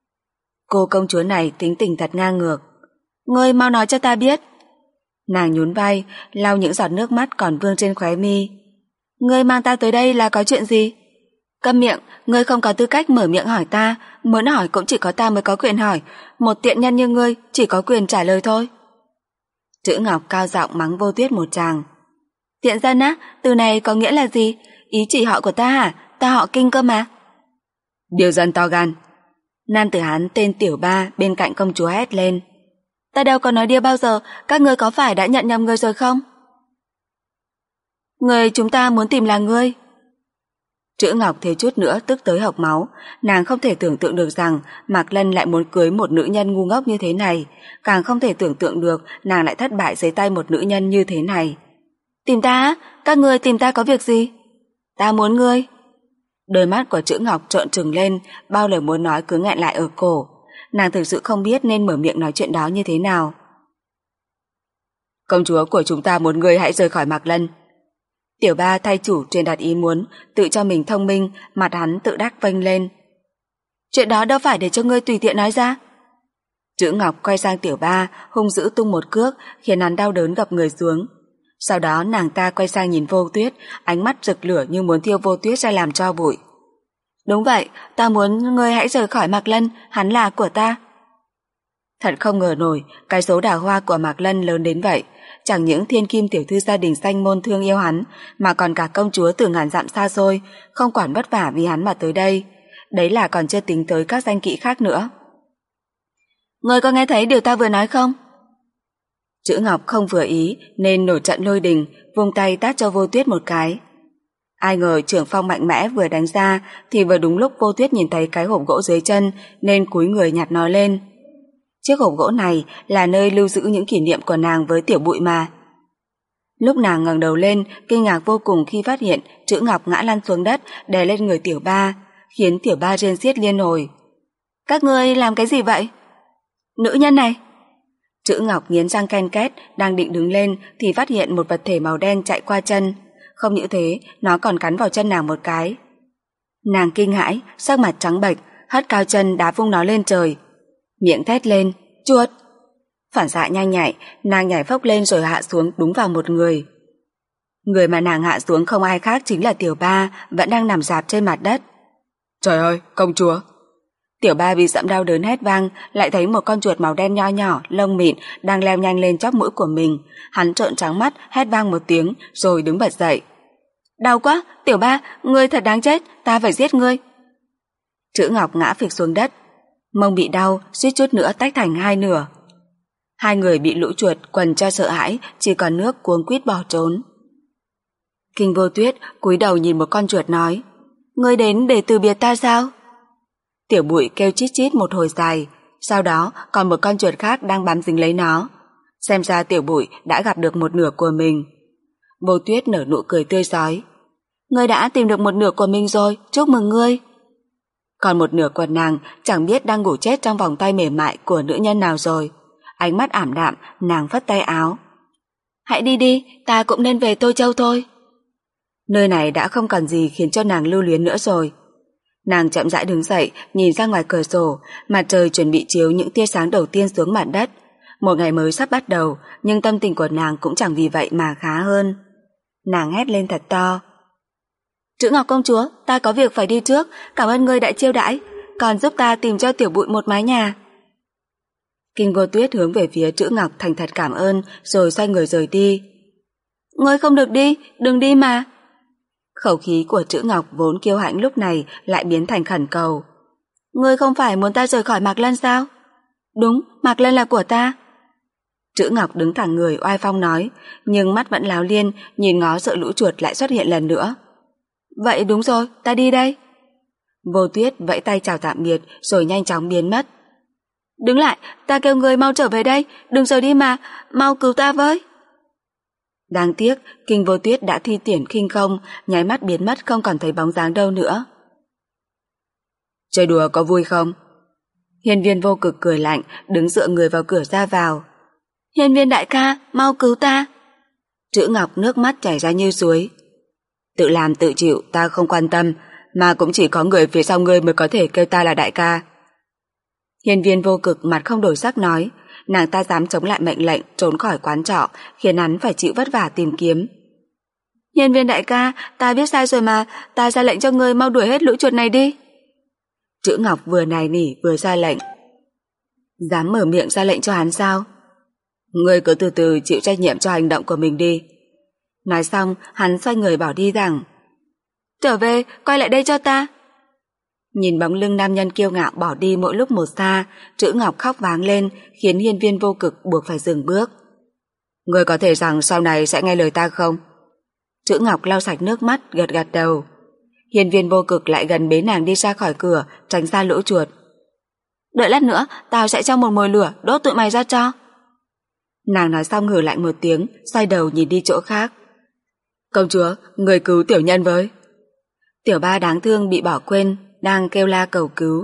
Cô công chúa này tính tình thật ngang ngược. Ngươi mau nói cho ta biết. Nàng nhún vai, lau những giọt nước mắt còn vương trên khóe mi. Ngươi mang ta tới đây là có chuyện gì? Câm miệng, ngươi không có tư cách mở miệng hỏi ta, muốn hỏi cũng chỉ có ta mới có quyền hỏi, một tiện nhân như ngươi chỉ có quyền trả lời thôi. Trữ Ngọc cao giọng mắng Vô Tuyết một tràng. Tiện dân á, từ này có nghĩa là gì? Ý chỉ họ của ta hả? Ta họ Kinh cơ mà. Điều dân to gan. Nam tử Hán tên Tiểu Ba bên cạnh công chúa hét lên. Ta đâu có nói điều bao giờ, các ngươi có phải đã nhận nhầm người rồi không? Người chúng ta muốn tìm là ngươi. Trữ Ngọc thiếu chút nữa tức tới hộc máu, nàng không thể tưởng tượng được rằng Mạc Lân lại muốn cưới một nữ nhân ngu ngốc như thế này, càng không thể tưởng tượng được nàng lại thất bại dưới tay một nữ nhân như thế này. Tìm ta á? Các ngươi tìm ta có việc gì? Ta muốn ngươi. Đôi mắt của Trữ Ngọc trợn trừng lên, bao lời muốn nói cứ nghẹn lại ở cổ. Nàng thực sự không biết nên mở miệng nói chuyện đó như thế nào. Công chúa của chúng ta muốn ngươi hãy rời khỏi Mạc Lân. Tiểu Ba thay chủ truyền đạt ý muốn, tự cho mình thông minh, mặt hắn tự đắc vênh lên. Chuyện đó đâu phải để cho ngươi tùy tiện nói ra. Trữ Ngọc quay sang Tiểu Ba, hung dữ tung một cước, khiến hắn đau đớn gập người xuống. Sau đó nàng ta quay sang nhìn Vô Tuyết, ánh mắt rực lửa như muốn thiêu Vô Tuyết ra làm tro bụi. Đúng vậy, ta muốn ngươi hãy rời khỏi Mạc Lân, hắn là của ta. Thật không ngờ nổi, cái số đào hoa của Mạc Lân lớn đến vậy. Chẳng những thiên kim tiểu thư gia đình danh môn thương yêu hắn, mà còn cả công chúa từ ngàn dặm xa xôi, không quản vất vả vì hắn mà tới đây. Đấy là còn chưa tính tới các danh kỹ khác nữa. Ngươi có nghe thấy điều ta vừa nói không? Trữ Ngọc không vừa ý nên nổi trận lôi đình, vung tay tát cho Vô Tuyết một cái. Ai ngờ trưởng phong mạnh mẽ vừa đánh ra thì vừa đúng lúc Vô Tuyết nhìn thấy cái hộp gỗ dưới chân nên cúi người nhặt nó lên. Chiếc hộp gỗ này là nơi lưu giữ những kỷ niệm của nàng với Tiểu Bụi mà. Lúc nàng ngẩng đầu lên, kinh ngạc vô cùng khi phát hiện chữ ngọc ngã lăn xuống đất đè lên người Tiểu Ba, khiến Tiểu Ba rên xiết liên hồi. Các ngươi làm cái gì vậy? Nữ nhân này! Chữ ngọc nghiến răng ken két, đang định đứng lên thì phát hiện một vật thể màu đen chạy qua chân. Không những thế, nó còn cắn vào chân nàng một cái. Nàng kinh hãi, sắc mặt trắng bệch, hất cao chân đá vung nó lên trời. Miệng thét lên, chuột! Phản xạ nhanh nhạy, nàng nhảy phốc lên rồi hạ xuống đúng vào một người. Người mà nàng hạ xuống không ai khác chính là Tiểu Ba, vẫn đang nằm rạp trên mặt đất. Trời ơi, công chúa! Tiểu Ba bị dẫm đau đớn hét vang, lại thấy một con chuột màu đen nho nhỏ, lông mịn đang leo nhanh lên chóp mũi của mình. Hắn trợn trắng mắt, hét vang một tiếng rồi đứng bật dậy. Đau quá, Tiểu Ba, ngươi thật đáng chết, ta phải giết ngươi. Chữ ngọc ngã phịch xuống đất, mông bị đau, suýt chút nữa tách thành hai nửa. Hai người bị lũ chuột quần cho sợ hãi, chỉ còn nước cuống quýt bỏ trốn. Kinh Vô Tuyết cúi đầu nhìn một con chuột nói, ngươi đến để từ biệt ta sao? Tiểu Bụi kêu chít chít một hồi dài, sau đó còn một con chuột khác đang bám dính lấy nó. Xem ra Tiểu Bụi đã gặp được một nửa của mình. Vô Tuyết nở nụ cười tươi rói. Ngươi đã tìm được một nửa của mình rồi, chúc mừng ngươi. Còn một nửa của nàng chẳng biết đang ngủ chết trong vòng tay mềm mại của nữ nhân nào rồi. Ánh mắt ảm đạm, nàng phất tay áo. Hãy đi đi, ta cũng nên về Tô Châu thôi. Nơi này đã không còn gì khiến cho nàng lưu luyến nữa rồi. Nàng chậm rãi đứng dậy, nhìn ra ngoài cửa sổ, mặt trời chuẩn bị chiếu những tia sáng đầu tiên xuống mặt đất. Một ngày mới sắp bắt đầu, nhưng tâm tình của nàng cũng chẳng vì vậy mà khá hơn. Nàng hét lên thật to. Chữ Ngọc công chúa, ta có việc phải đi trước, cảm ơn ngươi đã chiêu đãi, còn giúp ta tìm cho Tiểu Bụi một mái nhà. Kinh Vô Tuyết hướng về phía Chữ Ngọc thành thật cảm ơn, rồi xoay người rời đi. Ngươi không được đi, đừng đi mà. Khẩu khí của Chữ Ngọc vốn kiêu hãnh lúc này lại biến thành khẩn cầu. Ngươi không phải muốn ta rời khỏi Mạc Lân sao? Đúng, Mạc Lân là của ta. Chữ Ngọc đứng thẳng người oai phong nói, nhưng mắt vẫn láo liên, nhìn ngó sợ lũ chuột lại xuất hiện lần nữa. Vậy đúng rồi, ta đi đây. Vô Tuyết vẫy tay chào tạm biệt rồi nhanh chóng biến mất. Đứng lại, ta kêu người mau trở về đây, đừng rời đi mà, mau cứu ta với. Đáng tiếc, Kinh Vô Tuyết đã thi triển khinh công, nháy mắt biến mất không còn thấy bóng dáng đâu nữa. Chơi đùa có vui không? Hiên Viên Vô Cực cười lạnh, đứng dựa người vào cửa ra vào. Hiên Viên đại ca, mau cứu ta. Chữ Ngọc nước mắt chảy ra như suối. Tự làm tự chịu, ta không quan tâm, mà cũng chỉ có người phía sau ngươi mới có thể kêu ta là đại ca. Hiên Viên Vô Cực mặt không đổi sắc nói, nàng ta dám chống lại mệnh lệnh trốn khỏi quán trọ, khiến hắn phải chịu vất vả tìm kiếm. Hiên Viên đại ca, ta biết sai rồi mà, ta ra lệnh cho ngươi mau đuổi hết lũ chuột này đi. Chữ Ngọc vừa nài nỉ vừa ra lệnh. Dám mở miệng ra lệnh cho hắn sao? Ngươi cứ từ từ chịu trách nhiệm cho hành động của mình đi. Nói xong, hắn xoay người bỏ đi rằng, trở về, quay lại đây cho ta. Nhìn bóng lưng nam nhân kiêu ngạo bỏ đi mỗi lúc một xa, Chữ Ngọc khóc váng lên, khiến Hiên Viên Vô Cực buộc phải dừng bước. Ngươi có thể rằng sau này sẽ nghe lời ta không? Chữ Ngọc lau sạch nước mắt, gật gật đầu. Hiên Viên Vô Cực lại gần bế nàng đi ra khỏi cửa, tránh xa lũ chuột. Đợi lát nữa, tao sẽ cho một mồi lửa đốt tụi mày ra cho. Nàng nói xong hừ lạnh một tiếng, xoay đầu nhìn đi chỗ khác. Công chúa, người cứu tiểu nhân với. Tiểu Ba đáng thương bị bỏ quên, đang kêu la cầu cứu.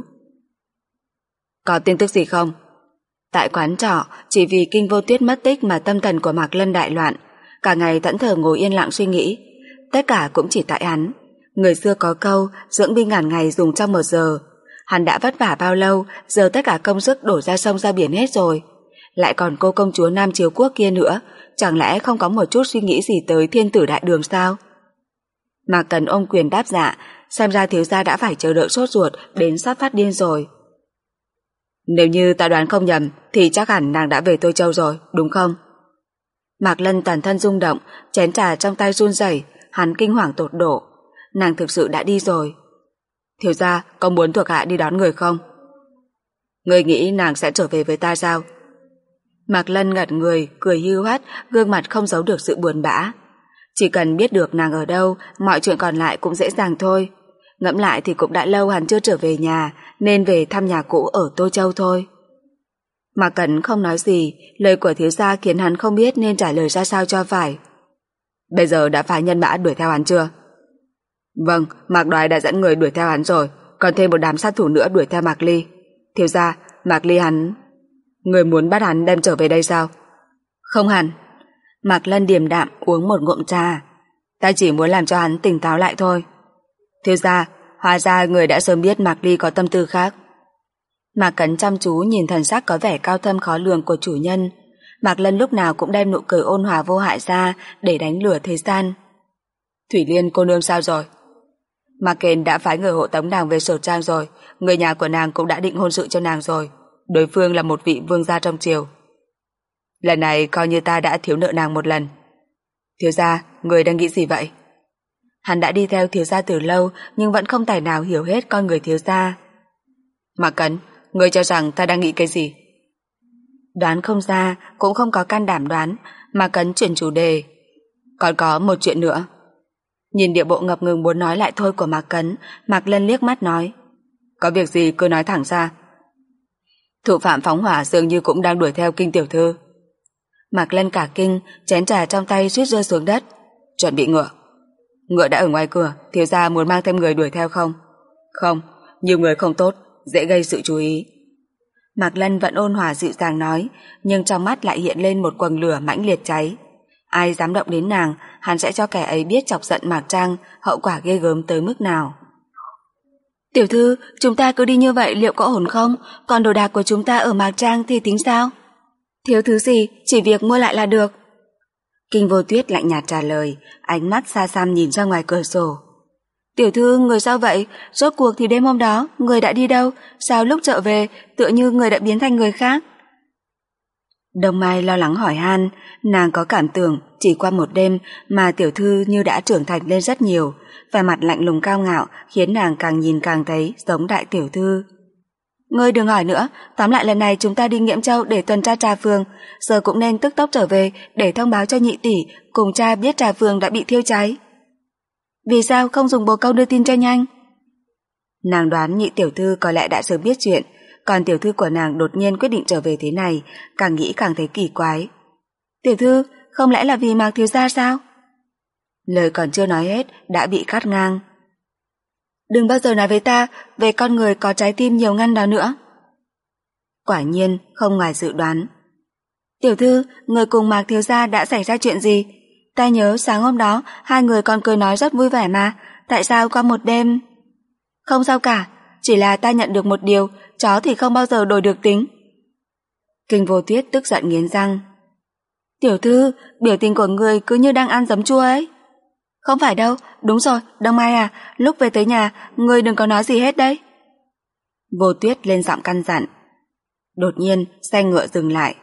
Có tin tức gì không? Tại quán trọ, chỉ vì Kinh Vô Tuyết mất tích mà tâm thần của Mạc Lân đại loạn, cả ngày thẫn thờ ngồi yên lặng suy nghĩ. Tất cả cũng chỉ tại hắn. Người xưa có câu, dưỡng binh ngàn ngày dùng trong một giờ. Hắn đã vất vả bao lâu, giờ tất cả công sức đổ ra sông ra biển hết rồi. Lại còn cô công chúa Nam Chiếu Quốc kia nữa, chẳng lẽ không có một chút suy nghĩ gì tới thiên tử đại đường sao? Mạc Cần ôm quyền đáp dạ, xem ra thiếu gia đã phải chờ đợi sốt ruột đến sắp phát điên rồi. Nếu như ta đoán không nhầm thì chắc hẳn nàng đã về Tô Châu rồi, đúng không? Mạc Lân toàn thân rung động, chén trà trong tay run rẩy, hắn kinh hoàng tột độ. Nàng thực sự đã đi rồi. Thiếu gia, có muốn thuộc hạ đi đón người không? Ngươi nghĩ nàng sẽ trở về với ta sao? Mạc Lân ngẩn người, cười hiu hắt, gương mặt không giấu được sự buồn bã. Chỉ cần biết được nàng ở đâu, mọi chuyện còn lại cũng dễ dàng thôi. Ngẫm lại thì cũng đã lâu hắn chưa trở về nhà, nên về thăm nhà cũ ở Tô Châu thôi. Mạc Cẩn không nói gì, lời của thiếu gia khiến hắn không biết nên trả lời ra sao cho phải. Bây giờ đã phái nhân mã đuổi theo hắn chưa? Vâng, Mạc Đoái đã dẫn người đuổi theo hắn rồi, còn thêm một đám sát thủ nữa đuổi theo Mạc Ly. Thiếu gia, Mạc Ly hắn... Người muốn bắt hắn đem trở về đây sao? Không hẳn. Mạc Lân điềm đạm uống một ngụm trà. Ta chỉ muốn làm cho hắn tỉnh táo lại thôi. Thiếu gia, hóa ra người đã sớm biết Mạc Ly có tâm tư khác. Mạc Cẩn chăm chú nhìn thần sắc có vẻ cao thâm khó lường của chủ nhân. Mạc Lân lúc nào cũng đem nụ cười ôn hòa vô hại ra để đánh lừa thế gian. Thủy Liên cô nương sao rồi? Mạc Kền đã phái người hộ tống nàng về Sở Trang rồi, người nhà của nàng cũng đã định hôn sự cho nàng rồi. Đối phương là một vị vương gia trong triều. Lần này coi như ta đã thiếu nợ nàng một lần. Thiếu gia, người đang nghĩ gì vậy? Hắn đã đi theo thiếu gia từ lâu nhưng vẫn không tài nào hiểu hết con người thiếu gia. Mạc Cẩn, người cho rằng ta đang nghĩ cái gì? Đoán không ra, cũng không có can đảm đoán, Mạc Cẩn chuyển chủ đề. Còn có một chuyện nữa. Nhìn địa bộ ngập ngừng muốn nói lại thôi của Mạc Cẩn, Mạc Lân liếc mắt nói. Có việc gì cứ nói thẳng ra. Thủ phạm phóng hỏa dường như cũng đang đuổi theo Kinh tiểu thư. Mạc Lân cả kinh, chén trà trong tay suýt rơi xuống đất. Chuẩn bị ngựa. Ngựa đã ở ngoài cửa, thiếu gia muốn mang thêm người đuổi theo không? Không, nhiều người không tốt, dễ gây sự chú ý. Mạc Lân vẫn ôn hòa dịu dàng nói, nhưng trong mắt lại hiện lên một quầng lửa mãnh liệt cháy. Ai dám động đến nàng, hắn sẽ cho kẻ ấy biết chọc giận Mạc Trang, hậu quả ghê gớm tới mức nào. Tiểu thư, chúng ta cứ đi như vậy liệu có ổn không? Còn đồ đạc của chúng ta ở Mạc Trang thì tính sao? Thiếu thứ gì, chỉ việc mua lại là được. Kinh Vô Tuyết lạnh nhạt trả lời, ánh mắt xa xăm nhìn ra ngoài cửa sổ. Tiểu thư, người sao vậy? Rốt cuộc thì đêm hôm đó, người đã đi đâu? Sao lúc trở về, tựa như người đã biến thành người khác? Đông Mai lo lắng hỏi han, nàng có cảm tưởng chỉ qua một đêm mà tiểu thư như đã trưởng thành lên rất nhiều, vẻ mặt lạnh lùng cao ngạo khiến nàng càng nhìn càng thấy giống đại tiểu thư. Ngươi đừng hỏi nữa, tóm lại lần này chúng ta đi Nghiễm Châu để tuần tra Trà Phường, giờ cũng nên tức tốc trở về để thông báo cho nhị tỷ cùng cha biết Trà Phường đã bị thiêu cháy. Vì sao không dùng bồ câu đưa tin cho nhanh? Nàng đoán nhị tiểu thư có lẽ đã sớm biết chuyện, còn tiểu thư của nàng đột nhiên quyết định trở về thế này, càng nghĩ càng thấy kỳ quái. Tiểu thư, không lẽ là vì Mạc thiếu gia sao? Lời còn chưa nói hết đã bị cắt ngang. Đừng bao giờ nói với ta về con người có trái tim nhiều ngăn đó nữa. Quả nhiên không ngoài dự đoán. Tiểu thư, người cùng Mạc thiếu gia đã xảy ra chuyện gì? Ta nhớ sáng hôm đó hai người còn cười nói rất vui vẻ mà, tại sao qua một đêm... Không sao cả, chỉ là ta nhận được một điều, chó thì không bao giờ đổi được tính. Kinh Vô Tuyết tức giận nghiến răng. Tiểu thư, biểu tình của người cứ như đang ăn giấm chua ấy. Không phải đâu, đúng rồi, Đông Mai à, lúc về tới nhà, người đừng có nói gì hết đấy. Vô Tuyết lên giọng căn dặn. Đột nhiên, xe ngựa dừng lại.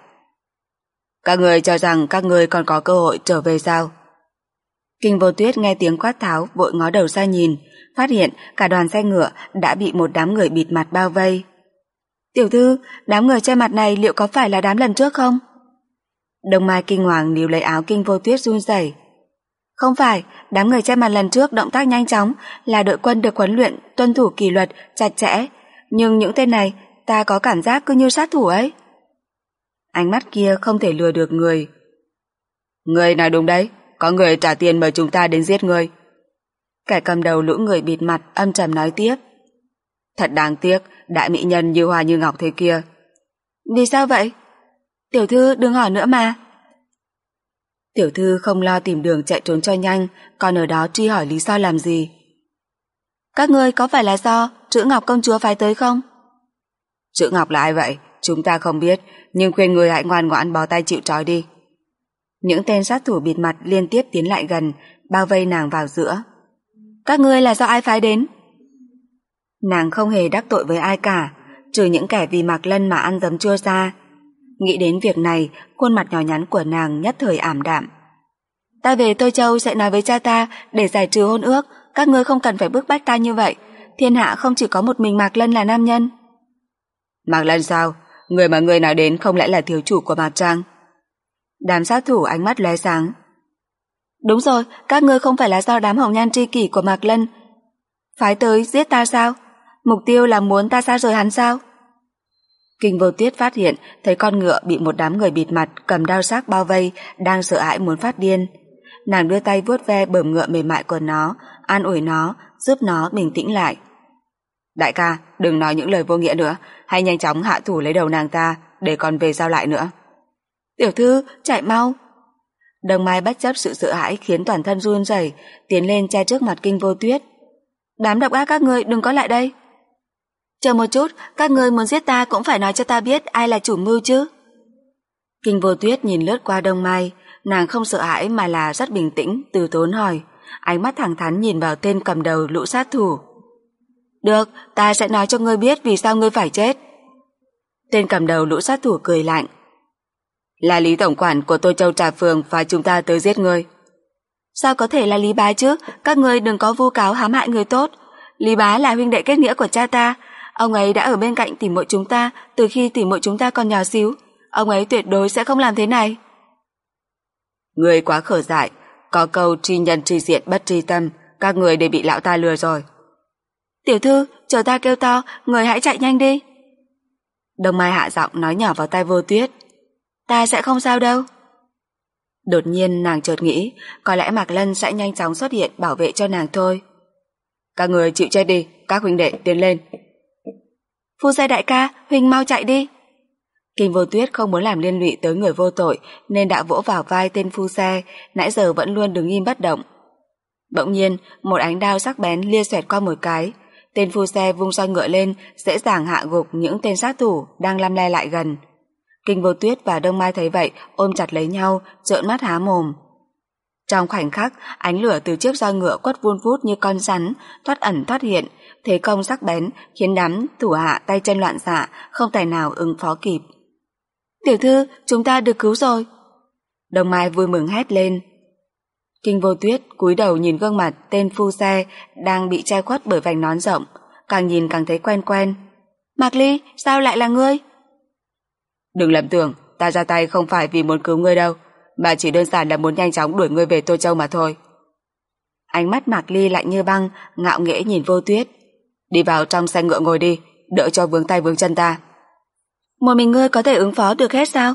Các người cho rằng các người còn có cơ hội trở về sao? Kinh Vô Tuyết nghe tiếng quát tháo vội ngó đầu ra nhìn, phát hiện cả đoàn xe ngựa đã bị một đám người bịt mặt bao vây. Tiểu thư, đám người che mặt này liệu có phải là đám lần trước không? Đông Mai kinh hoàng níu lấy áo Kinh Vô Tuyết run rẩy. Không phải, đám người che mặt lần trước động tác nhanh chóng, là đội quân được huấn luyện tuân thủ kỷ luật chặt chẽ, nhưng những tên này ta có cảm giác cứ như sát thủ ấy. Ánh mắt kia không thể lừa được người. Người nói đúng đấy, có người trả tiền mời chúng ta đến giết người. Kẻ cầm đầu lũ người bịt mặt âm trầm nói tiếp. Thật đáng tiếc, đại mỹ nhân như hoa như ngọc thế kia. Vì sao vậy? Tiểu thư đừng hỏi nữa mà. Tiểu thư không lo tìm đường chạy trốn cho nhanh, còn ở đó truy hỏi lý do làm gì. Các ngươi có phải là do Trữ Ngọc công chúa phái tới không? Trữ Ngọc là ai vậy? Chúng ta không biết, nhưng khuyên người hãy ngoan ngoãn bó tay chịu trói đi. Những tên sát thủ bịt mặt liên tiếp tiến lại gần, bao vây nàng vào giữa. Các ngươi là do ai phái đến? Nàng không hề đắc tội với ai cả, trừ những kẻ vì Mạc Lân mà ăn giấm chua ra. Nghĩ đến việc này, khuôn mặt nhỏ nhắn của nàng nhất thời ảm đạm. Ta về Tô Châu sẽ nói với cha ta để giải trừ hôn ước, các ngươi không cần phải bức bách ta như vậy. Thiên hạ không chỉ có một mình Mạc Lân là nam nhân. Mạc Lân sao? Người mà người nói đến không lẽ là thiếu chủ của Mạc Trang? Đám sát thủ ánh mắt lóe sáng. Đúng rồi, các ngươi không phải là do đám hồng nhan tri kỷ của Mạc Lân phái tới giết ta sao? Mục tiêu là muốn ta xa rời hắn sao? Kinh Vô Tuyết phát hiện thấy con ngựa bị một đám người bịt mặt cầm đao xác bao vây, đang sợ hãi muốn phát điên. Nàng đưa tay vuốt ve bờm ngựa mềm mại của nó, an ủi nó, giúp nó bình tĩnh lại. Đại ca, đừng nói những lời vô nghĩa nữa, hãy nhanh chóng hạ thủ lấy đầu nàng ta, để còn về giao lại nữa. Tiểu thư, chạy mau. Đồng Mai bất chấp sự sợ hãi khiến toàn thân run rẩy, tiến lên che trước mặt Kinh Vô Tuyết. Đám độc ác các ngươi đừng có lại đây. Chờ một chút, các ngươi muốn giết ta cũng phải nói cho ta biết ai là chủ mưu chứ. Kinh Vô Tuyết nhìn lướt qua Đông Mai, nàng không sợ hãi mà là rất bình tĩnh, từ tốn hỏi, ánh mắt thẳng thắn nhìn vào tên cầm đầu lũ sát thủ. Được, ta sẽ nói cho ngươi biết vì sao ngươi phải chết. Tên cầm đầu lũ sát thủ cười lạnh. Là Lý tổng quản của Tô Châu Trà Phường và chúng ta tới giết ngươi. Sao có thể là Lý Bá chứ? Các ngươi đừng có vu cáo hãm hại người tốt. Lý Bá là huynh đệ kết nghĩa của cha ta. Ông ấy đã ở bên cạnh tỉ muội chúng ta từ khi tỉ muội chúng ta còn nhỏ xíu. Ông ấy tuyệt đối sẽ không làm thế này. Ngươi quá khở dại. Có câu tri nhân tri diện bất tri tâm. Các người đều bị lão ta lừa rồi. Tiểu thư, chờ ta kêu to, người hãy chạy nhanh đi. Đông Mai hạ giọng nói nhỏ vào tai Vô Tuyết. Ta sẽ không sao đâu. Đột nhiên nàng chợt nghĩ, có lẽ Mạc Lân sẽ nhanh chóng xuất hiện bảo vệ cho nàng thôi. Các người chịu chết đi, các huynh đệ tiến lên. Phu xe đại ca, huynh mau chạy đi. Kinh Vô Tuyết không muốn làm liên lụy tới người vô tội nên đã vỗ vào vai tên phu xe, nãy giờ vẫn luôn đứng im bất động. Bỗng nhiên, một ánh đao sắc bén lia xoẹt qua một cái. Tên phu xe vung roi ngựa lên, dễ dàng hạ gục những tên sát thủ đang lăm le lại gần. Kinh Vô Tuyết và Đông Mai thấy vậy, ôm chặt lấy nhau, trợn mắt há mồm. Trong khoảnh khắc, ánh lửa từ chiếc roi ngựa quất vun vút như con rắn, thoát ẩn thoát hiện, thế công sắc bén khiến đám thủ hạ tay chân loạn xạ, không tài nào ứng phó kịp. Tiểu thư, chúng ta được cứu rồi. Đông Mai vui mừng hét lên. Kinh Vô Tuyết cúi đầu nhìn gương mặt tên phu xe đang bị che khuất bởi vành nón rộng, càng nhìn càng thấy quen quen. Mạc Ly, sao lại là ngươi? Đừng lầm tưởng, ta ra tay không phải vì muốn cứu ngươi đâu, mà chỉ đơn giản là muốn nhanh chóng đuổi ngươi về Tô Châu mà thôi. Ánh mắt Mạc Ly lạnh như băng, ngạo nghễ nhìn Vô Tuyết. Đi vào trong xe ngựa ngồi đi, đỡ cho vướng tay vướng chân ta. Một mình ngươi có thể ứng phó được hết sao?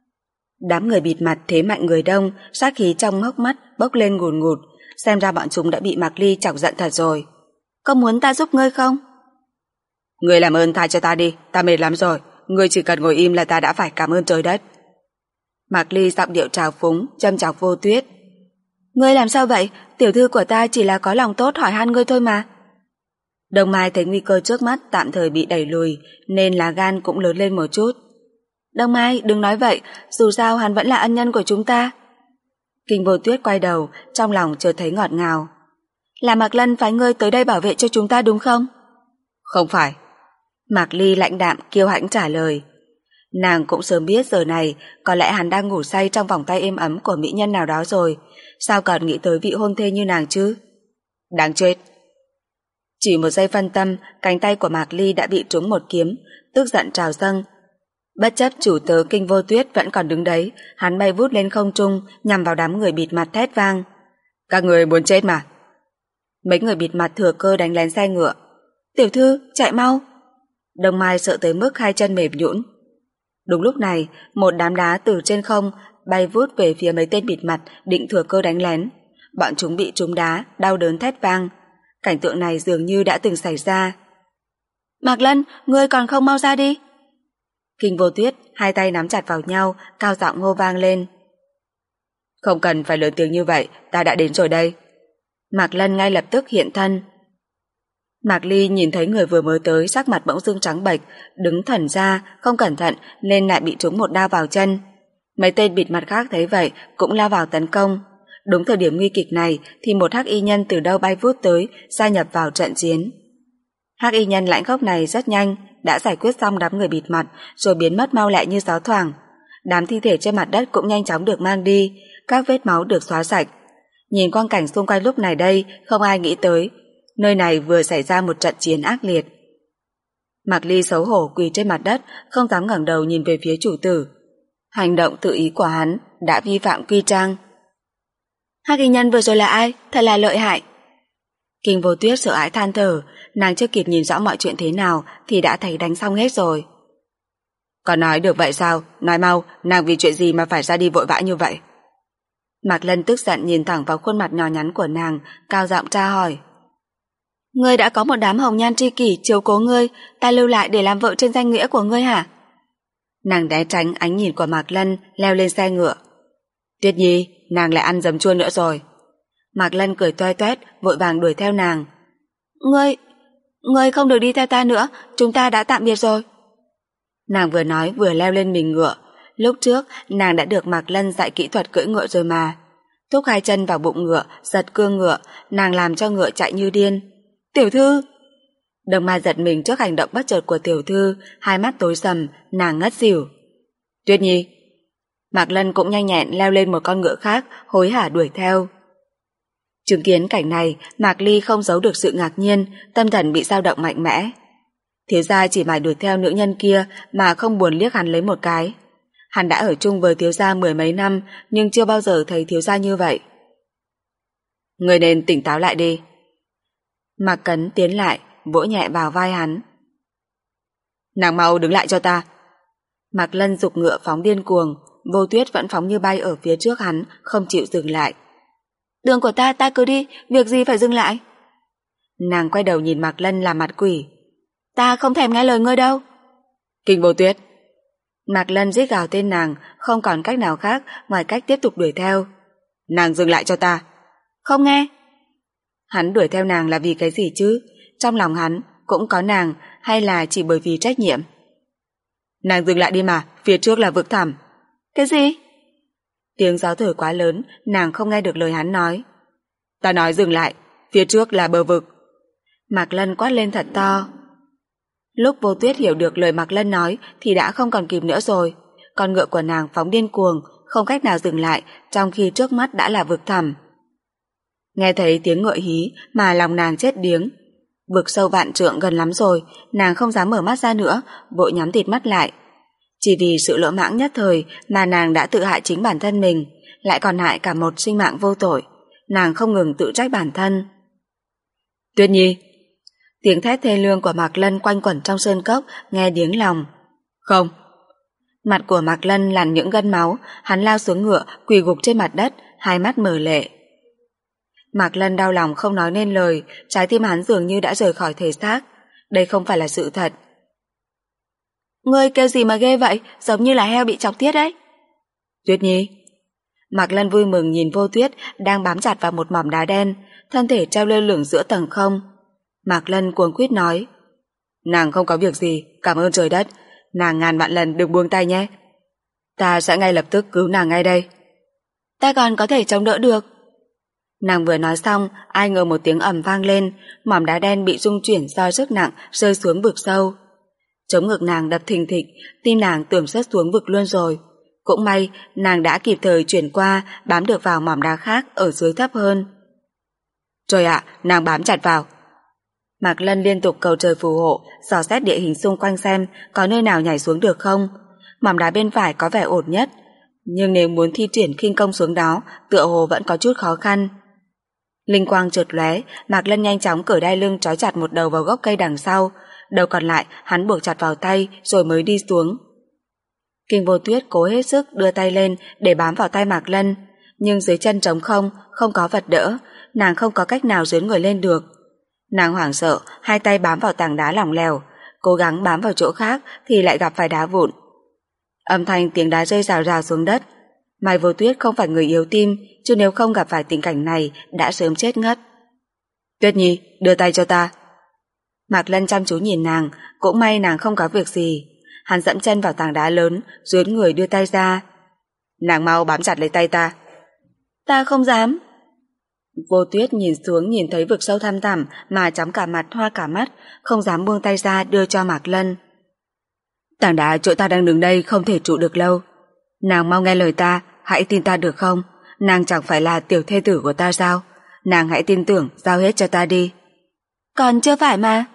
Đám người bịt mặt thế mạnh người đông, sát khí trong hốc mắt bốc lên ngùn ngụt, xem ra bọn chúng đã bị Mạc Ly chọc giận thật rồi. Có muốn ta giúp ngươi không? Ngươi làm ơn tha cho ta đi, ta mệt lắm rồi, ngươi chỉ cần ngồi im là ta đã phải cảm ơn trời đất. Mạc Ly giọng điệu trào phúng, châm chọc Vô Tuyết. Ngươi làm sao vậy? Tiểu thư của ta chỉ là có lòng tốt hỏi han ngươi thôi mà. Đông Mai thấy nguy cơ trước mắt tạm thời bị đẩy lùi, nên lá gan cũng lớn lên một chút. Đông Mai, đừng nói vậy, dù sao hắn vẫn là ân nhân của chúng ta. Kinh Vô Tuyết quay đầu, trong lòng chợt thấy ngọt ngào. Là Mạc Lân phái ngươi tới đây bảo vệ cho chúng ta đúng không? Không phải. Mạc Ly lãnh đạm kiêu hãnh trả lời. Nàng cũng sớm biết giờ này có lẽ hắn đang ngủ say trong vòng tay êm ấm của mỹ nhân nào đó rồi, sao còn nghĩ tới vị hôn thê như nàng chứ? Đáng chết. Chỉ một giây phân tâm, cánh tay của Mạc Ly đã bị trúng một kiếm, tức giận trào dâng. Bất chấp chủ tớ Kinh Vô Tuyết vẫn còn đứng đấy, hắn bay vút lên không trung nhằm vào đám người bịt mặt thét vang. Các người muốn chết mà. Mấy người bịt mặt thừa cơ đánh lén xe ngựa. Tiểu thư, chạy mau. Đông Mai sợ tới mức hai chân mềm nhũn. Đúng lúc này, một đám đá từ trên không bay vút về phía mấy tên bịt mặt định thừa cơ đánh lén. Bọn chúng bị trúng đá, đau đớn thét vang. Cảnh tượng này dường như đã từng xảy ra. Mạc Lân, ngươi còn không mau ra đi. Kinh Vô Tuyết hai tay nắm chặt vào nhau, cao giọng hô vang lên. Không cần phải lớn tiếng như vậy, ta đã đến rồi đây. Mạc Lân ngay lập tức hiện thân. Mạc Ly nhìn thấy người vừa mới tới sắc mặt bỗng dưng trắng bệch, đứng thẩn ra, không cẩn thận nên lại bị trúng một đao vào chân. Mấy tên bịt mặt khác thấy vậy cũng lao vào tấn công. Đúng thời điểm nguy kịch này thì một hắc y nhân từ đâu bay vút tới, gia nhập vào trận chiến. Hắc y nhân lãnh khốc này rất nhanh đã giải quyết xong đám người bịt mặt rồi biến mất mau lẹ như gió thoảng. Đám thi thể trên mặt đất cũng nhanh chóng được mang đi, các vết máu được xóa sạch. Nhìn quang cảnh xung quanh lúc này đây, không ai nghĩ tới nơi này vừa xảy ra một trận chiến ác liệt. Mạc Ly xấu hổ quỳ trên mặt đất, không dám ngẩng đầu nhìn về phía chủ tử. Hành động tự ý của hắn đã vi phạm quy trang. Hắc y nhân vừa rồi là ai? Thật là lợi hại. Kinh Vô Tuyết sợ hãi than thở, nàng chưa kịp nhìn rõ mọi chuyện thế nào thì đã thấy đánh xong hết rồi. Còn nói được vậy sao? Nói mau, nàng vì chuyện gì mà phải ra đi vội vã như vậy? Mạc Lân tức giận nhìn thẳng vào khuôn mặt nhỏ nhắn của nàng, cao giọng tra hỏi. Ngươi đã có một đám hồng nhan tri kỷ chiếu cố ngươi, ta lưu lại để làm vợ trên danh nghĩa của ngươi hả? Nàng né tránh ánh nhìn của Mạc Lân, leo lên xe ngựa. Tuyết Nhi, nàng lại ăn dấm chua nữa rồi. Mạc Lân cười toe toét, vội vàng đuổi theo nàng. Ngươi, ngươi không được đi theo ta nữa, chúng ta đã tạm biệt rồi. Nàng vừa nói vừa leo lên mình ngựa. Lúc trước, nàng đã được Mạc Lân dạy kỹ thuật cưỡi ngựa rồi mà. Thúc hai chân vào bụng ngựa, giật cương ngựa, nàng làm cho ngựa chạy như điên. Tiểu thư! Đồng Mai giật mình trước hành động bất chợt của tiểu thư, hai mắt tối sầm, nàng ngất xỉu. Tuyết Nhi! Mạc Lân cũng nhanh nhẹn leo lên một con ngựa khác, hối hả đuổi theo. Chứng kiến cảnh này, Mạc Ly không giấu được sự ngạc nhiên, tâm thần bị dao động mạnh mẽ. Thiếu gia chỉ mải đuổi theo nữ nhân kia mà không buồn liếc hắn lấy một cái. Hắn đã ở chung với thiếu gia mười mấy năm, nhưng chưa bao giờ thấy thiếu gia như vậy. Người nên tỉnh táo lại đi. Mạc Cấn tiến lại, vỗ nhẹ vào vai hắn. Nàng mau đứng lại cho ta. Mạc Lân giục ngựa phóng điên cuồng, Vô Tuyết vẫn phóng như bay ở phía trước hắn, không chịu dừng lại. Đường của ta, ta cứ đi, việc gì phải dừng lại? Nàng quay đầu nhìn Mạc Lân làm mặt quỷ. Ta không thèm nghe lời ngươi đâu. Kinh Vô Tuyết. Mạc Lân rít gào tên nàng, không còn cách nào khác ngoài cách tiếp tục đuổi theo. Nàng dừng lại cho ta. Không nghe. Hắn đuổi theo nàng là vì cái gì chứ? Trong lòng hắn cũng có nàng, hay là chỉ bởi vì trách nhiệm? Nàng dừng lại đi mà, phía trước là vực thẳm. Cái gì? Tiếng gió thổi quá lớn, nàng không nghe được lời hắn nói. Ta nói dừng lại, phía trước là bờ vực. Mạc Lân quát lên thật to. Lúc Vô Tuyết hiểu được lời Mạc Lân nói thì đã không còn kịp nữa rồi. Con ngựa của nàng phóng điên cuồng, không cách nào dừng lại, trong khi trước mắt đã là vực thẳm. Nghe thấy tiếng ngựa hí mà lòng nàng chết điếng. Vực sâu vạn trượng gần lắm rồi, nàng không dám mở mắt ra nữa, vội nhắm tịt mắt lại. Chỉ vì sự lỗ mãng nhất thời mà nàng đã tự hại chính bản thân mình, lại còn hại cả một sinh mạng vô tội. Nàng không ngừng tự trách bản thân. Tuyết Nhi! Tiếng thét thê lương của Mạc Lân quanh quẩn trong sơn cốc, nghe điếng lòng. Không! Mặt của Mạc Lân lằn những gân máu, hắn lao xuống ngựa, quỳ gục trên mặt đất, hai mắt mở lệ. Mạc Lân đau lòng không nói nên lời, trái tim hắn dường như đã rời khỏi thể xác. Đây không phải là sự thật. Ngươi kêu gì mà ghê vậy, giống như là heo bị chọc tiết đấy. Tuyết Nhi! Mạc Lân vui mừng nhìn Vô Tuyết đang bám chặt vào một mỏm đá đen, thân thể treo lơ lửng giữa tầng không. Mạc Lân cuống quýt nói. Nàng không có việc gì, cảm ơn trời đất. Nàng ngàn vạn lần đừng buông tay nhé. Ta sẽ ngay lập tức cứu nàng ngay đây. Ta còn có thể chống đỡ được. Nàng vừa nói xong, ai ngờ một tiếng ầm vang lên, mỏm đá đen bị rung chuyển do sức nặng rơi xuống vực sâu. Chống ngực nàng đập thình thịch, tim nàng tưởng rớt xuống vực luôn rồi. Cũng may nàng đã kịp thời chuyển qua, bám được vào mỏm đá khác ở dưới thấp hơn. Trời ạ, nàng bám chặt vào. Mạc Lân liên tục cầu trời phù hộ, dò xét địa hình xung quanh xem có nơi nào nhảy xuống được không. Mỏm đá bên phải có vẻ ổn nhất, nhưng nếu muốn thi triển khinh công xuống đó, tựa hồ vẫn có chút khó khăn. Linh quang chợt lóe, Mạc Lân nhanh chóng cởi đai lưng trói chặt một đầu vào gốc cây đằng sau, đầu còn lại hắn buộc chặt vào tay rồi mới đi xuống. Kinh Vô Tuyết cố hết sức đưa tay lên để bám vào tay Mạc Lân, nhưng dưới chân trống không, không có vật đỡ, nàng không có cách nào dướn người lên được. Nàng hoảng sợ, hai tay bám vào tảng đá lỏng lẻo, cố gắng bám vào chỗ khác thì lại gặp phải đá vụn. Âm thanh tiếng đá rơi rào rào xuống đất. Mai Vô Tuyết không phải người yếu tim, chứ nếu không gặp phải tình cảnh này đã sớm chết ngất. Tuyết Nhi, đưa tay cho ta. Mạc Lân chăm chú nhìn nàng, cũng may nàng không có việc gì. Hắn dẫm chân vào tảng đá lớn, dướn người đưa tay ra. Nàng mau bám chặt lấy tay ta. Ta không dám. Vô Tuyết nhìn xuống nhìn thấy vực sâu thăm thẳm mà chóng cả mặt hoa cả mắt, không dám buông tay ra đưa cho Mạc Lân. Tảng đá chỗ ta đang đứng đây không thể trụ được lâu. Nàng mau nghe lời ta, hãy tin ta được không? Nàng chẳng phải là tiểu thê tử của ta sao? Nàng hãy tin tưởng, giao hết cho ta đi. Còn chưa phải mà.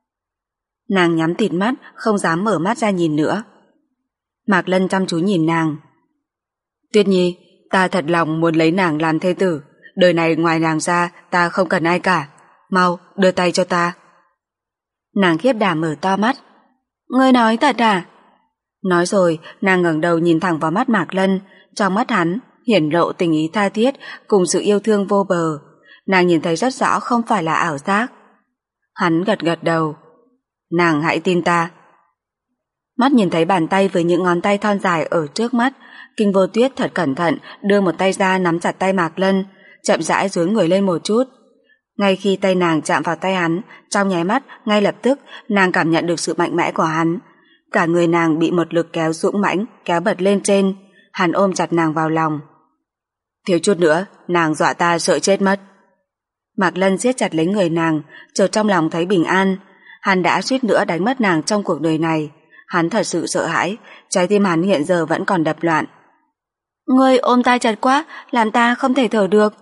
Nàng nhắm tịt mắt, không dám mở mắt ra nhìn nữa. Mạc Lân chăm chú nhìn nàng. Tuyết Nhi, ta thật lòng muốn lấy nàng làm thê tử. Đời này ngoài nàng ra, ta không cần ai cả. Mau, đưa tay cho ta. Nàng khiếp đảm mở to mắt. Ngươi nói thật à? Nói rồi, nàng ngẩng đầu nhìn thẳng vào mắt Mạc Lân, trong mắt hắn hiển lộ tình ý tha thiết cùng sự yêu thương vô bờ. Nàng nhìn thấy rất rõ không phải là ảo giác. Hắn gật gật đầu. Nàng hãy tin ta. Mắt nhìn thấy bàn tay với những ngón tay thon dài ở trước mắt, Kinh Vô Tuyết thật cẩn thận đưa một tay ra nắm chặt tay Mạc Lân, chậm rãi duỗi người lên một chút. Ngay khi tay nàng chạm vào tay hắn, trong nháy mắt, ngay lập tức, nàng cảm nhận được sự mạnh mẽ của hắn. Cả người nàng bị một lực kéo dũng mãnh, kéo bật lên trên. Hắn ôm chặt nàng vào lòng. Thiếu chút nữa, nàng dọa ta sợ chết mất. Mạc Lân siết chặt lấy người nàng, chợt trong lòng thấy bình an. Hắn đã suýt nữa đánh mất nàng trong cuộc đời này. Hắn thật sự sợ hãi, trái tim hắn hiện giờ vẫn còn đập loạn. Ngươi ôm ta chặt quá, làm ta không thể thở được.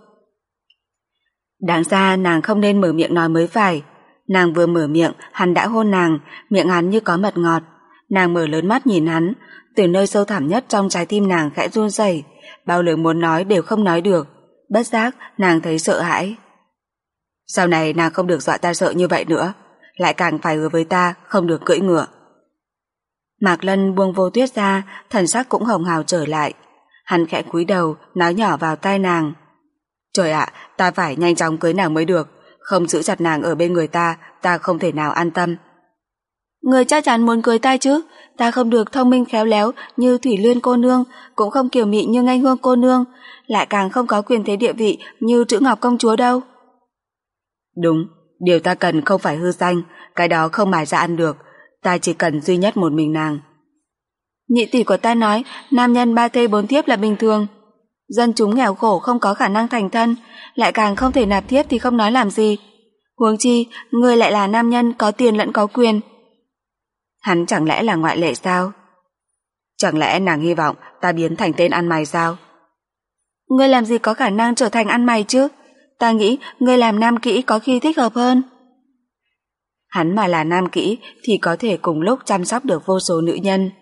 Đáng ra nàng không nên mở miệng nói mới phải. Nàng vừa mở miệng, hắn đã hôn nàng, miệng hắn như có mật ngọt. Nàng mở lớn mắt nhìn hắn, từ nơi sâu thẳm nhất trong trái tim nàng khẽ run rẩy, bao lời muốn nói đều không nói được. Bất giác, nàng thấy sợ hãi. Sau này nàng không được dọa ta sợ như vậy nữa, lại càng phải hứa với ta không được cưỡi ngựa. Mạc Lân buông Vô Tuyết ra, thần sắc cũng hồng hào trở lại. Hắn khẽ cúi đầu, nói nhỏ vào tai nàng. Trời ạ, ta phải nhanh chóng cưới nàng mới được, không giữ chặt nàng ở bên người ta, ta không thể nào an tâm. Người chắc chắn muốn cưới ta chứ, ta không được thông minh khéo léo như Thủy Luyên cô nương, cũng không kiều mị như Ngây Hương cô nương, lại càng không có quyền thế địa vị như Trữ Ngọc công chúa đâu. Đúng, điều ta cần không phải hư danh, cái đó không mài ra ăn được, ta chỉ cần duy nhất một mình nàng. Nhị tỷ của ta nói, nam nhân ba thê bốn thiếp là bình thường. Dân chúng nghèo khổ không có khả năng thành thân, lại càng không thể nạp thiếp thì không nói làm gì. Huống chi, ngươi lại là nam nhân có tiền lẫn có quyền. Hắn chẳng lẽ là ngoại lệ sao? Chẳng lẽ nàng hy vọng ta biến thành tên ăn mày sao? Ngươi làm gì có khả năng trở thành ăn mày chứ? Ta nghĩ ngươi làm nam kỹ có khi thích hợp hơn. Hắn mà là nam kỹ thì có thể cùng lúc chăm sóc được vô số nữ nhân.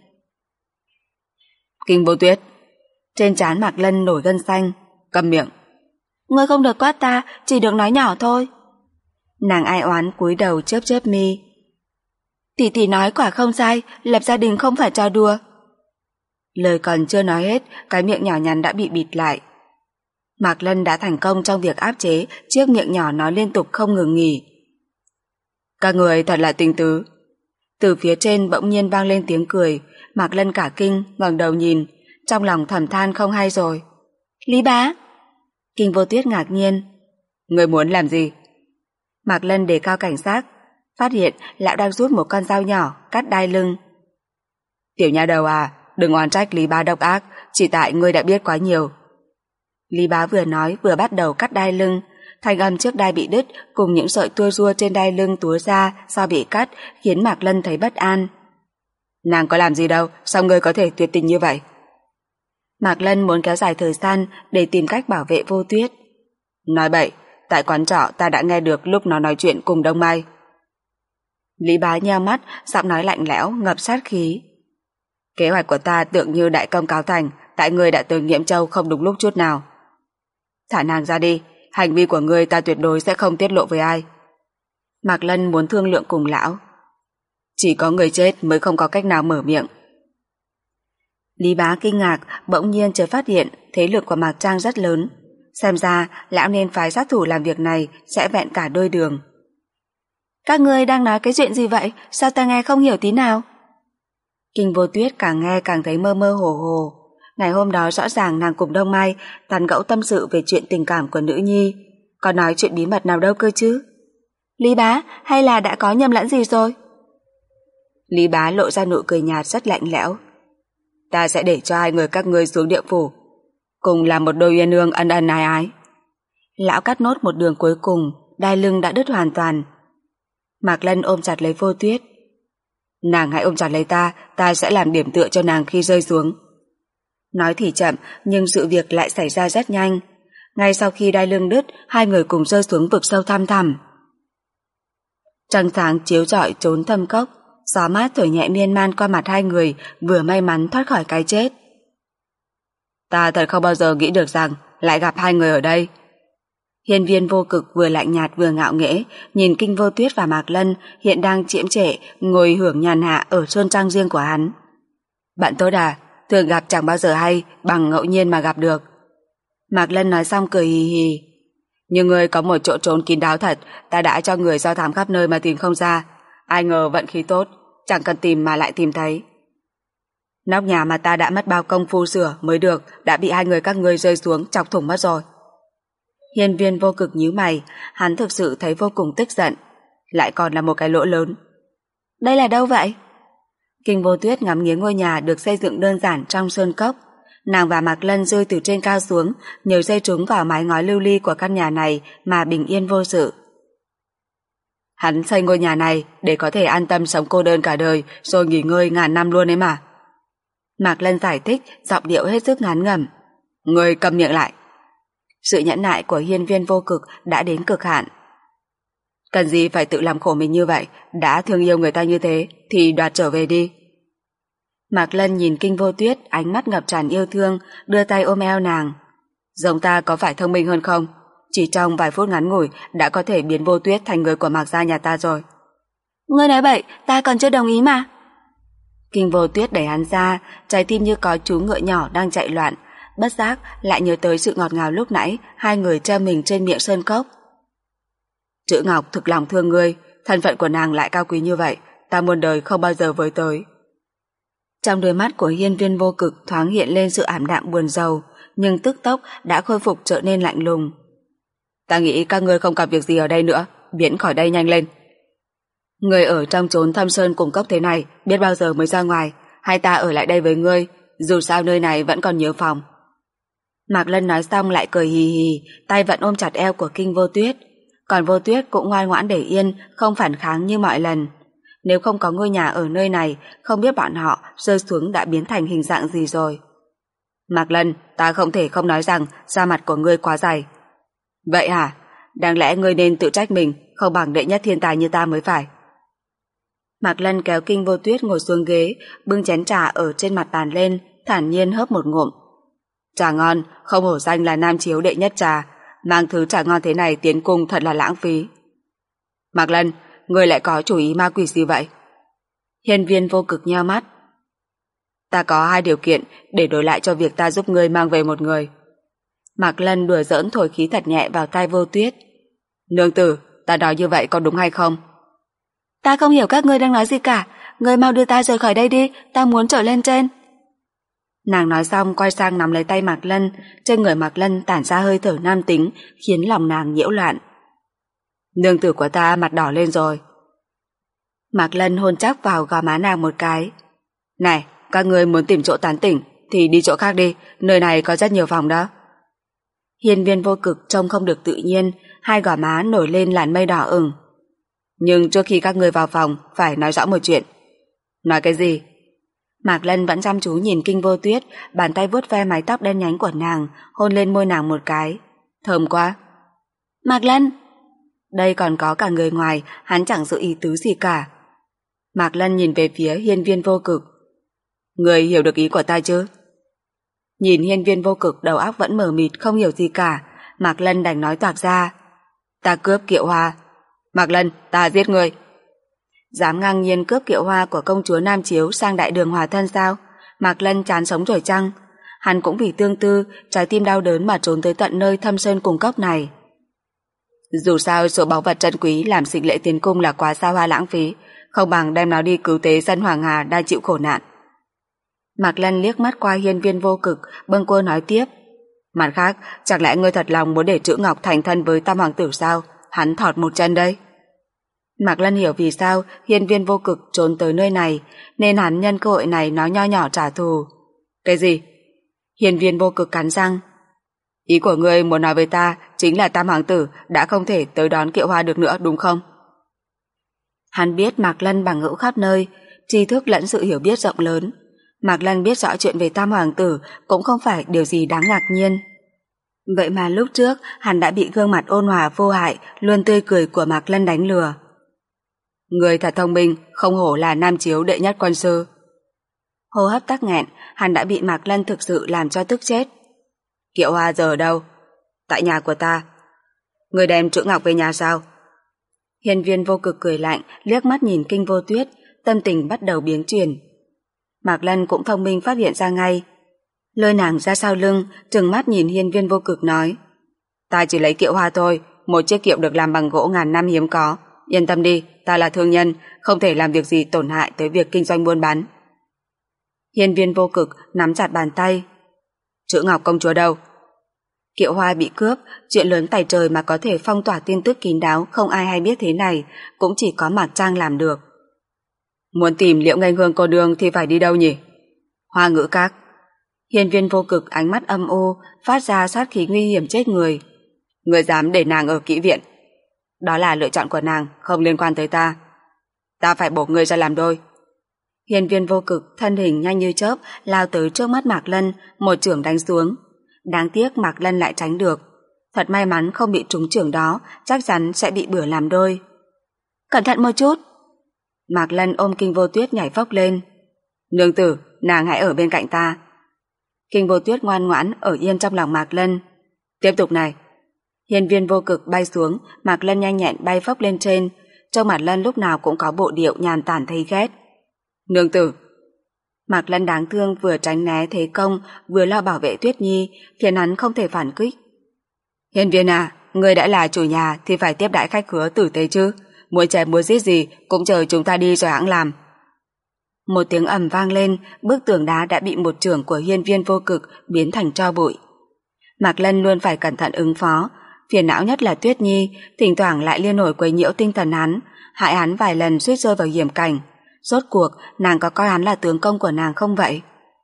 Kinh Vô Tuyết. Trên trán Mạc Lân nổi gân xanh. Câm miệng. Ngươi không được quát ta, chỉ được nói nhỏ thôi. Nàng ai oán cúi đầu chớp chớp mi. Tỷ tỷ nói quả không sai, lập gia đình không phải trò đùa. Lời còn chưa nói hết, cái miệng nhỏ nhắn đã bị bịt lại. Mạc Lân đã thành công trong việc áp chế chiếc miệng nhỏ nói liên tục không ngừng nghỉ. Các người thật là tình tứ. Từ phía trên bỗng nhiên vang lên tiếng cười. Mạc Lân cả kinh, ngẩng đầu nhìn, trong lòng thầm than không hay rồi. Lý bá. Kinh Vô Tuyết ngạc nhiên. Người muốn làm gì? Mạc Lân đề cao cảnh giác, phát hiện lão đang rút một con dao nhỏ cắt đai lưng. Tiểu nha đầu à, đừng oán trách Lý bá độc ác, chỉ tại ngươi đã biết quá nhiều. Lý bá vừa nói vừa bắt đầu cắt đai lưng. Thanh âm trước đai bị đứt cùng những sợi tua rua trên đai lưng túa ra do bị cắt khiến Mạc Lân thấy bất an. Nàng có làm gì đâu, sao ngươi có thể tuyệt tình như vậy? Mạc Lân muốn kéo dài thời gian để tìm cách bảo vệ Vô Tuyết. Nói bậy, tại quán trọ ta đã nghe được lúc nó nói chuyện cùng Đông Mai. Lý bá nheo mắt, giọng nói lạnh lẽo, ngập sát khí. Kế hoạch của ta tưởng như đại công cáo thành, tại ngươi đã tới Nghiễm Châu không đúng lúc chút nào. Thả nàng ra đi, hành vi của ngươi ta tuyệt đối sẽ không tiết lộ với ai. Mạc Lân muốn thương lượng cùng lão. Chỉ có người chết mới không có cách nào mở miệng. Lý bá kinh ngạc, bỗng nhiên chợt phát hiện thế lực của Mạc Trang rất lớn. Xem ra lão nên phái sát thủ làm việc này sẽ vẹn cả đôi đường. Các ngươi đang nói cái chuyện gì vậy? Sao ta nghe không hiểu tí nào? Kinh Vô Tuyết càng nghe càng thấy mơ mơ hồ hồ. Ngày hôm đó rõ ràng nàng cùng Đông Mai tán gẫu tâm sự về chuyện tình cảm của nữ nhi, có nói chuyện bí mật nào đâu cơ chứ. Lý bá, hay là đã có nhầm lẫn gì rồi? Lý bá lộ ra nụ cười nhạt rất lạnh lẽo. Ta sẽ để cho hai người các ngươi xuống địa phủ, cùng làm một đôi uyên ương ân ân ái ái. Lão cắt nốt một đường cuối cùng, đai lưng đã đứt hoàn toàn. Mạc Lân ôm chặt lấy Vô Tuyết. Nàng hãy ôm chặt lấy ta, ta sẽ làm điểm tựa cho nàng khi rơi xuống. Nói thì chậm, nhưng sự việc lại xảy ra rất nhanh. Ngay sau khi đai lưng đứt, hai người cùng rơi xuống vực sâu thăm thẳm. Trăng sáng chiếu rọi trốn thâm cốc, gió mát thổi nhẹ miên man qua mặt hai người, vừa may mắn thoát khỏi cái chết. Ta thật không bao giờ nghĩ được rằng lại gặp hai người ở đây. Hiên Viên Vô Cực vừa lạnh nhạt vừa ngạo nghễ, nhìn Kinh Vô Tuyết và Mạc Lân hiện đang chiễm trệ ngồi hưởng nhàn hạ ở sơn trang riêng của hắn. Bạn tốt à, thường gặp chẳng bao giờ hay bằng ngẫu nhiên mà gặp được. Mạc Lân nói xong cười hì hì. Nhưng ngươi có một chỗ trốn kín đáo thật, ta đã cho người do thám khắp nơi mà tìm không ra. Ai ngờ vận khí tốt, chẳng cần tìm mà lại tìm thấy. Nóc nhà mà ta đã mất bao công phu sửa mới được đã bị hai người các ngươi rơi xuống chọc thủng mất rồi. Hiên Viên Vô Cực nhíu mày, hắn thực sự thấy vô cùng tức giận. Lại còn là một cái lỗ lớn. Đây là đâu vậy? Kinh Vô Tuyết ngắm nghía ngôi nhà được xây dựng đơn giản trong sơn cốc. Nàng và Mạc Lân rơi từ trên cao xuống, nhờ dây trúng vào mái ngói lưu ly của căn nhà này mà bình yên vô sự. Hắn xây ngôi nhà này để có thể an tâm sống cô đơn cả đời rồi nghỉ ngơi ngàn năm luôn ấy mà. Mạc Lân giải thích, giọng điệu hết sức ngán ngẩm. Ngươi câm miệng lại. Sự nhẫn nại của Hiên Viên Vô Cực đã đến cực hạn. Cần gì phải tự làm khổ mình như vậy, đã thương yêu người ta như thế thì đoạt trở về đi. Mạc Lân nhìn Kinh Vô Tuyết, ánh mắt ngập tràn yêu thương, đưa tay ôm eo nàng. Giống ta có phải thông minh hơn không? Chỉ trong vài phút ngắn ngủi đã có thể biến Vô Tuyết thành người của Mạc gia nhà ta rồi. Ngươi nói bậy, ta còn chưa đồng ý mà. Kinh Vô Tuyết đẩy hắn ra, trái tim như có chú ngựa nhỏ đang chạy loạn, bất giác lại nhớ tới sự ngọt ngào lúc nãy hai người treo mình trên miệng sơn cốc. Chữ Ngọc thực lòng thương ngươi, thân phận của nàng lại cao quý như vậy, ta muôn đời không bao giờ với tới. Trong đôi mắt của Hiên Viên Vô Cực thoáng hiện lên sự ảm đạm buồn rầu, nhưng tức tốc đã khôi phục trở nên lạnh lùng. Ta nghĩ các ngươi không gặp việc gì ở đây nữa, biến khỏi đây nhanh lên. Ngươi ở trong chốn thâm sơn cùng cốc thế này, biết bao giờ mới ra ngoài, hay ta ở lại đây với ngươi, dù sao nơi này vẫn còn nhiều phòng. Mạc Lân nói xong lại cười hì hì, tay vẫn ôm chặt eo của Kinh Vô Tuyết, còn Vô Tuyết cũng ngoan ngoãn để yên, không phản kháng như mọi lần. Nếu không có ngôi nhà ở nơi này, không biết bọn họ rơi xuống đã biến thành hình dạng gì rồi. Mạc Lân, ta không thể không nói rằng da mặt của ngươi quá dày. Vậy hả? Đáng lẽ ngươi nên tự trách mình, không bằng đệ nhất thiên tài như ta mới phải. Mạc Lân kéo Kinh Vô Tuyết ngồi xuống ghế, bưng chén trà ở trên mặt bàn lên, thản nhiên hớp một ngụm. Trà ngon, không hổ danh là Nam Chiếu đệ nhất trà, mang thứ trà ngon thế này tiến cung thật là lãng phí. Mạc Lân, ngươi lại có chủ ý ma quỷ gì vậy? Hiên Viên Vô Cực nheo mắt. Ta có hai điều kiện để đổi lại cho việc ta giúp ngươi mang về một người. Mạc Lân đùa giỡn thổi khí thật nhẹ vào tai Vô Tuyết. Nương tử, ta nói như vậy có đúng hay không? Ta không hiểu các ngươi đang nói gì cả, ngươi mau đưa ta rời khỏi đây đi, ta muốn trở lên trên. Nàng nói xong quay sang nắm lấy tay Mạc Lân, trên người Mạc Lân tản ra hơi thở nam tính, khiến lòng nàng nhiễu loạn. Nương tử của ta mặt đỏ lên rồi. Mạc Lân hôn chắc vào gò má nàng một cái. Này, các ngươi muốn tìm chỗ tán tỉnh thì đi chỗ khác đi, nơi này có rất nhiều phòng đó. Hiên Viên Vô Cực trông không được tự nhiên, hai gò má nổi lên làn mây đỏ ửng. Nhưng trước khi các ngươi vào phòng phải nói rõ một chuyện. Nói cái gì? Mạc Lân vẫn chăm chú nhìn Kinh Vô Tuyết, bàn tay vuốt ve mái tóc đen nhánh của nàng, hôn lên môi nàng một cái. Thơm quá. Mạc Lân! Đây còn có cả người ngoài, hắn chẳng giữ ý tứ gì cả. Mạc Lân nhìn về phía Hiên Viên Vô Cực. Người hiểu được ý của ta chứ? Nhìn Hiên Viên Vô Cực đầu óc vẫn mờ mịt không hiểu gì cả, Mạc Lân đành nói toạc ra. Ta cướp kiệu hoa. Mạc Lân, ta giết người. Dám ngang nhiên cướp kiệu hoa của công chúa Nam Chiếu sang đại đường hòa thân sao? Mạc Lân chán sống rồi chăng? Hắn cũng vì tương tư, trái tim đau đớn mà trốn tới tận nơi thâm sơn cùng cốc này. Dù sao số báu vật trân quý làm sinh lễ tiến cung là quá xa hoa lãng phí, không bằng đem nó đi cứu tế dân Hoàng Hà đang chịu khổ nạn. Mạc Lân liếc mắt qua Hiên Viên Vô Cực, bâng quơ nói tiếp. Mặt khác, chẳng lẽ ngươi thật lòng muốn để Chữ Ngọc thành thân với Tam Hoàng tử sao? Hắn thọt một chân đây. Mạc Lân hiểu vì sao Hiên Viên Vô Cực trốn tới nơi này, nên hắn nhân cơ hội này nói nho nhỏ trả thù. Cái gì? Hiên Viên Vô Cực cắn răng. Ý của ngươi muốn nói với ta chính là Tam Hoàng tử đã không thể tới đón kiệu hoa được nữa đúng không? Hắn biết Mạc Lân bằng hữu khắp nơi, tri thức lẫn sự hiểu biết rộng lớn. Mạc Lân biết rõ chuyện về Tam Hoàng tử cũng không phải điều gì đáng ngạc nhiên. Vậy mà lúc trước hắn đã bị gương mặt ôn hòa vô hại, luôn tươi cười của Mạc Lân đánh lừa. Người thật thông minh, không hổ là Nam Chiếu đệ nhất quân sư. Hô hấp tắc nghẹn, hắn đã bị Mạc Lân thực sự làm cho tức chết. Kiệu hoa giờ ở đâu? Tại nhà của ta. Người đem Chữ Ngọc về nhà sao? Hiên Viên Vô Cực cười lạnh, liếc mắt nhìn Kinh Vô Tuyết, tâm tình bắt đầu biến chuyển. Mạc Lân cũng thông minh phát hiện ra ngay. Lôi nàng ra sau lưng, trừng mắt nhìn Hiên Viên Vô Cực nói: Ta chỉ lấy kiệu hoa thôi, một chiếc kiệu được làm bằng gỗ ngàn năm hiếm có. Yên tâm đi, ta là thương nhân, không thể làm việc gì tổn hại tới việc kinh doanh buôn bán. Hiên Viên Vô Cực nắm chặt bàn tay. Chữ Ngọc công chúa đâu? Kiệu hoa bị cướp, chuyện lớn tày trời mà có thể phong tỏa tin tức kín đáo không ai hay biết thế này, cũng chỉ có Mạc Trang làm được. Muốn tìm Liễu Nghênh Hương cô nương thì phải đi đâu nhỉ? Hoa Ngữ Các. Hiên Viên Vô Cực ánh mắt âm u, phát ra sát khí nguy hiểm chết người. Người dám để nàng ở kỹ viện? Đó là lựa chọn của nàng, không liên quan tới ta. Ta phải bổ ngươi ra làm đôi. Hiên Viên Vô Cực thân hình nhanh như chớp lao tới trước mắt Mạc Lân, một chưởng đánh xuống. Đáng tiếc Mạc Lân lại tránh được. Thật may mắn không bị trúng chưởng đó, chắc chắn sẽ bị bửa làm đôi. Cẩn thận một chút. Mạc Lân ôm Kinh Vô Tuyết nhảy phốc lên. Nương tử, nàng hãy ở bên cạnh ta. Kinh Vô Tuyết ngoan ngoãn ở yên trong lòng Mạc Lân. Tiếp tục này. Hiên Viên Vô Cực bay xuống, Mạc Lân nhanh nhẹn bay phốc lên trên. Trong Mạc Lân lúc nào cũng có bộ điệu nhàn tản thấy ghét. Nương tử. Mạc Lân đáng thương vừa tránh né thế công, vừa lo bảo vệ Tuyết Nhi, khiến hắn không thể phản kích. Hiên Viên à, người đã là chủ nhà thì phải tiếp đãi khách khứa tử tế chứ. Muốn chém muốn giết gì cũng chờ chúng ta đi rồi hãng làm. Một tiếng ầm vang lên, bức tường đá đã bị một chưởng của Hiên Viên Vô Cực biến thành tro bụi. Mạc Lân luôn phải cẩn thận ứng phó, phiền não nhất là Tuyết Nhi, thỉnh thoảng lại liên nổi quấy nhiễu tinh thần hắn, hại hắn vài lần suýt rơi vào hiểm cảnh. Rốt cuộc, nàng có coi hắn là tướng công của nàng không vậy?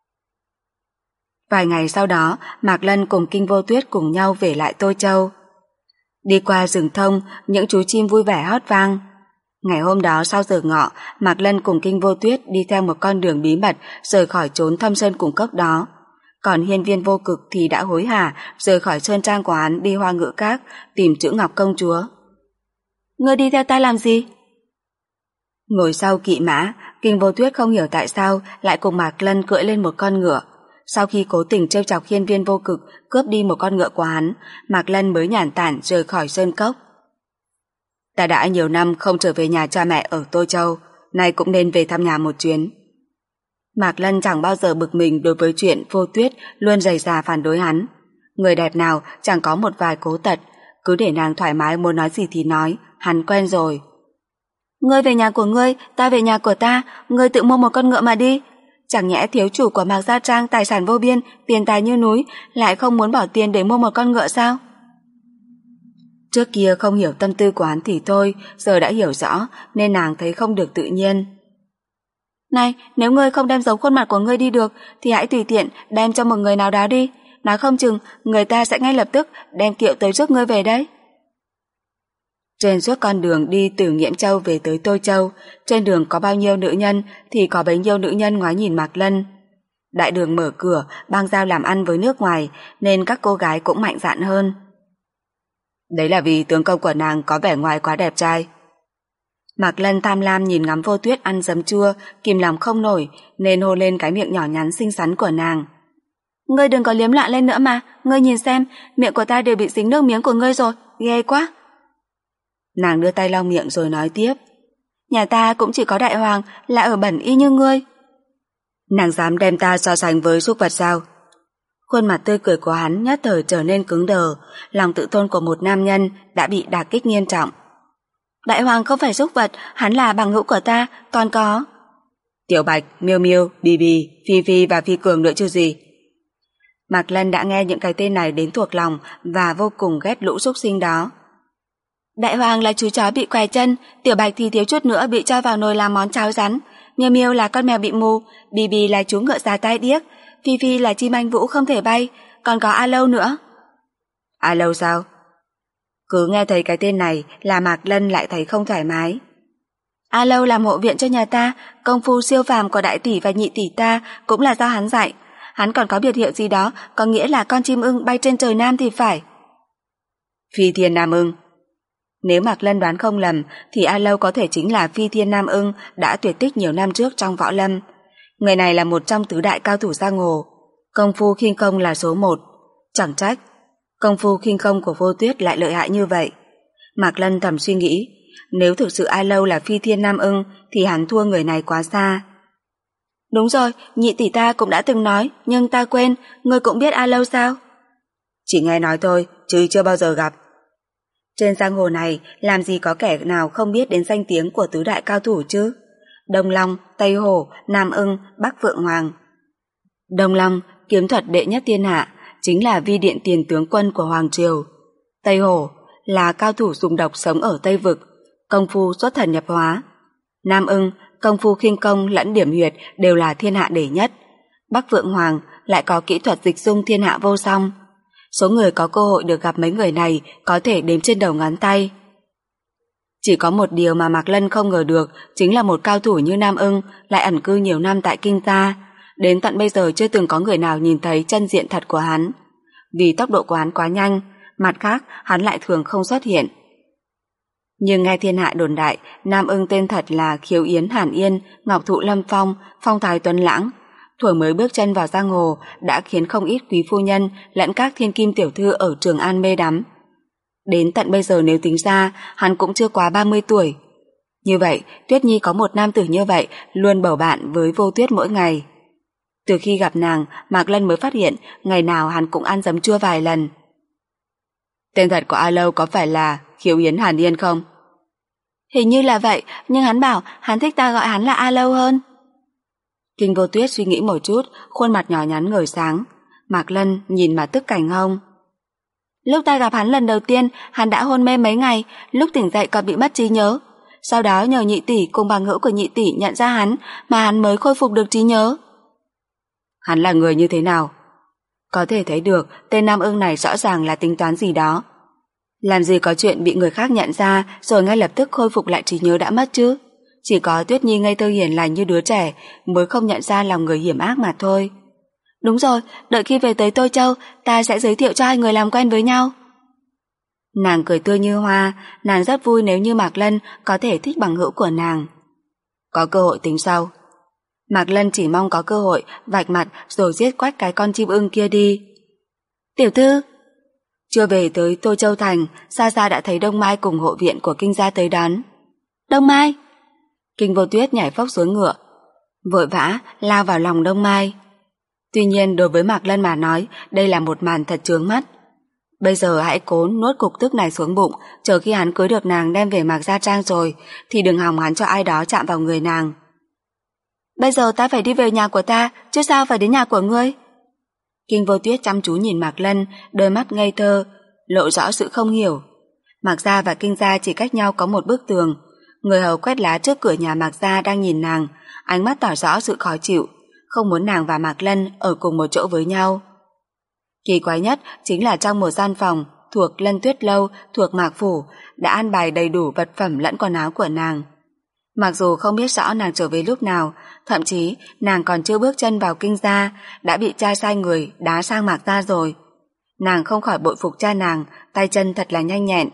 Vài ngày sau đó, Mạc Lân cùng Kinh Vô Tuyết cùng nhau về lại Tô Châu. Đi qua rừng thông, những chú chim vui vẻ hót vang. Ngày hôm đó sau giờ ngọ, Mạc Lân cùng Kinh Vô Tuyết đi theo một con đường bí mật rời khỏi chốn thâm sơn cùng cốc đó. Còn Hiên Viên Vô Cực thì đã hối hả rời khỏi sơn trang của hắn đi Hoa Ngữ Các tìm Chữ Ngọc công chúa. Ngươi đi theo ta làm gì? Ngồi sau kỵ mã, Kinh Vô Tuyết không hiểu tại sao lại cùng Mạc Lân cưỡi lên một con ngựa. Sau khi cố tình trêu chọc Hiên Viên Vô Cực cướp đi một con ngựa của hắn, Mạc Lân mới nhàn tản rời khỏi sơn cốc. Ta đã nhiều năm không trở về nhà cha mẹ ở Tô Châu, nay cũng nên về thăm nhà một chuyến. Mạc Lân chẳng bao giờ bực mình đối với chuyện Vô Tuyết luôn rầy rà phản đối hắn. Người đẹp nào chẳng có một vài cố tật, cứ để nàng thoải mái muốn nói gì thì nói, hắn quen rồi. Ngươi về nhà của ngươi, ta về nhà của ta, ngươi tự mua một con ngựa mà đi. Chẳng nhẽ thiếu chủ của Mạc Gia Trang tài sản vô biên, tiền tài như núi, lại không muốn bỏ tiền để mua một con ngựa sao? Trước kia không hiểu tâm tư của hắn thì thôi, giờ đã hiểu rõ nên nàng thấy không được tự nhiên. Này, nếu ngươi không đem giấu khuôn mặt của ngươi đi được thì hãy tùy tiện đem cho một người nào đó đi, nói không chừng người ta sẽ ngay lập tức đem kiệu tới rước ngươi về đấy. Trên suốt con đường đi từ Nghiễm Châu về tới Tô Châu, trên đường có bao nhiêu nữ nhân thì có bấy nhiêu nữ nhân ngoái nhìn Mạc Lân. Đại đường mở cửa, bang giao làm ăn với nước ngoài nên các cô gái cũng mạnh dạn hơn. Đấy là vì tướng công của nàng có vẻ ngoài quá đẹp trai. Mạc Lân tham lam nhìn ngắm Vô Tuyết ăn giấm chua, kìm lòng không nổi nên hôn lên cái miệng nhỏ nhắn xinh xắn của nàng. Ngươi đừng có liếm lạ lên nữa mà, ngươi nhìn xem, miệng của ta đều bị dính nước miếng của ngươi rồi, ghê quá. Nàng đưa tay lau miệng rồi nói tiếp. Nhà ta cũng chỉ có đại hoàng là ở bẩn y như ngươi. Nàng dám đem ta so sánh với súc vật sao? Khuôn mặt tươi cười của hắn nhất thời trở nên cứng đờ, lòng tự tôn của một nam nhân đã bị đả kích nghiêm trọng. Đại hoàng không phải súc vật, hắn là bằng hữu của ta, còn có Tiểu Bạch, Miêu Miêu, Bì Bì, Phi Phi và Phi Cường nữa chứ gì. Mạc Lân đã nghe những cái tên này đến thuộc lòng và vô cùng ghét lũ súc sinh đó. Đại hoàng là chú chó bị què chân, Tiểu Bạch thì thiếu chút nữa bị cho vào nồi làm món cháo rắn, Miêu Miêu là con mèo bị mù, Bì Bì là chú ngựa già tai điếc, Phi Phi là chim anh vũ không thể bay, còn có A Lâu nữa. A Lâu sao? Cứ nghe thấy cái tên này là Mạc Lân lại thấy không thoải mái. A Lâu làm hộ viện cho nhà ta, công phu siêu phàm của đại tỷ và nhị tỷ ta cũng là do hắn dạy. Hắn còn có biệt hiệu gì đó, có nghĩa là con chim ưng bay trên trời Nam thì phải. Phi Thiên Nam Ưng. Nếu Mạc Lân đoán không lầm thì A Lâu có thể chính là Phi Thiên Nam Ưng đã tuyệt tích nhiều năm trước trong võ lâm. Người này là một trong tứ đại cao thủ giang hồ, công phu khinh công là số một. Chẳng trách công phu khinh công của Vô Tuyết lại lợi hại như vậy. Mạc Lân thầm suy nghĩ, nếu thực sự A Lâu là Phi Thiên Nam Ưng thì hắn thua người này quá xa. Đúng rồi, nhị tỷ ta cũng đã từng nói, nhưng ta quên, ngươi cũng biết A Lâu sao? Chỉ nghe nói thôi, chứ chưa bao giờ gặp. Trên giang hồ này, làm gì có kẻ nào không biết đến danh tiếng của tứ đại cao thủ chứ? Đông Long, Tây Hổ, Nam Ưng, Bắc Phượng Hoàng. Đông Long, kiếm thuật đệ nhất thiên hạ, chính là vi điện tiền tướng quân của Hoàng Triều. Tây Hổ là cao thủ dùng độc sống ở Tây Vực, công phu xuất thần nhập hóa. Nam Ưng, công phu khinh công lẫn điểm huyệt đều là thiên hạ đệ nhất. Bắc Phượng Hoàng lại có kỹ thuật dịch dung thiên hạ vô song. Số người có cơ hội được gặp mấy người này có thể đếm trên đầu ngón tay. Chỉ có một điều mà Mạc Lân không ngờ được, chính là một cao thủ như Nam Ưng lại ẩn cư nhiều năm tại Kinh Gia. Đến tận bây giờ chưa từng có người nào nhìn thấy chân diện thật của hắn. Vì tốc độ của hắn quá nhanh, mặt khác hắn lại thường không xuất hiện. Nhưng nghe thiên hạ đồn đại, Nam Ưng tên thật là Khiếu Yến Hàn Yên, Ngọc Thụ Lâm Phong, phong thái tuấn lãng. Thuở mới bước chân vào giang hồ đã khiến không ít quý phu nhân lẫn các thiên kim tiểu thư ở Trường An mê đắm. Đến tận bây giờ nếu tính ra, hắn cũng chưa quá ba mươi tuổi. Như vậy, Tuyết Nhi có một nam tử như vậy luôn bầu bạn với Vô Tuyết mỗi ngày. Từ khi gặp nàng, Mạc Lân mới phát hiện ngày nào hắn cũng ăn giấm chua vài lần. Tên thật của A Lâu có phải là Khiếu Yến Hàn Yên không? Hình như là vậy, nhưng hắn bảo hắn thích ta gọi hắn là A Lâu hơn. Kinh Vô Tuyết suy nghĩ một chút, khuôn mặt nhỏ nhắn ngời sáng. Mạc Lân nhìn mà tức cảnh hông. Lúc ta gặp hắn lần đầu tiên, hắn đã hôn mê mấy ngày, lúc tỉnh dậy còn bị mất trí nhớ. Sau đó nhờ nhị tỷ cùng bằng hữu của nhị tỷ nhận ra hắn, mà hắn mới khôi phục được trí nhớ. Hắn là người như thế nào? Có thể thấy được, tên Nam Ưng này rõ ràng là tính toán gì đó. Làm gì có chuyện bị người khác nhận ra rồi ngay lập tức khôi phục lại trí nhớ đã mất chứ? Chỉ có Tuyết Nhi ngây thơ hiền lành như đứa trẻ mới không nhận ra lòng người hiểm ác mà thôi. Đúng rồi, đợi khi về tới Tô Châu, ta sẽ giới thiệu cho hai người làm quen với nhau. Nàng cười tươi như hoa, nàng rất vui nếu như Mạc Lân có thể thích bằng hữu của nàng. Có cơ hội tính sau. Mạc Lân chỉ mong có cơ hội vạch mặt rồi giết quách cái con chim ưng kia đi. Tiểu thư, chưa về tới Tô Châu Thành, xa xa đã thấy Đông Mai cùng hộ viện của Kinh Gia tới đón. Đông Mai! Kinh Vô Tuyết nhảy phốc xuống ngựa, vội vã lao vào lòng Đông Mai. Tuy nhiên đối với Mạc Lân mà nói, đây là một màn thật chướng mắt. Bây giờ hãy cố nuốt cục tức này xuống bụng, chờ khi hắn cưới được nàng đem về Mạc Gia Trang rồi, thì đừng hòng hắn cho ai đó chạm vào người nàng. Bây giờ ta phải đi về nhà của ta, chứ sao phải đến nhà của ngươi? Kinh Vô Tuyết chăm chú nhìn Mạc Lân, đôi mắt ngây thơ, lộ rõ sự không hiểu. Mạc Gia và Kinh Gia chỉ cách nhau có một bức tường. Người hầu quét lá trước cửa nhà Mạc Gia đang nhìn nàng, ánh mắt tỏ rõ sự khó chịu, không muốn nàng và Mạc Lân ở cùng một chỗ với nhau. Kỳ quái nhất chính là trong một gian phòng thuộc Lân Tuyết Lâu, thuộc Mạc Phủ, đã an bài đầy đủ vật phẩm lẫn quần áo của nàng. Mặc dù không biết rõ nàng trở về lúc nào, thậm chí nàng còn chưa bước chân vào Kinh Gia đã bị cha sai người đá sang Mạc Gia rồi. Nàng không khỏi bội phục cha nàng, tay chân thật là nhanh nhẹn.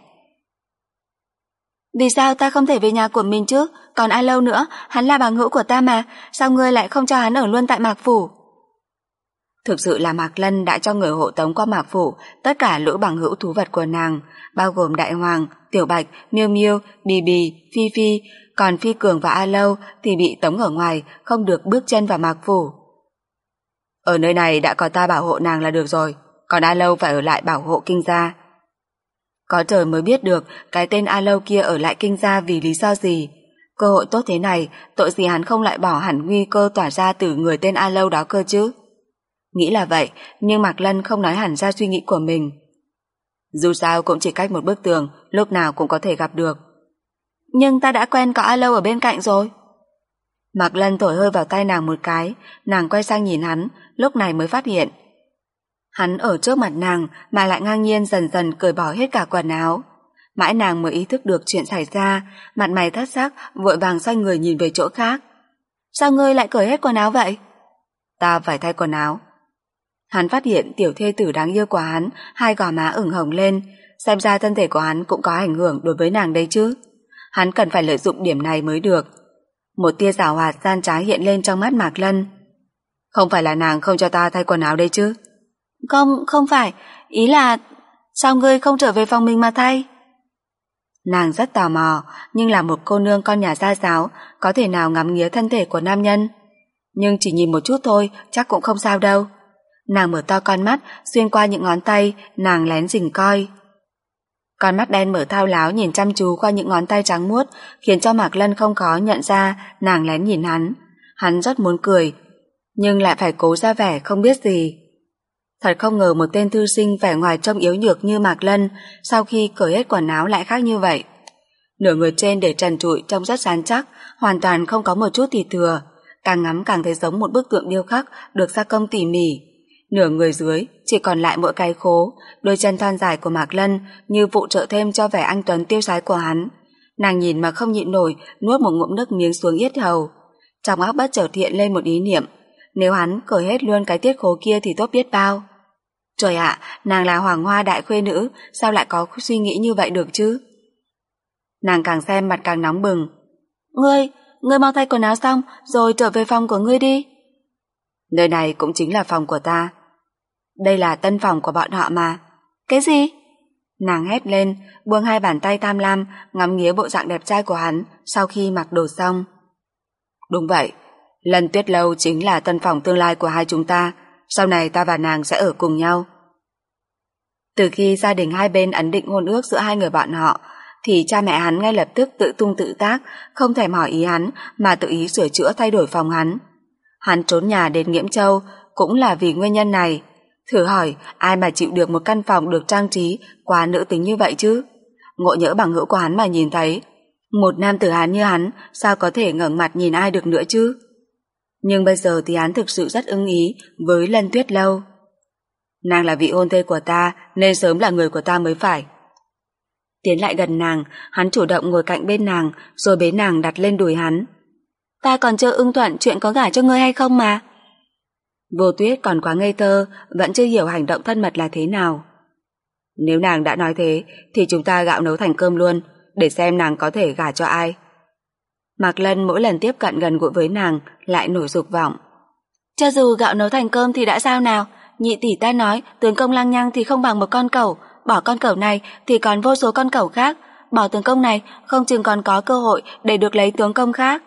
Vì sao ta không thể về nhà của mình chứ? Còn ai lâu nữa, hắn là bằng hữu của ta mà, sao ngươi lại không cho hắn ở luôn tại Mạc Phủ? Thực sự là Mạc Lân đã cho người hộ tống qua Mạc Phủ tất cả lũ bằng hữu thú vật của nàng, bao gồm Đại Hoàng, Tiểu Bạch, Miêu Miêu, Bì Bì, Phi Phi, còn Phi Cường và A Lâu thì bị tống ở ngoài, không được bước chân vào Mạc Phủ. Ở nơi này đã có ta bảo hộ nàng là được rồi, còn A Lâu phải ở lại bảo hộ Kinh Gia. Có trời mới biết được cái tên A Lâu kia ở lại Kinh Gia vì lý do gì. Cơ hội tốt thế này, tội gì hắn không lại bỏ hẳn nguy cơ tỏa ra từ người tên A Lâu đó cơ chứ? Nghĩ là vậy, nhưng Mạc Lân không nói hẳn ra suy nghĩ của mình. Dù sao cũng chỉ cách một bức tường, lúc nào cũng có thể gặp được. Nhưng ta đã quen có A Lâu ở bên cạnh rồi. Mạc Lân thổi hơi vào tay nàng một cái, nàng quay sang nhìn hắn, lúc này mới phát hiện. Hắn ở trước mặt nàng mà lại ngang nhiên dần dần cởi bỏ hết cả quần áo. Mãi nàng mới ý thức được chuyện xảy ra, mặt mày thất sắc, vội vàng xoay người nhìn về chỗ khác. Sao ngươi lại cởi hết quần áo vậy? Ta phải thay quần áo. Hắn phát hiện tiểu thê tử đáng yêu của hắn, hai gò má ửng hồng lên, xem ra thân thể của hắn cũng có ảnh hưởng đối với nàng đấy chứ. Hắn cần phải lợi dụng điểm này mới được. Một tia giảo hoạt gian trá hiện lên trong mắt Mạc Lân. Không phải là nàng không cho ta thay quần áo đây chứ? Không, không phải, ý là sao ngươi không trở về phòng mình mà thay? Nàng rất tò mò, nhưng là một cô nương con nhà gia giáo, có thể nào ngắm nghía thân thể của nam nhân? Nhưng chỉ nhìn một chút thôi, chắc cũng không sao đâu. Nàng mở to con mắt, xuyên qua những ngón tay, nàng lén rình coi. Con mắt đen mở thao láo nhìn chăm chú qua những ngón tay trắng muốt, khiến cho Mạc Lân không khó nhận ra nàng lén nhìn hắn. Hắn rất muốn cười, nhưng lại phải cố ra vẻ không biết gì. Thật không ngờ một tên thư sinh vẻ ngoài trông yếu nhược như Mạc Lân, sau khi cởi hết quần áo lại khác như vậy. Nửa người trên để trần trụi trông rất rắn chắc, hoàn toàn không có một chút thịt thừa, càng ngắm càng thấy giống một bức tượng điêu khắc được gia công tỉ mỉ. Nửa người dưới chỉ còn lại mỗi cái khố, đôi chân thon dài của Mạc Lân như phụ trợ thêm cho vẻ anh tuấn tiêu sái của hắn. Nàng nhìn mà không nhịn nổi, nuốt một ngụm nước miếng xuống yết hầu. Trong óc bất chợt hiện lên một ý niệm, nếu hắn cởi hết luôn cái tiết khố kia thì tốt biết bao. Trời ạ, nàng là hoàng hoa đại khuê nữ, sao lại có suy nghĩ như vậy được chứ? Nàng càng xem mặt càng nóng bừng. Ngươi, ngươi mau thay quần áo xong rồi trở về phòng của ngươi đi. Nơi này cũng chính là phòng của ta. Đây là tân phòng của bọn họ mà. Cái gì? Nàng hét lên, buông hai bàn tay tham lam, ngắm nghía bộ dạng đẹp trai của hắn sau khi mặc đồ xong. Đúng vậy, Lân Tuyết Lâu chính là tân phòng tương lai của hai chúng ta. Sau này ta và nàng sẽ ở cùng nhau. Từ khi gia đình hai bên ấn định hôn ước giữa hai người bọn họ, thì cha mẹ hắn ngay lập tức tự tung tự tác, không thèm hỏi ý hắn mà tự ý sửa chữa thay đổi phòng hắn. Hắn trốn nhà đến Nghiễm Châu cũng là vì nguyên nhân này. Thử hỏi ai mà chịu được một căn phòng được trang trí quá nữ tính như vậy chứ? Ngộ nhỡ bằng hữu của hắn mà nhìn thấy, một nam tử Hán như hắn sao có thể ngẩng mặt nhìn ai được nữa chứ? Nhưng bây giờ thì hắn thực sự rất ưng ý với Lân Tuyết Lâu. Nàng là vị hôn thê của ta nên sớm là người của ta mới phải. Tiến lại gần nàng, hắn chủ động ngồi cạnh bên nàng rồi bế nàng đặt lên đùi hắn. Ta còn chưa ưng thuận chuyện có gả cho ngươi hay không mà. Vô Tuyết còn quá ngây thơ, vẫn chưa hiểu hành động thân mật là thế nào. Nếu nàng đã nói thế thì chúng ta gạo nấu thành cơm luôn, để xem nàng có thể gả cho ai. Mạc Lân mỗi lần tiếp cận gần gũi với nàng lại nổi dục vọng. Cho dù gạo nấu thành cơm thì đã sao nào, nhị tỷ ta nói tướng công lăng nhăng thì không bằng một con cẩu, bỏ con cẩu này thì còn vô số con cẩu khác, bỏ tướng công này không chừng còn có cơ hội để được lấy tướng công khác.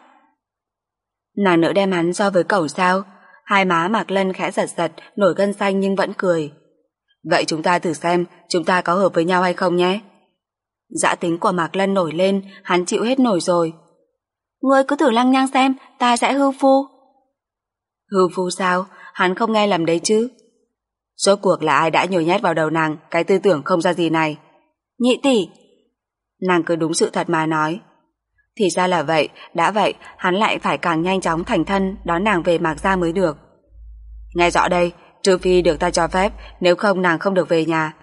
Nàng nỡ đem hắn so với cẩu sao? Hai má Mạc Lân khẽ giật giật, nổi gân xanh nhưng vẫn cười. Vậy chúng ta thử xem chúng ta có hợp với nhau hay không nhé. Dã tính của Mạc Lân nổi lên, hắn chịu hết nổi rồi. Ngươi cứ thử lăng nhăng xem, ta sẽ hư phu. Hư phu sao? Hắn không nghe lầm đấy chứ. Rốt cuộc là ai đã nhồi nhét vào đầu nàng cái tư tưởng không ra gì này? Nhị tỷ. Nàng cứ đúng sự thật mà nói. Thì ra là vậy, đã vậy hắn lại phải càng nhanh chóng thành thân đón nàng về Mạc Gia mới được. Nghe rõ đây, trừ phi được ta cho phép, nếu không nàng không được về nhà.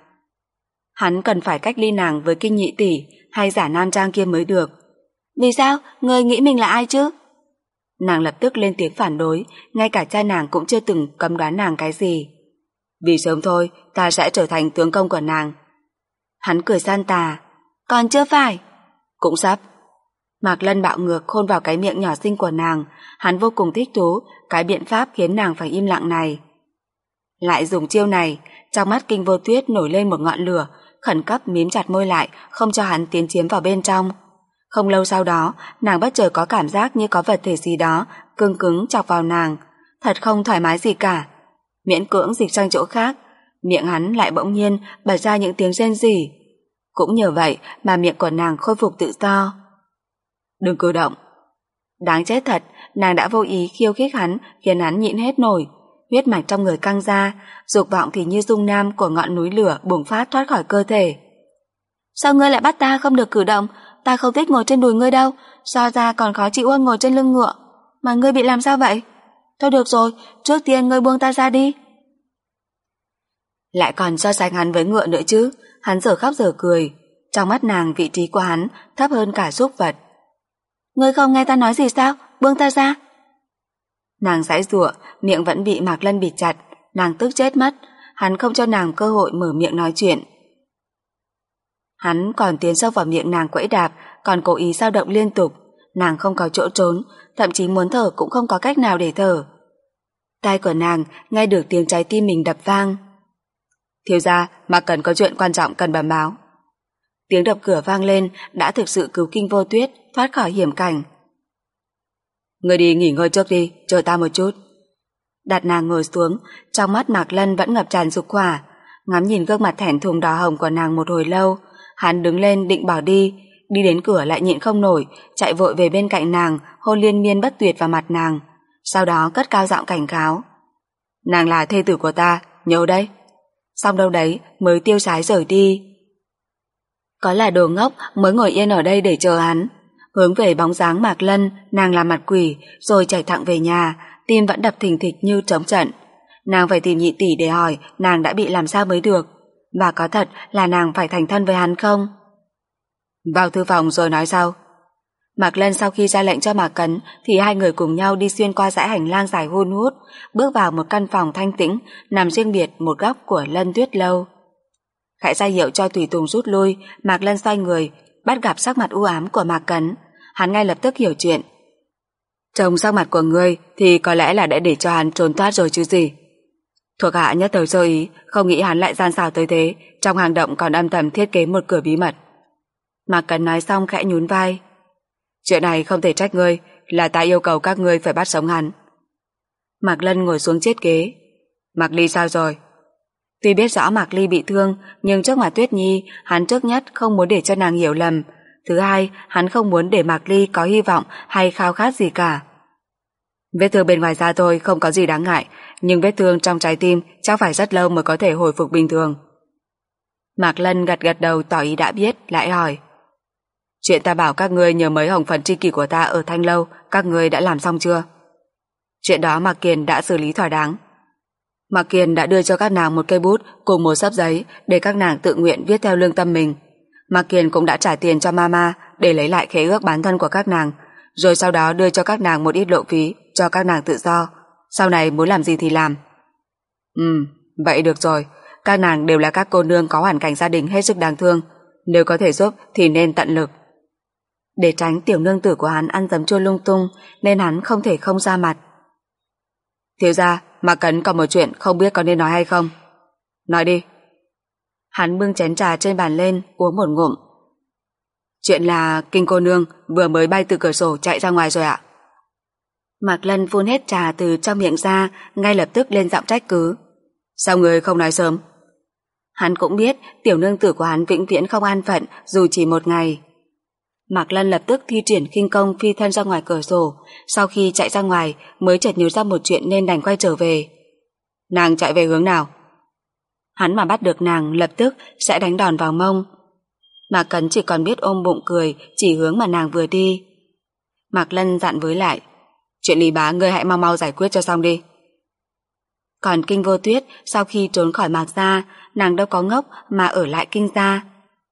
Hắn cần phải cách ly nàng với Kinh nhị tỷ hay giả non trang kia mới được. Vì sao? Ngươi nghĩ mình là ai chứ? Nàng lập tức lên tiếng phản đối, ngay cả cha nàng cũng chưa từng cấm đoán nàng cái gì. Vì sớm thôi, ta sẽ trở thành tướng công của nàng. Hắn cười gian tà. Còn chưa phải. Cũng sắp. Mạc Lân bạo ngược hôn vào cái miệng nhỏ xinh của nàng, hắn vô cùng thích thú cái biện pháp khiến nàng phải im lặng này. Lại dùng chiêu này, trong mắt Kinh Vô Tuyết nổi lên một ngọn lửa, khẩn cấp mím chặt môi lại, không cho hắn tiến chiếm vào bên trong. Không lâu sau đó, nàng bất chợt có cảm giác như có vật thể gì đó cứng cứng chọc vào nàng, thật không thoải mái gì cả. Miễn cưỡng dịch sang chỗ khác, miệng hắn lại bỗng nhiên bật ra những tiếng rên rỉ. Cũng nhờ vậy mà miệng của nàng khôi phục tự do. Đừng cử động. Đáng chết thật, nàng đã vô ý khiêu khích hắn, khiến hắn nhịn hết nổi. Huyết mạch trong người căng ra, dục vọng thì như dung nam của ngọn núi lửa bùng phát thoát khỏi cơ thể. Sao ngươi lại bắt ta không được cử động? Ta không thích ngồi trên đùi ngươi đâu, so ra còn khó chịu hơn ngồi trên lưng ngựa. Mà ngươi bị làm sao vậy? Thôi được rồi, trước tiên ngươi buông ta ra đi. Lại còn so sánh hắn với ngựa nữa chứ. Hắn giờ khóc giờ cười. Trong mắt nàng vị trí của hắn thấp hơn cả súc vật. Ngươi không nghe ta nói gì sao? Buông ta ra. Nàng giãy giụa, miệng vẫn bị Mạc Lân bịt chặt. Nàng tức chết mất. Hắn không cho nàng cơ hội mở miệng nói chuyện. Hắn còn tiến sâu vào miệng nàng quẫy đạp, còn cố ý dao động liên tục. Nàng không có chỗ trốn, thậm chí muốn thở cũng không có cách nào để thở. Tai của nàng nghe được tiếng trái tim mình đập vang. Thiếu gia, mà cần có chuyện quan trọng cần bẩm báo. Tiếng đập cửa vang lên đã thực sự cứu Kinh Vô Tuyết thoát khỏi hiểm cảnh. Ngươi đi nghỉ ngơi trước đi, chờ ta một chút. Đặt nàng ngồi xuống, trong mắt Mạc Lân vẫn ngập tràn dục hỏa. Ngắm nhìn gương mặt thẹn thùng đỏ hồng của nàng một hồi lâu, hắn đứng lên định bỏ đi, đi đến cửa lại nhịn không nổi, chạy vội về bên cạnh nàng, hôn liên miên bất tuyệt vào mặt nàng, sau đó cất cao giọng cảnh cáo. Nàng là thê tử của ta, nhớ đấy. Xong đâu đấy mới tiêu sái rời đi. Có là đồ ngốc mới ngồi yên ở đây để chờ hắn. Hướng về bóng dáng Mạc Lân, nàng làm mặt quỷ, rồi chạy thẳng về nhà, tim vẫn đập thình thịch như trống trận. Nàng phải tìm nhị tỷ để hỏi nàng đã bị làm sao mới được, và có thật là nàng phải thành thân với hắn không? Vào thư phòng rồi nói sau. Mạc Lân sau khi ra lệnh cho Mạc Cấn thì hai người cùng nhau đi xuyên qua dãy hành lang dài hun hút, bước vào một căn phòng thanh tĩnh nằm riêng biệt một góc của Lân Tuyết Lâu. Khẽ ra hiệu cho tùy tùng rút lui, Mạc Lân xoay người, bắt gặp sắc mặt u ám của Mạc Cấn. Hắn ngay lập tức hiểu chuyện. Trông sắc mặt của ngươi thì có lẽ là đã để cho hắn trốn thoát rồi chứ gì. Thuộc hạ nhất thời sơ ý, không nghĩ hắn lại gian xảo tới thế, trong hang động còn âm thầm thiết kế một cửa bí mật. Mạc Cấn nói xong khẽ nhún vai. Chuyện này không thể trách ngươi, là ta yêu cầu các ngươi phải bắt sống hắn. Mạc Lân ngồi xuống chiếc ghế. Mạc Ly sao rồi? Tuy biết rõ Mạc Ly bị thương, nhưng trước mặt Tuyết Nhi, hắn trước nhất không muốn để cho nàng hiểu lầm. Thứ hai, hắn không muốn để Mạc Ly có hy vọng hay khao khát gì cả. Vết thương bên ngoài da thôi không có gì đáng ngại, nhưng vết thương trong trái tim chắc phải rất lâu mới có thể hồi phục bình thường. Mạc Lân gật gật đầu tỏ ý đã biết, lại hỏi. Chuyện ta bảo các ngươi nhờ mấy hồng phần tri kỷ của ta ở Thanh Lâu, các ngươi đã làm xong chưa? Chuyện đó Mạc Kiền đã xử lý thỏa đáng. Mạc Kiền đã đưa cho các nàng một cây bút cùng một xấp giấy để các nàng tự nguyện viết theo lương tâm mình. Mạc Kiền cũng đã trả tiền cho Mama để lấy lại khế ước bán thân của các nàng, rồi sau đó đưa cho các nàng một ít lộ phí cho các nàng tự do. Sau này muốn làm gì thì làm. Ừ, vậy được rồi. Các nàng đều là các cô nương có hoàn cảnh gia đình hết sức đáng thương. Nếu có thể giúp thì nên tận lực. Để tránh tiểu nương tử của hắn ăn dấm chua lung tung nên hắn không thể không ra mặt. Thiếu gia, Mạc Cấn còn một chuyện không biết có nên nói hay không. Nói đi. Hắn bưng chén trà trên bàn lên, uống một ngụm. Chuyện là Kinh cô nương vừa mới bay từ cửa sổ chạy ra ngoài rồi ạ. Mạc Lân phun hết trà từ trong miệng ra, ngay lập tức lên giọng trách cứ. Sao người không nói sớm? Hắn cũng biết tiểu nương tử của hắn vĩnh viễn không an phận dù chỉ một ngày. Mạc Lân lập tức thi triển khinh công phi thân ra ngoài cửa sổ, sau khi chạy ra ngoài mới chợt nhớ ra một chuyện nên đành quay trở về. Nàng chạy về hướng nào? Hắn mà bắt được nàng lập tức sẽ đánh đòn vào mông. Mạc Cấn chỉ còn biết ôm bụng cười chỉ hướng mà nàng vừa đi. Mạc Lân dặn với lại, chuyện Lý Bá ngươi hãy mau mau giải quyết cho xong đi. Còn Kinh Vô Tuyết sau khi trốn khỏi Mạc gia, nàng đâu có ngốc mà ở lại Kinh gia.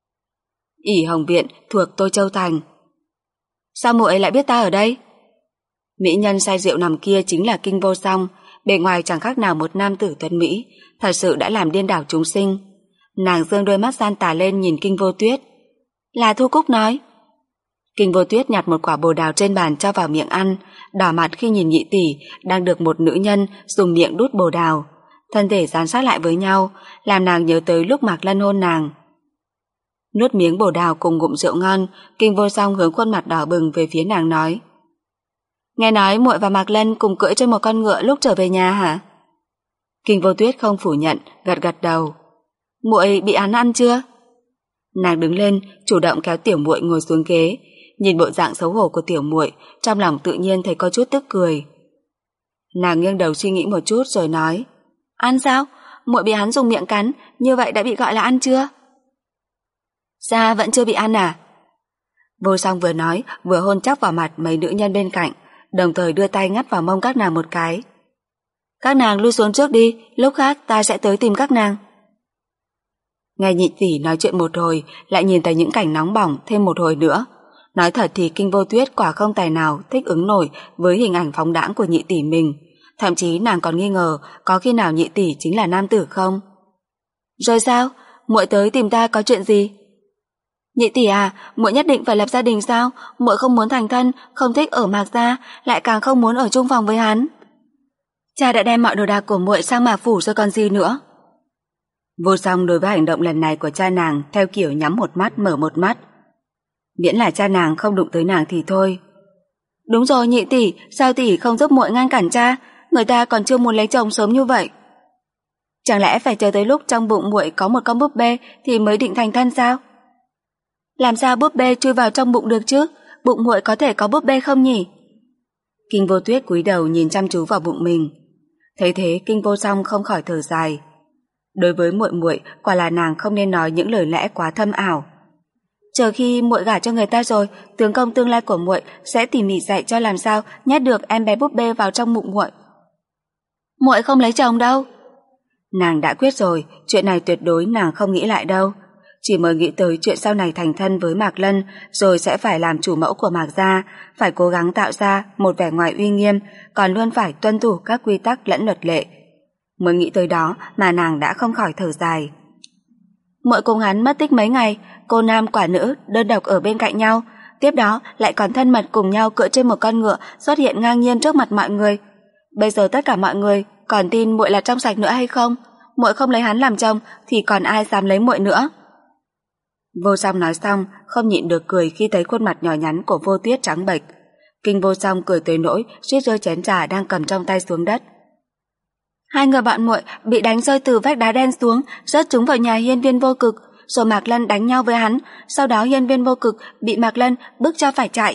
ỷ Hồng Viện thuộc Tô Châu Thành. Sao muội ấy lại biết ta ở đây? Mỹ nhân say rượu nằm kia chính là Kinh Vô Song, bề ngoài chẳng khác nào một nam tử tuấn mỹ, thật sự đã làm điên đảo chúng sinh. Nàng giương đôi mắt gian tà lên nhìn Kinh Vô Tuyết. Là Thu Cúc nói. Kinh Vô Tuyết nhặt một quả bồ đào trên bàn cho vào miệng ăn, đỏ mặt khi nhìn nhị tỷ đang được một nữ nhân dùng miệng đút bồ đào, thân thể dán sát lại với nhau, làm nàng nhớ tới lúc Mạc Lân hôn nàng. Nuốt miếng bồ đào cùng ngụm rượu ngon, Kinh Vô Song hướng khuôn mặt đỏ bừng về phía nàng nói. Nghe nói muội và Mạc Lân cùng cưỡi trên một con ngựa lúc trở về nhà hả? Kinh Vô Tuyết không phủ nhận, gật gật đầu. Muội bị án ăn chưa? Nàng đứng lên, chủ động kéo tiểu muội ngồi xuống ghế, nhìn bộ dạng xấu hổ của tiểu muội, trong lòng tự nhiên thấy có chút tức cười. Nàng nghiêng đầu suy nghĩ một chút rồi nói, ăn sao? Muội bị hắn dùng miệng cắn, như vậy đã bị gọi là ăn chưa? Dạ vẫn chưa bị ăn à? Vô Song vừa nói vừa hôn chóc vào mặt mấy nữ nhân bên cạnh, đồng thời đưa tay ngắt vào mông các nàng một cái. Các nàng lui xuống trước đi, lúc khác ta sẽ tới tìm các nàng. Nghe nhị tỷ nói chuyện một hồi, lại nhìn thấy những cảnh nóng bỏng thêm một hồi nữa. Nói thật thì Kinh Vô Tuyết quả không tài nào thích ứng nổi với hình ảnh phóng đãng của nhị tỷ mình. Thậm chí nàng còn nghi ngờ có khi nào nhị tỷ chính là nam tử không. Rồi sao? Muội tới tìm ta có chuyện gì? Nhị tỷ à, muội nhất định phải lập gia đình sao? Muội không muốn thành thân, không thích ở Mạc gia, lại càng không muốn ở chung phòng với hắn. Cha đã đem mọi đồ đạc của muội sang Mạc phủ rồi còn gì nữa. Vô Song đối với hành động lần này của cha nàng theo kiểu nhắm một mắt mở một mắt. Miễn là cha nàng không đụng tới nàng thì thôi. Đúng rồi nhị tỷ, sao tỷ không giúp muội ngăn cản cha, người ta còn chưa muốn lấy chồng sớm như vậy. Chẳng lẽ phải chờ tới lúc trong bụng muội có một con búp bê thì mới định thành thân sao? Làm sao búp bê chui vào trong bụng được chứ? Bụng muội có thể có búp bê không nhỉ? Kinh Vô Tuyết cúi đầu nhìn chăm chú vào bụng mình. Thấy thế Kinh Vô Song không khỏi thở dài. Đối với muội muội, quả là nàng không nên nói những lời lẽ quá thâm ảo. Chờ khi muội gả cho người ta rồi, tướng công tương lai của muội sẽ tỉ mỉ dạy cho làm sao nhét được em bé búp bê vào trong bụng muội. Muội không lấy chồng đâu. Nàng đã quyết rồi, chuyện này tuyệt đối nàng không nghĩ lại đâu. Chỉ mới nghĩ tới chuyện sau này thành thân với Mạc Lân, rồi sẽ phải làm chủ mẫu của Mạc gia, phải cố gắng tạo ra một vẻ ngoài uy nghiêm, còn luôn phải tuân thủ các quy tắc lẫn luật lệ. Mới nghĩ tới đó mà nàng đã không khỏi thở dài. Muội cùng hắn mất tích mấy ngày, cô nam quả nữ đơn độc ở bên cạnh nhau, tiếp đó lại còn thân mật cùng nhau cưỡi trên một con ngựa xuất hiện ngang nhiên trước mặt mọi người. Bây giờ tất cả mọi người còn tin muội là trong sạch nữa hay không? Muội không lấy hắn làm chồng thì còn ai dám lấy muội nữa? Vô Song nói xong, không nhịn được cười khi thấy khuôn mặt nhỏ nhắn của Vô Tuyết trắng bệch. Kinh Vô Song cười tới nỗi suýt rơi chén trà đang cầm trong tay xuống đất. Hai người bạn muội bị đánh rơi từ vách đá đen xuống, rớt trúng vào nhà Hiên Viên Vô Cực, rồi Mạc Lân đánh nhau với hắn, sau đó Hiên Viên Vô Cực bị Mạc Lân bức cho phải chạy.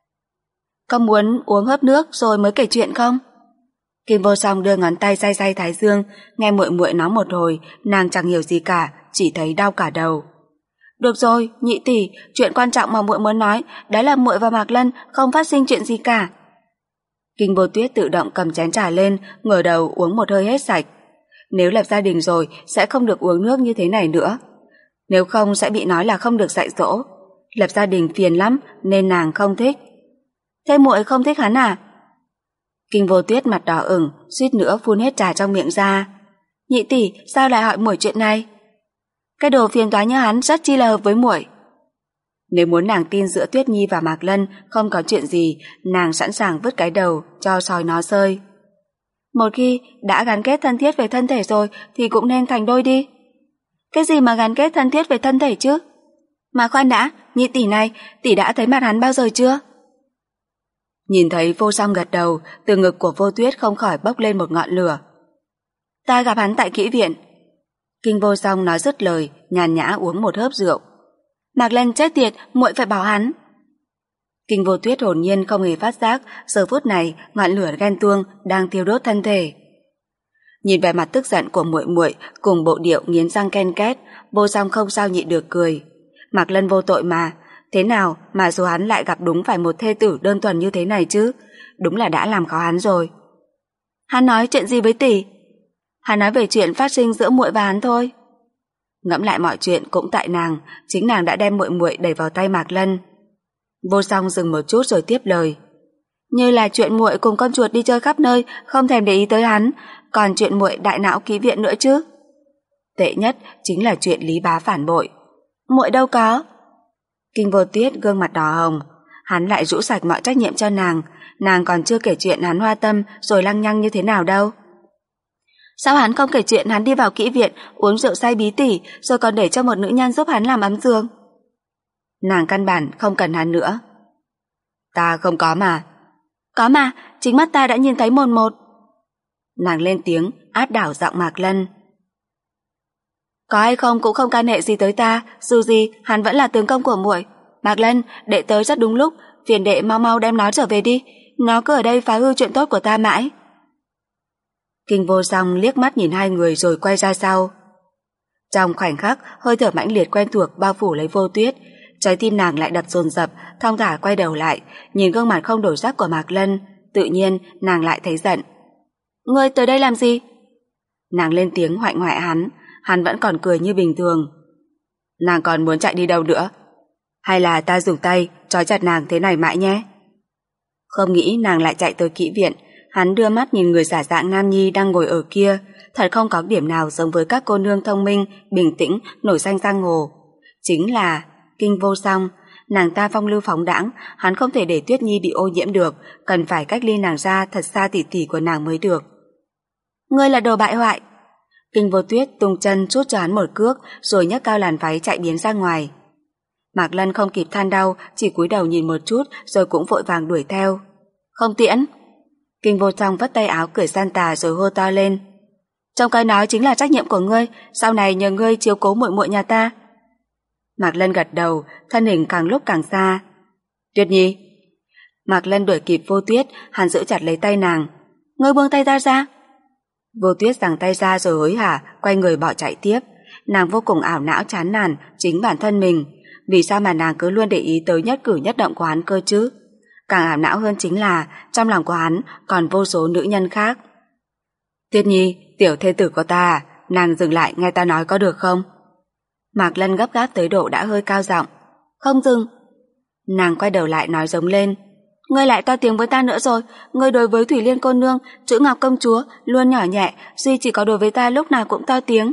Có muốn uống hớp nước rồi mới kể chuyện không? Kim Vô Song đưa ngón tay day day thái dương, nghe muội muội nói một hồi, nàng chẳng hiểu gì cả, chỉ thấy đau cả đầu. Được rồi, nhị tỷ, chuyện quan trọng mà muội muốn nói, đó là muội và Mạc Lân không phát sinh chuyện gì cả. Kinh Vô Tuyết tự động cầm chén trà lên, ngửa đầu uống một hơi hết sạch. Nếu lập gia đình rồi sẽ không được uống nước như thế này nữa. Nếu không sẽ bị nói là không được dạy dỗ. Lập gia đình phiền lắm nên nàng không thích. Thế muội không thích hắn à? Kinh Vô Tuyết mặt đỏ ửng, suýt nữa phun hết trà trong miệng ra. Nhị tỷ, sao lại hỏi muội chuyện này? Cái đồ phiền toái như hắn rất chi là hợp với muội. Nếu muốn nàng tin giữa Tuyết Nhi và Mạc Lân không có chuyện gì, nàng sẵn sàng vứt cái đầu cho sói nó rơi. Một khi đã gắn kết thân thiết về thân thể rồi thì cũng nên thành đôi đi. Cái gì mà gắn kết thân thiết về thân thể chứ? Mà khoan đã, nhị tỷ này, tỷ đã thấy mặt hắn bao giờ chưa? Nhìn thấy Vô Song gật đầu, từ ngực của Vô Tuyết không khỏi bốc lên một ngọn lửa. Ta gặp hắn tại kỹ viện. Kinh Vô Song nói dứt lời, nhàn nhã uống một hớp rượu. Mạc Lân chết tiệt, muội phải bảo hắn. Kinh Vô Tuyết hồn nhiên không hề phát giác, giờ phút này ngọn lửa ghen tuông đang thiêu đốt thân thể. Nhìn vẻ mặt tức giận của muội muội cùng bộ điệu nghiến răng ken két, Vô Song không sao nhịn được cười. Mạc Lân vô tội mà, thế nào mà dù hắn lại gặp đúng phải một thê tử đơn thuần như thế này chứ, đúng là đã làm khó hắn rồi. Hắn nói chuyện gì với tỷ? Hắn nói về chuyện phát sinh giữa muội và hắn thôi. Ngẫm lại mọi chuyện cũng tại nàng, chính nàng đã đem muội muội đẩy vào tay Mạc Lân. Vô Song dừng một chút rồi tiếp lời. Như là chuyện muội cùng con chuột đi chơi khắp nơi, không thèm để ý tới hắn, còn chuyện muội đại não ký viện nữa chứ. Tệ nhất chính là chuyện Lý Bá phản bội. Muội đâu có. Kinh Vô Tuyết gương mặt đỏ hồng, hắn lại rũ sạch mọi trách nhiệm cho nàng, nàng còn chưa kể chuyện hắn hoa tâm rồi lăng nhăng như thế nào đâu. Sao hắn không kể chuyện hắn đi vào kỹ viện uống rượu say bí tỉ rồi còn để cho một nữ nhân giúp hắn làm ấm giường? Nàng căn bản không cần hắn nữa. Ta không có mà. Có mà, chính mắt ta đã nhìn thấy mồn một. Nàng lên tiếng áp đảo giọng Mạc Lân. Có hay không cũng không can hệ gì tới ta, dù gì hắn vẫn là tướng công của muội. Mạc Lân, đệ tới rất đúng lúc, phiền đệ mau mau đem nó trở về đi, nó cứ ở đây phá hư chuyện tốt của ta mãi. Kinh Vô Song liếc mắt nhìn hai người rồi quay ra sau. Trong khoảnh khắc, hơi thở mãnh liệt quen thuộc bao phủ lấy Vô Tuyết, trái tim nàng lại đập dồn dập, thong thả quay đầu lại, nhìn gương mặt không đổi sắc của Mạc Lân, tự nhiên nàng lại thấy giận. Ngươi tới đây làm gì? Nàng lên tiếng hoạnh hoẹ hắn, hắn vẫn còn cười như bình thường. Nàng còn muốn chạy đi đâu nữa? Hay là ta dùng tay trói chặt nàng thế này mãi nhé? Không nghĩ nàng lại chạy tới kỹ viện. Hắn đưa mắt nhìn người giả dạng nam nhi đang ngồi ở kia, thật không có điểm nào giống với các cô nương thông minh, bình tĩnh, nổi danh giang hồ. Chính là Kinh Vô Song. Nàng ta phong lưu phóng đãng, hắn không thể để Tuyết Nhi bị ô nhiễm được, cần phải cách ly nàng ra thật xa tỉ tỉ của nàng mới được. Ngươi là đồ bại hoại. Kinh Vô Tuyết tung chân sút cho hắn một cước, rồi nhấc cao làn váy chạy biến ra ngoài. Mạc Lân không kịp than đau, chỉ cúi đầu nhìn một chút rồi cũng vội vàng đuổi theo. Không tiễn. Kinh Vô Song vất tay áo cười san tà rồi hô to lên. Trong cái nói chính là trách nhiệm của ngươi, sau này nhờ ngươi chiếu cố muội muội nhà ta. Mạc Lân gật đầu, thân hình càng lúc càng xa. Tuyết Nhi. Mạc Lân đuổi kịp Vô Tuyết, hắn giữ chặt lấy tay nàng. Ngươi buông tay ta ra. Vô Tuyết giằng tay ra rồi hối hả, quay người bỏ chạy tiếp. Nàng vô cùng ảo não chán nản chính bản thân mình. Vì sao mà nàng cứ luôn để ý tới nhất cử nhất động của hắn cơ chứ? Càng ảo não hơn chính là trong lòng của hắn còn vô số nữ nhân khác. Tuyết Nhi, tiểu thê tử của ta, nàng dừng lại nghe ta nói có được không? Mạc Lân gấp gáp tới độ đã hơi cao giọng. Không dừng. Nàng quay đầu lại nói giống lên. Ngươi lại to tiếng với ta nữa rồi, ngươi đối với Thủy Liên cô nương, chữ Ngọc công chúa luôn nhỏ nhẹ, duy chỉ có đối với ta lúc nào cũng to tiếng.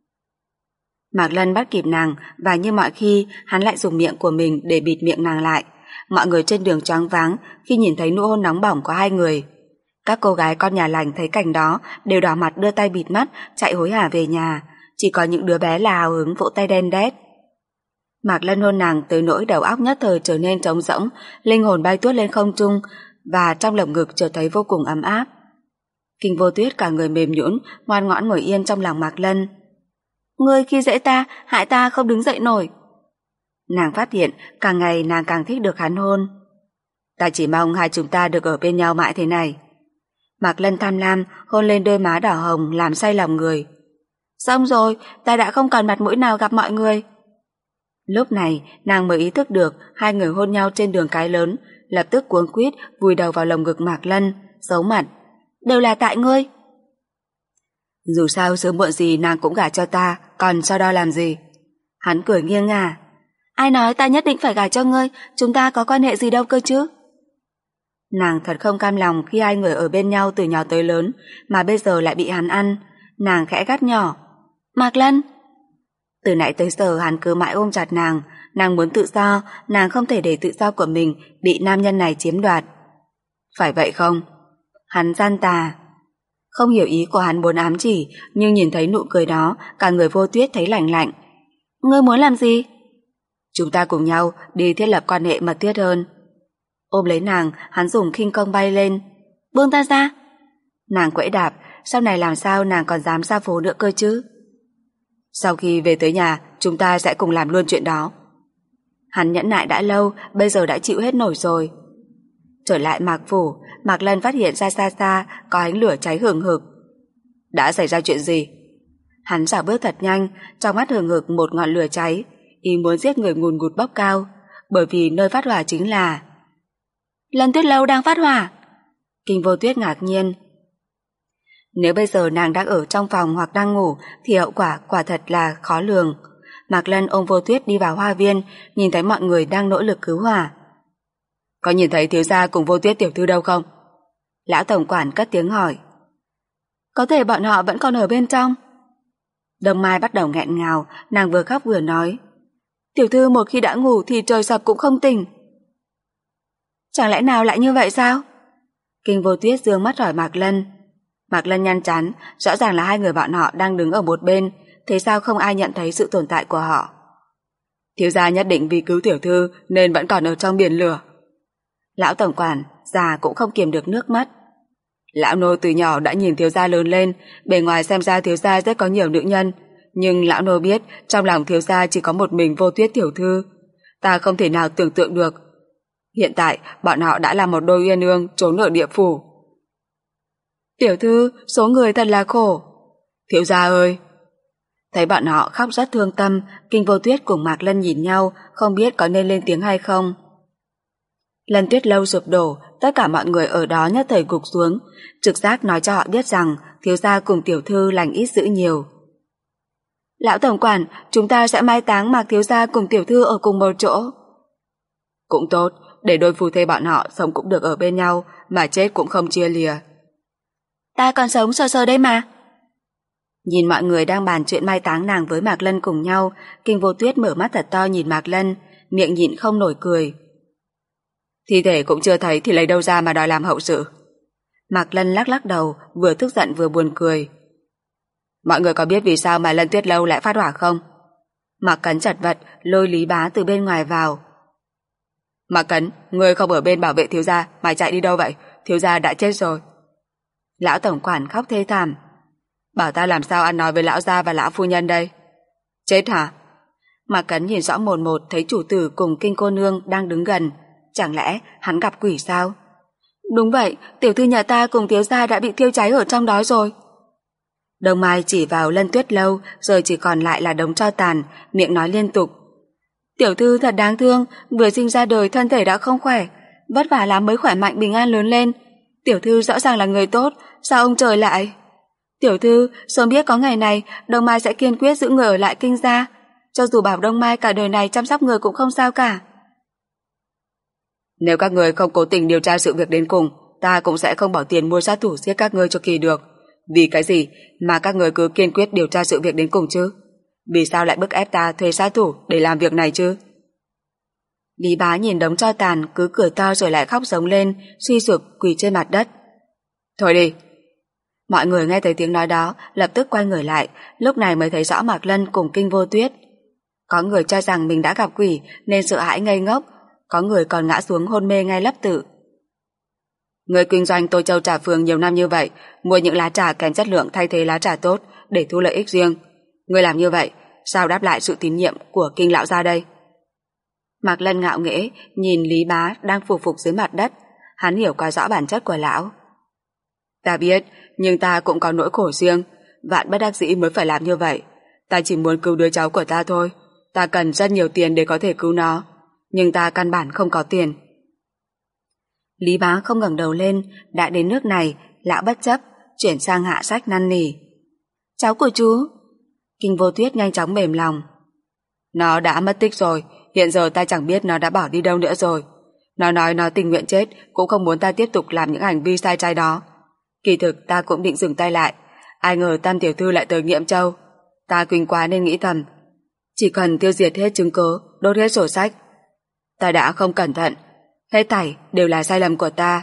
Mạc Lân bắt kịp nàng và như mọi khi hắn lại dùng miệng của mình để bịt miệng nàng lại. Mọi người trên đường choáng váng khi nhìn thấy nụ hôn nóng bỏng của hai người. Các cô gái con nhà lành thấy cảnh đó đều đỏ mặt đưa tay bịt mắt chạy hối hả về nhà. Chỉ có những đứa bé là hào hứng vỗ tay đen đét. Mạc Lân hôn nàng tới nỗi đầu óc nhất thời trở nên trống rỗng, linh hồn bay tuốt lên không trung và trong lồng ngực trở thấy vô cùng ấm áp. Kinh Vô Tuyết cả người mềm nhũn, ngoan ngoãn ngồi yên trong lòng Mạc Lân. Ngươi khi dễ ta, hại ta không đứng dậy nổi. Nàng phát hiện càng ngày nàng càng thích được hắn hôn. Ta chỉ mong hai chúng ta được ở bên nhau mãi thế này. Mạc Lân tham lam hôn lên đôi má đỏ hồng làm say lòng người. Xong rồi, ta đã không còn mặt mũi nào gặp mọi người. Lúc này nàng mới ý thức được hai người hôn nhau trên đường cái lớn, lập tức cuống quýt vùi đầu vào lồng ngực Mạc Lân, giấu mặt. Đều là tại ngươi. Dù sao sớm muộn gì nàng cũng gả cho ta, còn so đo làm gì? Hắn cười nghiêng ngả. Ai nói ta nhất định phải gả cho ngươi, chúng ta có quan hệ gì đâu cơ chứ? Nàng thật không cam lòng khi hai người ở bên nhau từ nhỏ tới lớn mà bây giờ lại bị hắn ăn. Nàng khẽ gắt nhỏ. Mạc Lân. Từ nãy tới giờ hắn cứ mãi ôm chặt nàng. Nàng muốn tự do, nàng không thể để tự do của mình bị nam nhân này chiếm đoạt. Phải vậy không? Hắn gian tà. Không hiểu ý của hắn muốn ám chỉ, nhưng nhìn thấy nụ cười đó, cả người Vô Tuyết thấy lạnh lạnh. Ngươi muốn làm gì? Chúng ta cùng nhau đi thiết lập quan hệ mật thiết hơn. Ôm lấy nàng, hắn dùng khinh công bay lên. Buông ta ra. Nàng quẫy đạp, sau này làm sao nàng còn dám ra phố nữa cơ chứ? Sau khi về tới nhà, chúng ta sẽ cùng làm luôn chuyện đó. Hắn nhẫn nại đã lâu, bây giờ đã chịu hết nổi rồi. Trở lại Mạc Phủ, Mạc Lân phát hiện ra xa xa có ánh lửa cháy hừng hực. Đã xảy ra chuyện gì? Hắn dạo bước thật nhanh, trong mắt hừng hực một ngọn lửa cháy, ý muốn giết người ngùn ngụt bốc cao, bởi vì nơi phát hỏa chính là... Lân Tuyết Lâu đang phát hỏa. Kinh Vô Tuyết ngạc nhiên. Nếu bây giờ nàng đang ở trong phòng hoặc đang ngủ thì hậu quả quả thật là khó lường. Mạc Lân ôm Vô Tuyết đi vào hoa viên, nhìn thấy mọi người đang nỗ lực cứu hỏa. Có nhìn thấy thiếu gia cùng Vô Tuyết tiểu thư đâu không? Lão tổng quản cất tiếng hỏi. Có thể bọn họ vẫn còn ở bên trong. Đông Mai bắt đầu nghẹn ngào, nàng vừa khóc vừa nói. Tiểu thư một khi đã ngủ thì trời sập cũng không tỉnh. Chẳng lẽ nào lại như vậy sao? Kinh Vô Tuyết dương mắt hỏi Mạc Lân. Mạc Lân nhăn chán, rõ ràng là hai người bọn họ đang đứng ở một bên, thế sao không ai nhận thấy sự tồn tại của họ? Thiếu gia nhất định vì cứu tiểu thư nên vẫn còn ở trong biển lửa. Lão tổng quản già cũng không kiềm được nước mắt. Lão nô từ nhỏ đã nhìn thiếu gia lớn lên, bề ngoài xem ra thiếu gia rất có nhiều nữ nhân, nhưng lão nô biết trong lòng thiếu gia chỉ có một mình Vô Tuyết tiểu thư. Ta không thể nào tưởng tượng được. Hiện tại bọn họ đã là một đôi uyên ương trốn ở địa phủ. Tiểu thư, số người thật là khổ. Thiếu gia ơi! Thấy bọn họ khóc rất thương tâm, Kinh Vô Tuyết cùng Mạc Lân nhìn nhau, không biết có nên lên tiếng hay không. Lân Tuyết Lâu sụp đổ, tất cả mọi người ở đó nhất thời gục xuống, trực giác nói cho họ biết rằng thiếu gia cùng tiểu thư lành ít dữ nhiều. Lão tổng quản, chúng ta sẽ mai táng Mạc thiếu gia cùng tiểu thư ở cùng một chỗ. Cũng tốt, để đôi phu thê bọn họ sống cũng được ở bên nhau, mà chết cũng không chia lìa. Ta còn sống sờ sờ đây mà. Nhìn mọi người đang bàn chuyện mai táng nàng với Mạc Lân cùng nhau, Kinh Vô Tuyết mở mắt thật to nhìn Mạc Lân, miệng nhịn không nổi cười. Thi thể cũng chưa thấy thì lấy đâu ra mà đòi làm hậu sự? Mạc Lân lắc lắc đầu, vừa tức giận vừa buồn cười. Mọi người có biết vì sao mà Lân Tuyết Lâu lại phát hỏa không? Mạc Cấn chật vật lôi Lý Bá từ bên ngoài vào. Mạc Cấn, ngươi không ở bên bảo vệ thiếu gia, mày chạy đi đâu vậy? Thiếu gia đã chết rồi. Lão tổng quản khóc thê thảm. Bảo ta làm sao ăn nói với lão gia và lão phu nhân đây? Chết hả? Mạc Cấn nhìn rõ mồn một thấy chủ tử cùng Kinh cô nương đang đứng gần. Chẳng lẽ hắn gặp quỷ sao? Đúng vậy, tiểu thư nhà ta cùng thiếu gia đã bị thiêu cháy ở trong đó rồi. Đông Mai chỉ vào Lân Tuyết Lâu, rồi chỉ còn lại là đống tro tàn, miệng nói liên tục. Tiểu thư thật đáng thương, vừa sinh ra đời thân thể đã không khỏe, vất vả lắm mới khỏe mạnh bình an lớn lên. Tiểu thư rõ ràng là người tốt, sao ông trời lại... Tiểu thư, sớm biết có ngày này, Đông Mai sẽ kiên quyết giữ người ở lại Kinh gia. Cho dù bảo Đông Mai cả đời này chăm sóc người cũng không sao cả. Nếu các người không cố tình điều tra sự việc đến cùng, ta cũng sẽ không bỏ tiền mua sát thủ giết các ngươi cho kỳ được. Vì cái gì mà các người cứ kiên quyết điều tra sự việc đến cùng chứ? Vì sao lại bức ép ta thuê sát thủ để làm việc này chứ? Lý Bá nhìn đống tro tàn cứ cười to rồi lại khóc giống lên, suy sụp quỳ trên mặt đất. Thôi đi. Mọi người nghe thấy tiếng nói đó lập tức quay người lại, lúc này mới thấy rõ Mạc Lân cùng Kinh Vô Tuyết. Có người cho rằng mình đã gặp quỷ nên sợ hãi ngây ngốc, có người còn ngã xuống hôn mê ngay lập tự. Người kinh doanh Tô Châu Trà Phường nhiều năm như vậy, mua những lá trà kém chất lượng thay thế lá trà tốt để thu lợi ích riêng. Người làm như vậy, sao đáp lại sự tín nhiệm của Kinh lão gia đây? Mạc Lân ngạo nghễ nhìn Lý Bá đang phù phục dưới mặt đất, hắn hiểu quá rõ bản chất của lão. Ta biết, nhưng ta cũng có nỗi khổ riêng, vạn bất đắc dĩ mới phải làm như vậy. Ta chỉ muốn cứu đứa cháu của ta thôi, ta cần rất nhiều tiền để có thể cứu nó, nhưng ta căn bản không có tiền. Lý Bá không ngẩng đầu lên, đã đến nước này, lão bất chấp, chuyển sang hạ sách năn nỉ. Cháu của chú. Kinh Vô Tuyết nhanh chóng mềm lòng. Nó đã mất tích rồi, hiện giờ ta chẳng biết nó đã bỏ đi đâu nữa rồi. Nó nói nó tình nguyện chết, cũng không muốn ta tiếp tục làm những hành vi sai trái đó. Kỳ thực ta cũng định dừng tay lại, ai ngờ Tam tiểu thư lại tới Nghiệm Châu. Ta quỳnh quá nên nghĩ thầm, chỉ cần tiêu diệt hết chứng cứ, đốt hết sổ sách. Ta đã không cẩn thận, hết thảy đều là sai lầm của ta.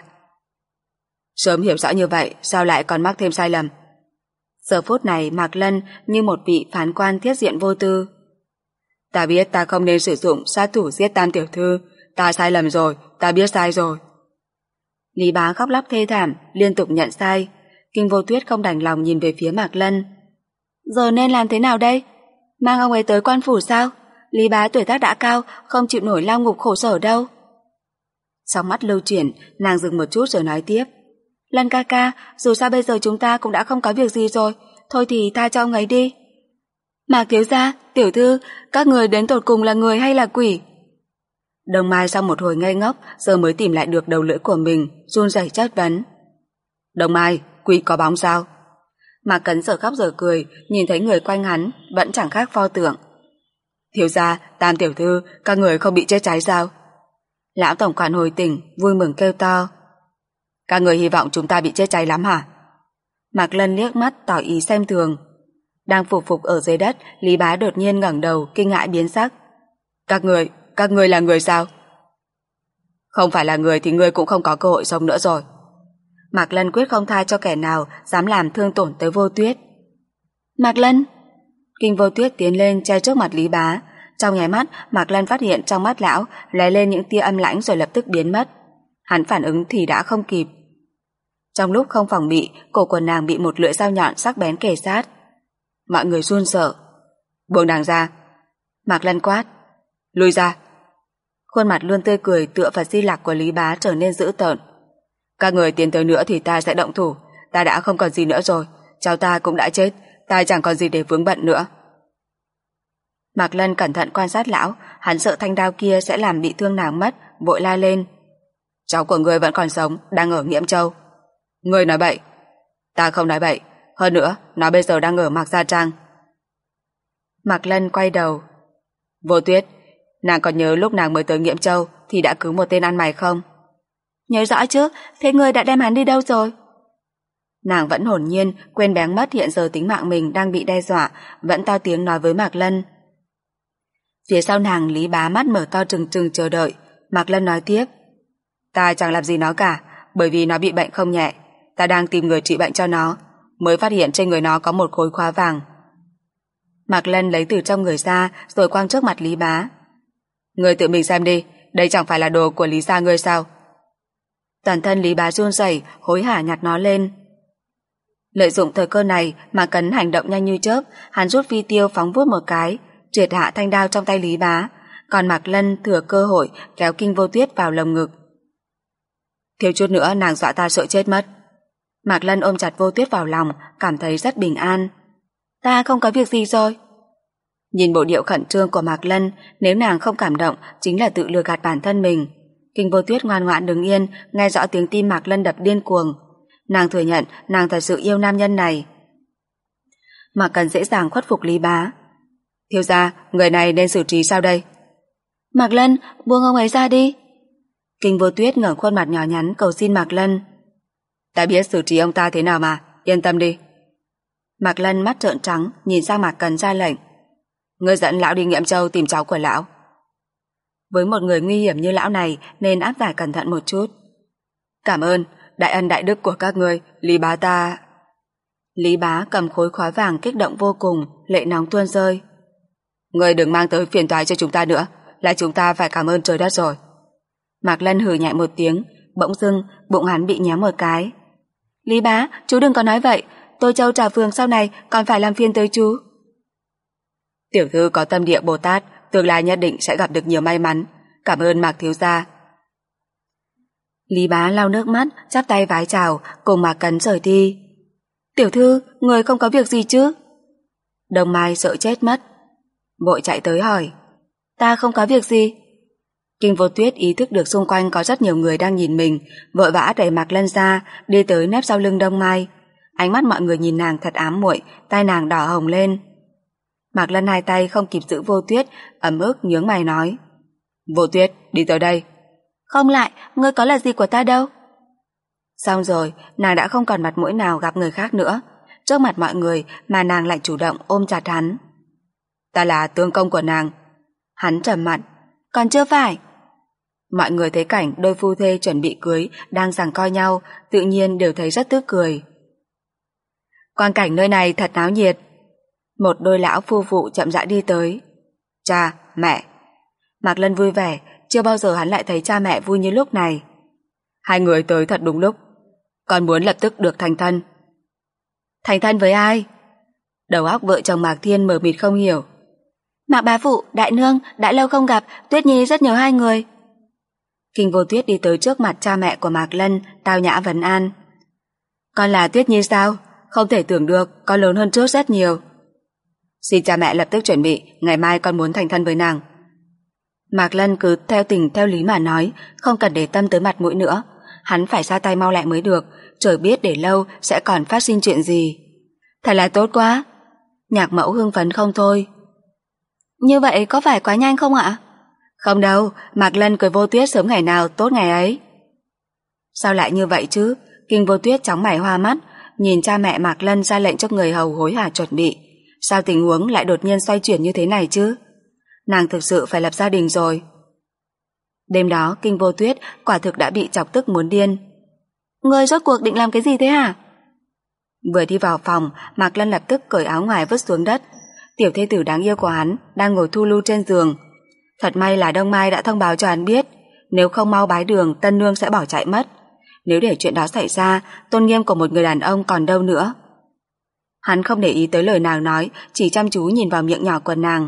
Sớm hiểu rõ như vậy, sao lại còn mắc thêm sai lầm? Giờ phút này Mạc Lân như một vị phán quan thiết diện vô tư. Ta biết ta không nên sử dụng sát thủ giết Tam tiểu thư, ta sai lầm rồi, ta biết sai rồi. Lý Bá khóc lóc thê thảm, liên tục nhận sai. Kinh Vô Tuyết không đành lòng nhìn về phía Mạc Lân. Giờ nên làm thế nào đây? Mang ông ấy tới quan phủ sao? Lý Bá tuổi tác đã cao, không chịu nổi lao ngục khổ sở đâu. Trong mắt lưu chuyển, nàng dừng một chút rồi nói tiếp. Lân ca ca, dù sao bây giờ chúng ta cũng đã không có việc gì rồi, thôi thì tha cho ông ấy đi. Mạc thiếu gia, tiểu thư, các người đến tột cùng là người hay là quỷ? Đông Mai sau một hồi ngây ngốc, giờ mới tìm lại được đầu lưỡi của mình, run rẩy chất vấn. Đông Mai, quỷ có bóng sao? Mạc Cấn giờ khóc giờ cười, nhìn thấy người quanh hắn, vẫn chẳng khác pho tượng. Thiếu gia, Tam tiểu thư, các người không bị chết cháy sao? Lão tổng quản hồi tỉnh, vui mừng kêu to. Các người hy vọng chúng ta bị chết cháy lắm hả? Mạc Lân liếc mắt tỏ ý xem thường. Đang phục phục ở dưới đất, Lý Bá đột nhiên ngẩng đầu, kinh ngãi biến sắc. Các người, các người là người sao? Không phải là người thì ngươi cũng không có cơ hội sống nữa rồi. Mạc Lân quyết không tha cho kẻ nào dám làm thương tổn tới Vô Tuyết. Mạc Lân! Kinh Vô Tuyết tiến lên che trước mặt Lý Bá. Trong nháy mắt, Mạc Lân phát hiện trong mắt lão lóe lên những tia âm lãnh rồi lập tức biến mất. Hắn phản ứng thì đã không kịp. Trong lúc không phòng bị, cổ của nàng bị một lưỡi dao nhọn sắc bén kề sát. Mọi người run sợ. Buông nàng ra. Mạc Lân quát. Lui ra. Khuôn mặt luôn tươi cười tựa vào di lạc của Lý Bá trở nên dữ tợn. Các người tiến tới nữa thì ta sẽ động thủ. Ta đã không còn gì nữa rồi. Cháu ta cũng đã chết. Ta chẳng còn gì để vướng bận nữa. Mạc Lân cẩn thận quan sát lão, hắn sợ thanh đao kia sẽ làm bị thương nàng mất, vội la lên. Cháu của ngươi vẫn còn sống, đang ở Nghiễm Châu. Ngươi nói bậy. Ta không nói bậy. Hơn nữa, nó bây giờ đang ở Mạc Gia Trang. Mạc Lân quay đầu. Vô Tuyết, nàng còn nhớ lúc nàng mới tới Nghiễm Châu thì đã cứu một tên ăn mày không? Nhớ rõ chứ, thế ngươi đã đem hắn đi đâu rồi? Nàng vẫn hồn nhiên, quên bén mất hiện giờ tính mạng mình đang bị đe dọa, vẫn to tiếng nói với Mạc Lân. Phía sau nàng Lý Bá mắt mở to trừng trừng chờ đợi. Mạc Lân nói tiếp. Ta chẳng làm gì nó cả, bởi vì nó bị bệnh không nhẹ. Ta đang tìm người trị bệnh cho nó, mới phát hiện trên người nó có một khối khóa vàng. Mạc Lân lấy từ trong người ra rồi quăng trước mặt Lý Bá. Người tự mình xem đi, đây chẳng phải là đồ của Lý gia ngươi sao? Toàn thân Lý Bá run rẩy, hối hả nhặt nó lên. Lợi dụng thời cơ này, Mạc Cấn hành động nhanh như chớp, hắn rút phi tiêu phóng vút một cái, triệt hạ thanh đao trong tay Lý Bá, còn Mạc Lân thừa cơ hội kéo Kinh Vô Tuyết vào lồng ngực. Thiếu chút nữa nàng dọa ta sợ chết mất. Mạc Lân ôm chặt Vô Tuyết vào lòng, cảm thấy rất bình an. Ta không có việc gì rồi. Nhìn bộ điệu khẩn trương của Mạc Lân, nếu nàng không cảm động chính là tự lừa gạt bản thân mình. Kinh Vô Tuyết ngoan ngoãn đứng yên, nghe rõ tiếng tim Mạc Lân đập điên cuồng. Nàng thừa nhận nàng thật sự yêu nam nhân này. Mạc Cấn dễ dàng khuất phục Lý Bá. Thiếu gia, người này nên xử trí sao đây? Mạc Lân, buông ông ấy ra đi. Kinh Vô Tuyết ngẩng khuôn mặt nhỏ nhắn cầu xin Mạc Lân. Ta biết xử trí ông ta thế nào mà, yên tâm đi. Mạc Lân mắt trợn trắng, nhìn sang Mạc Cấn ra lệnh. Ngươi dẫn lão đi Nghiệm Châu tìm cháu của lão. Với một người nguy hiểm như lão này nên áp giải cẩn thận một chút. Cảm ơn, đại ân đại đức của các ngươi, Lý Bá ta. Lý Bá cầm khối khói vàng kích động vô cùng, lệ nóng tuôn rơi. Ngươi đừng mang tới phiền toái cho chúng ta nữa, là chúng ta phải cảm ơn trời đất rồi. Mạc Lân hừ nhẹ một tiếng, bỗng dưng bụng hắn bị nhéo một cái. Lý Bá, chú đừng có nói vậy, Tô Châu Trà Phường sau này còn phải làm phiền tới chú. Tiểu thư có tâm địa Bồ Tát, tương lai nhất định sẽ gặp được nhiều may mắn. Cảm ơn Mạc thiếu gia. Lý Bá lau nước mắt, chắp tay vái chào, cùng Mạc Cấn rời đi. Tiểu thư, người không có việc gì chứ? Đồng Mai sợ chết mất, vội chạy tới hỏi. Ta không có việc gì. Kinh Vô Tuyết ý thức được xung quanh có rất nhiều người đang nhìn mình, vội vã đẩy Mạc Lân ra, đi tới nép sau lưng Đông Mai. Ánh mắt mọi người nhìn nàng thật ám muội, tai nàng đỏ hồng lên. Mạc Lân hai tay không kịp giữ Vô Tuyết, ấm ức nhướng mày nói. Vô Tuyết, đi tới đây. Không lại, ngươi có là gì của ta đâu. Xong rồi, nàng đã không còn mặt mũi nào gặp người khác nữa. Trước mặt mọi người mà nàng lại chủ động ôm chặt hắn. Ta là tướng công của nàng. Hắn trầm mặt. Còn chưa phải. Mọi người thấy cảnh đôi phu thê chuẩn bị cưới đang giằng co nhau, tự nhiên đều thấy rất tức cười. Quang cảnh nơi này thật náo nhiệt. Một đôi lão phu phụ chậm rãi đi tới. Cha, mẹ. Mạc Lân vui vẻ, chưa bao giờ hắn lại thấy cha mẹ vui như lúc này. Hai người tới thật đúng lúc. Con muốn lập tức được thành thân. Thành thân với ai? Đầu óc vợ chồng Mạc Thiên mờ mịt không hiểu. Mạc bá phụ, đại nương, đã lâu không gặp, Tuyết Nhi rất nhớ hai người. Kinh Vô Tuyết đi tới trước mặt cha mẹ của Mạc Lân, tao nhã vấn an. Con là Tuyết Nhi sao? Không thể tưởng được, con lớn hơn trước rất nhiều. Xin cha mẹ lập tức chuẩn bị, ngày mai con muốn thành thân với nàng. Mạc Lân cứ theo tình theo lý mà nói, không cần để tâm tới mặt mũi nữa. Hắn phải ra tay mau lại mới được, trời biết để lâu sẽ còn phát sinh chuyện gì. Thật là tốt quá. Nhạc mẫu hưng phấn không thôi. Như vậy có phải quá nhanh không ạ? Không đâu, Mạc Lân cười Vô Tuyết sớm ngày nào tốt ngày ấy. Sao lại như vậy chứ? Kinh Vô Tuyết chóng mày hoa mắt, nhìn cha mẹ Mạc Lân ra lệnh cho người hầu hối hả chuẩn bị. Sao tình huống lại đột nhiên xoay chuyển như thế này chứ? Nàng thực sự phải lập gia đình rồi. Đêm đó Kinh Vô Tuyết quả thực đã bị chọc tức muốn điên. Ngươi rốt cuộc định làm cái gì thế hả? Vừa đi vào phòng, Mạc Lân lập tức cởi áo ngoài vứt xuống đất. Tiểu thê tử đáng yêu của hắn đang ngồi thu lưu trên giường. Thật may là Đông Mai đã thông báo cho hắn biết, nếu không mau bái đường tân nương sẽ bỏ chạy mất. Nếu để chuyện đó xảy ra, tôn nghiêm của một người đàn ông còn đâu nữa. Hắn không để ý tới lời nàng nói, chỉ chăm chú nhìn vào miệng nhỏ của nàng.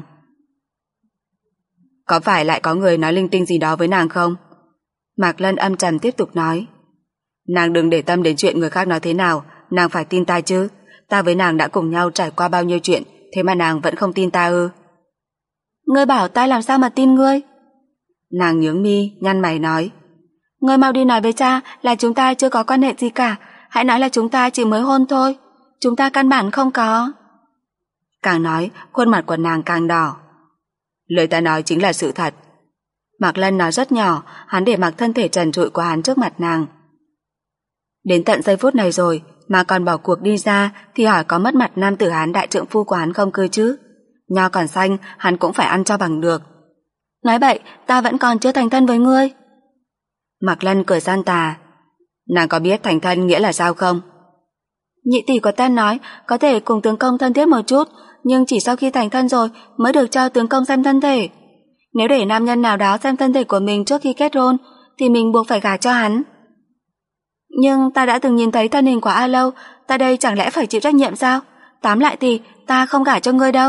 Có phải lại có người nói linh tinh gì đó với nàng không? Mạc Lân âm trầm tiếp tục nói. Nàng đừng để tâm đến chuyện người khác nói thế nào, nàng phải tin ta chứ. Ta với nàng đã cùng nhau trải qua bao nhiêu chuyện, thế mà nàng vẫn không tin ta ư? Ngươi bảo ta làm sao mà tin ngươi? Nàng nhướng mi, nhăn mày nói. Ngươi mau đi nói với cha là chúng ta chưa có quan hệ gì cả, hãy nói là chúng ta chỉ mới hôn thôi. Chúng ta căn bản không có. Càng nói, khuôn mặt của nàng càng đỏ. Lời ta nói chính là sự thật. Mạc Lân nói rất nhỏ, hắn để mặc thân thể trần trụi của hắn trước mặt nàng. Đến tận giây phút này rồi mà còn bỏ cuộc đi ra thì hỏi có mất mặt nam tử Hán đại trượng phu của hắn không cơ chứ? Nho còn xanh, hắn cũng phải ăn cho bằng được. Nói bậy, ta vẫn còn chưa thành thân với ngươi. Mạc Lân cười gian tà. Nàng có biết thành thân nghĩa là sao không? Nhị tỷ của ta nói có thể cùng tướng công thân thiết một chút, nhưng chỉ sau khi thành thân rồi mới được cho tướng công xem thân thể. Nếu để nam nhân nào đó xem thân thể của mình trước khi kết hôn, thì mình buộc phải gả cho hắn. Nhưng ta đã từng nhìn thấy thân hình của A Lâu, ta đây chẳng lẽ phải chịu trách nhiệm sao? Tóm lại thì ta không gả cho ngươi đâu.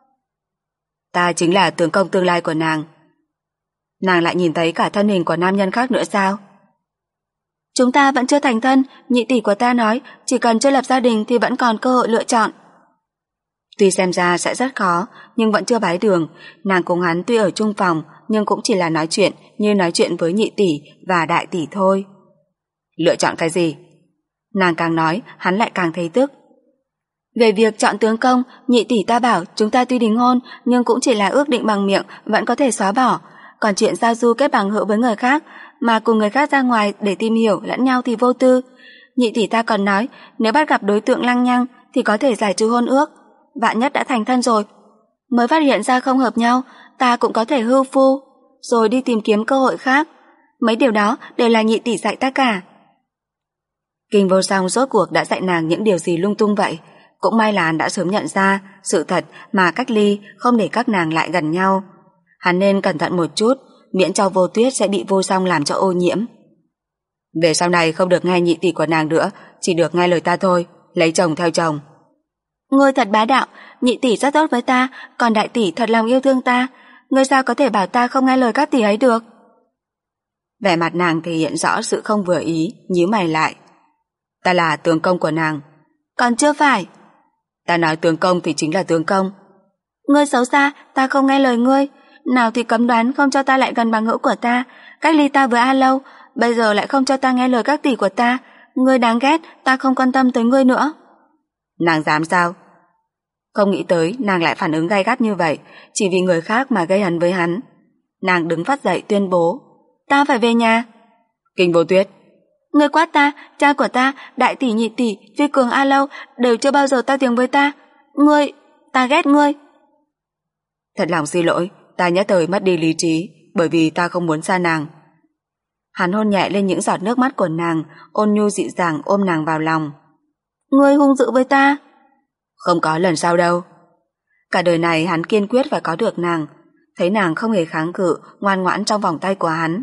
Ta chính là tướng công tương lai của nàng. Nàng lại nhìn thấy cả thân hình của nam nhân khác nữa sao? Chúng ta vẫn chưa thành thân, nhị tỷ của ta nói chỉ cần chưa lập gia đình thì vẫn còn cơ hội lựa chọn. Tuy xem ra sẽ rất khó, nhưng vẫn chưa bái đường. Nàng cùng hắn tuy ở chung phòng, nhưng cũng chỉ là nói chuyện như nói chuyện với nhị tỷ và đại tỷ thôi. Lựa chọn cái gì? Nàng càng nói, hắn lại càng thấy tức. Về việc chọn tướng công, nhị tỷ ta bảo chúng ta tuy đính hôn nhưng cũng chỉ là ước định bằng miệng, vẫn có thể xóa bỏ. Còn chuyện giao du kết bằng hữu với người khác, mà cùng người khác ra ngoài để tìm hiểu lẫn nhau thì vô tư. Nhị tỷ ta còn nói, nếu bắt gặp đối tượng lăng nhăng thì có thể giải trừ hôn ước. Vạn nhất đã thành thân rồi, mới phát hiện ra không hợp nhau, ta cũng có thể hưu phu, rồi đi tìm kiếm cơ hội khác. Mấy điều đó đều là nhị tỷ dạy ta cả. Kinh Vô Song rốt cuộc đã dạy nàng những điều gì lung tung vậy? Cũng may là hắn đã sớm nhận ra sự thật mà cách ly không để các nàng lại gần nhau. Hắn nên cẩn thận một chút, miễn cho Vô Tuyết sẽ bị Vô Song làm cho ô nhiễm. Về sau này không được nghe nhị tỷ của nàng nữa, chỉ được nghe lời ta thôi, lấy chồng theo chồng. Ngươi thật bá đạo, nhị tỷ rất tốt với ta, còn đại tỷ thật lòng yêu thương ta. Ngươi sao có thể bảo ta không nghe lời các tỷ ấy được? Vẻ mặt nàng thể hiện rõ sự không vừa ý, nhíu mày lại. Ta là tướng công của nàng. Còn chưa phải. Ta nói tướng công thì chính là tướng công. Ngươi xấu xa, ta không nghe lời ngươi. Nào thì cấm đoán không cho ta lại gần bằng hữu của ta, cách ly ta với A Lâu, bây giờ lại không cho ta nghe lời các tỷ của ta. Ngươi đáng ghét, ta không quan tâm tới ngươi nữa. Nàng dám sao? Không nghĩ tới nàng lại phản ứng gay gắt như vậy, chỉ vì người khác mà gây hấn với hắn. Nàng đứng phát dậy tuyên bố, ta phải về nhà. Kinh Vô Tuyết, ngươi quát ta, cha của ta, đại tỷ nhị tỷ, Phi Cường A Lâu đều chưa bao giờ to tiếng với ta. Ngươi, ta ghét ngươi. Thật lòng xin lỗi, ta nhất thời mất đi lý trí, bởi vì ta không muốn xa nàng. Hắn hôn nhẹ lên những giọt nước mắt của nàng, ôn nhu dịu dàng ôm nàng vào lòng. Ngươi hung dữ với ta. Không có lần sau đâu. Cả đời này hắn kiên quyết phải có được nàng, thấy nàng không hề kháng cự, ngoan ngoãn trong vòng tay của hắn.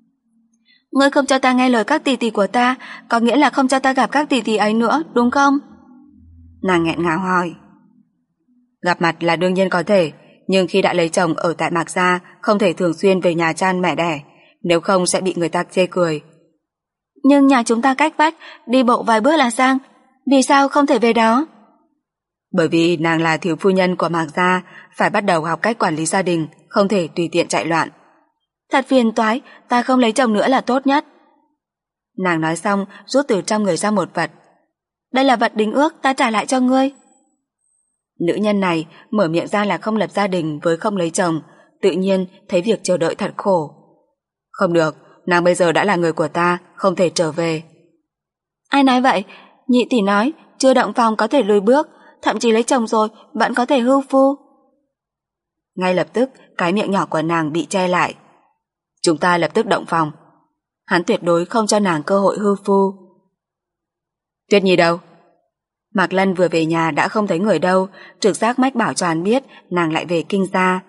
Ngươi không cho ta nghe lời các tỷ tỷ của ta, có nghĩa là không cho ta gặp các tỷ tỷ ấy nữa, đúng không? Nàng nghẹn ngào hỏi. Gặp mặt là đương nhiên có thể, nhưng khi đã lấy chồng ở tại Mạc Gia, không thể thường xuyên về nhà chan mẹ đẻ, nếu không sẽ bị người ta chê cười. Nhưng nhà chúng ta cách vách, đi bộ vài bước là sang, vì sao không thể về đó? Bởi vì nàng là thiếu phu nhân của Mạc Gia, phải bắt đầu học cách quản lý gia đình, không thể tùy tiện chạy loạn. Thật phiền toái, ta không lấy chồng nữa là tốt nhất. Nàng nói xong, rút từ trong người ra một vật. Đây là vật đính ước, ta trả lại cho ngươi. Nữ nhân này mở miệng ra là không lập gia đình với không lấy chồng, tự nhiên thấy việc chờ đợi thật khổ. Không được, nàng bây giờ đã là người của ta, không thể trở về. Ai nói vậy? Nhị tỷ nói, chưa động phòng có thể lùi bước, thậm chí lấy chồng rồi vẫn có thể hưu phu. Ngay lập tức, cái miệng nhỏ của nàng bị che lại. Chúng ta lập tức động phòng. Hắn tuyệt đối không cho nàng cơ hội hưu phu. Tuyết Nhi đâu? Mạc Lân vừa về nhà đã không thấy người đâu, trực giác mách bảo cho hắn biết nàng lại về Kinh Gia.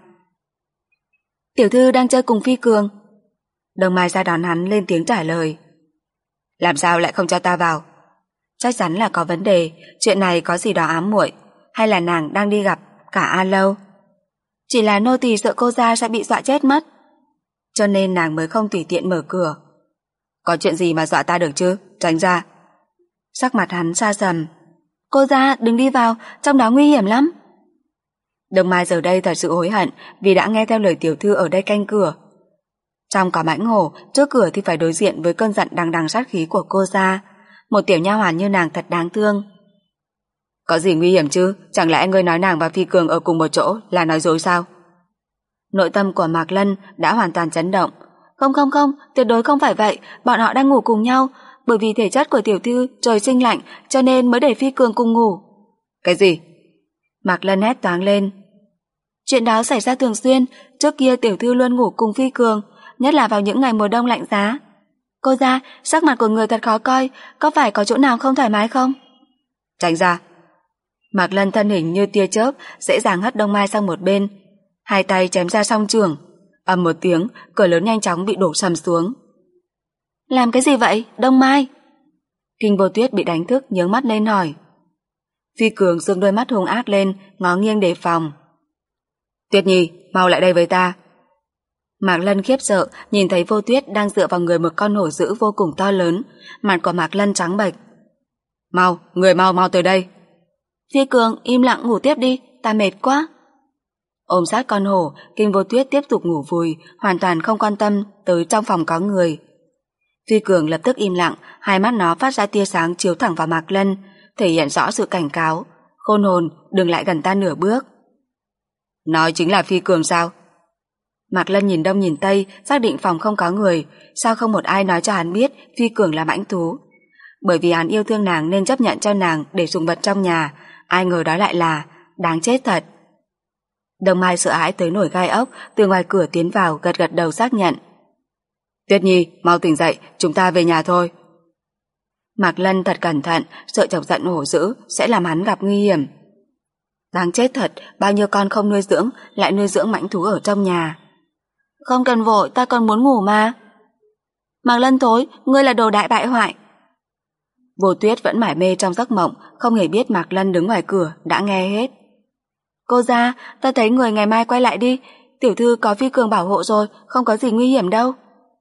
Tiểu thư đang chơi cùng Phi Cường. Đồng Mai ra đón hắn lên tiếng trả lời. Làm sao lại không cho ta vào? Chắc chắn là có vấn đề, chuyện này có gì đó ám muội, hay là nàng đang đi gặp cả A Lâu? Chỉ là nô tỳ sợ cô gia sẽ bị dọa chết mất, cho nên nàng mới không tùy tiện mở cửa. Có chuyện gì mà dọa ta được chứ, tránh ra. Sắc mặt hắn xa sầm. Cô gia đừng đi vào, trong đó nguy hiểm lắm. Đồng Mai giờ đây thật sự hối hận vì đã nghe theo lời tiểu thư ở đây canh cửa. Trong cả mãnh hổ, trước cửa thì phải đối diện với cơn giận đằng đằng sát khí của cô gia. Một tiểu nha hoàn như nàng thật đáng thương. Có gì nguy hiểm chứ, chẳng lẽ ngươi nói nàng và Phi Cường ở cùng một chỗ là nói dối sao? Nội tâm của Mạc Lân đã hoàn toàn chấn động. Không không không, tuyệt đối không phải vậy, bọn họ đang ngủ cùng nhau, bởi vì thể chất của tiểu thư trời sinh lạnh cho nên mới để Phi Cường cùng ngủ. Cái gì? Mạc Lân hét toáng lên. Chuyện đó xảy ra thường xuyên, trước kia tiểu thư luôn ngủ cùng Phi Cường, nhất là vào những ngày mùa đông lạnh giá. Cô gia, sắc mặt của người thật khó coi, có phải có chỗ nào không thoải mái không? Tránh ra. Mạc Lân thân hình như tia chớp, dễ dàng hất Đông Mai sang một bên, hai tay chém ra song trường. ầm một tiếng, cửa lớn nhanh chóng bị đổ sầm xuống. Làm cái gì vậy, Đông Mai? Kinh Vô Tuyết bị đánh thức nhướng mắt lên hỏi. Phi Cường dương đôi mắt hung ác lên, ngó nghiêng đề phòng. Tuyết Nhi, mau lại đây với ta. Mạc Lân khiếp sợ nhìn thấy Vô Tuyết đang dựa vào người một con hổ dữ vô cùng to lớn, mặt của Mạc Lân trắng bệch. Mau, người mau mau tới đây. Phi Cường, im lặng ngủ tiếp đi, ta mệt quá. Ôm sát con hổ, Kinh Vô Tuyết tiếp tục ngủ vùi, hoàn toàn không quan tâm tới trong phòng có người. Phi Cường lập tức im lặng, hai mắt nó phát ra tia sáng chiếu thẳng vào Mạc Lân, thể hiện rõ sự cảnh cáo. Khôn hồn, đừng lại gần ta nửa bước. Nói chính là Phi Cường sao? Mạc Lân nhìn đông nhìn tây, xác định phòng không có người, sao không một ai nói cho hắn biết Phi Cường là mãnh thú. Bởi vì hắn yêu thương nàng nên chấp nhận cho nàng để sủng vật trong nhà, ai ngờ đó lại là đáng chết thật. Đông Mai sợ hãi tới nổi gai ốc, từ ngoài cửa tiến vào gật gật đầu xác nhận. Tuyết Nhi, mau tỉnh dậy, chúng ta về nhà thôi. Mạc Lân thật cẩn thận, sợ chọc giận hổ dữ sẽ làm hắn gặp nguy hiểm. Đáng chết thật, bao nhiêu con không nuôi dưỡng lại nuôi dưỡng mãnh thú ở trong nhà. Không cần vội, ta còn muốn ngủ mà. Mạc Lân thối, ngươi là đồ đại bại hoại. Vô Tuyết vẫn mải mê trong giấc mộng, không hề biết Mạc Lân đứng ngoài cửa đã nghe hết. Cô ra, ta thấy người ngày mai quay lại đi, tiểu thư có Phi Cường bảo hộ rồi, không có gì nguy hiểm đâu.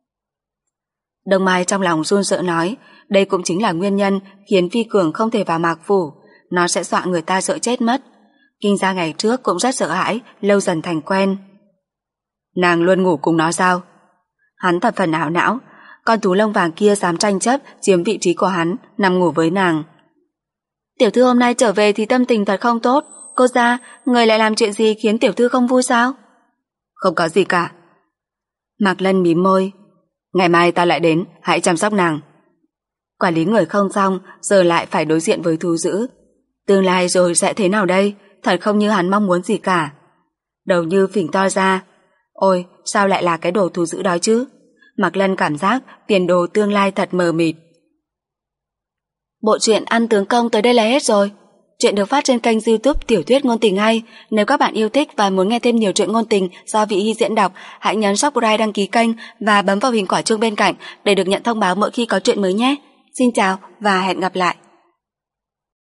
Đông Mai trong lòng run sợ nói, đây cũng chính là nguyên nhân khiến Phi Cường không thể vào Mạc Phủ, nó sẽ dọa người ta sợ chết mất. Kinh gia ngày trước cũng rất sợ hãi, lâu dần thành quen. Nàng luôn ngủ cùng nó sao? Hắn thập phần ảo não, con thú lông vàng kia dám tranh chấp chiếm vị trí của hắn, nằm ngủ với nàng. Tiểu thư hôm nay trở về thì tâm tình thật không tốt, cô ra, người lại làm chuyện gì khiến tiểu thư không vui sao? Không có gì cả. Mạc Lân mím môi, ngày mai ta lại đến, hãy chăm sóc nàng. Quản lý người không xong, giờ lại phải đối diện với thú dữ. Tương lai rồi sẽ thế nào đây? Thật không như hắn mong muốn gì cả. Đầu như phình to ra. Ôi, sao lại là cái đồ thú dữ đó chứ? Mạc Lân cảm giác tiền đồ tương lai thật mờ mịt. Bộ truyện Ăn Tướng Công tới đây là hết rồi. Chuyện được phát trên kênh YouTube Tiểu Thuyết Ngôn Tình Hay. Nếu các bạn yêu thích và muốn nghe thêm nhiều truyện ngôn tình do Vị Hy diễn đọc, hãy nhấn subscribe đăng ký kênh và bấm vào hình quả chuông bên cạnh để được nhận thông báo mỗi khi có truyện mới nhé. Xin chào và hẹn gặp lại.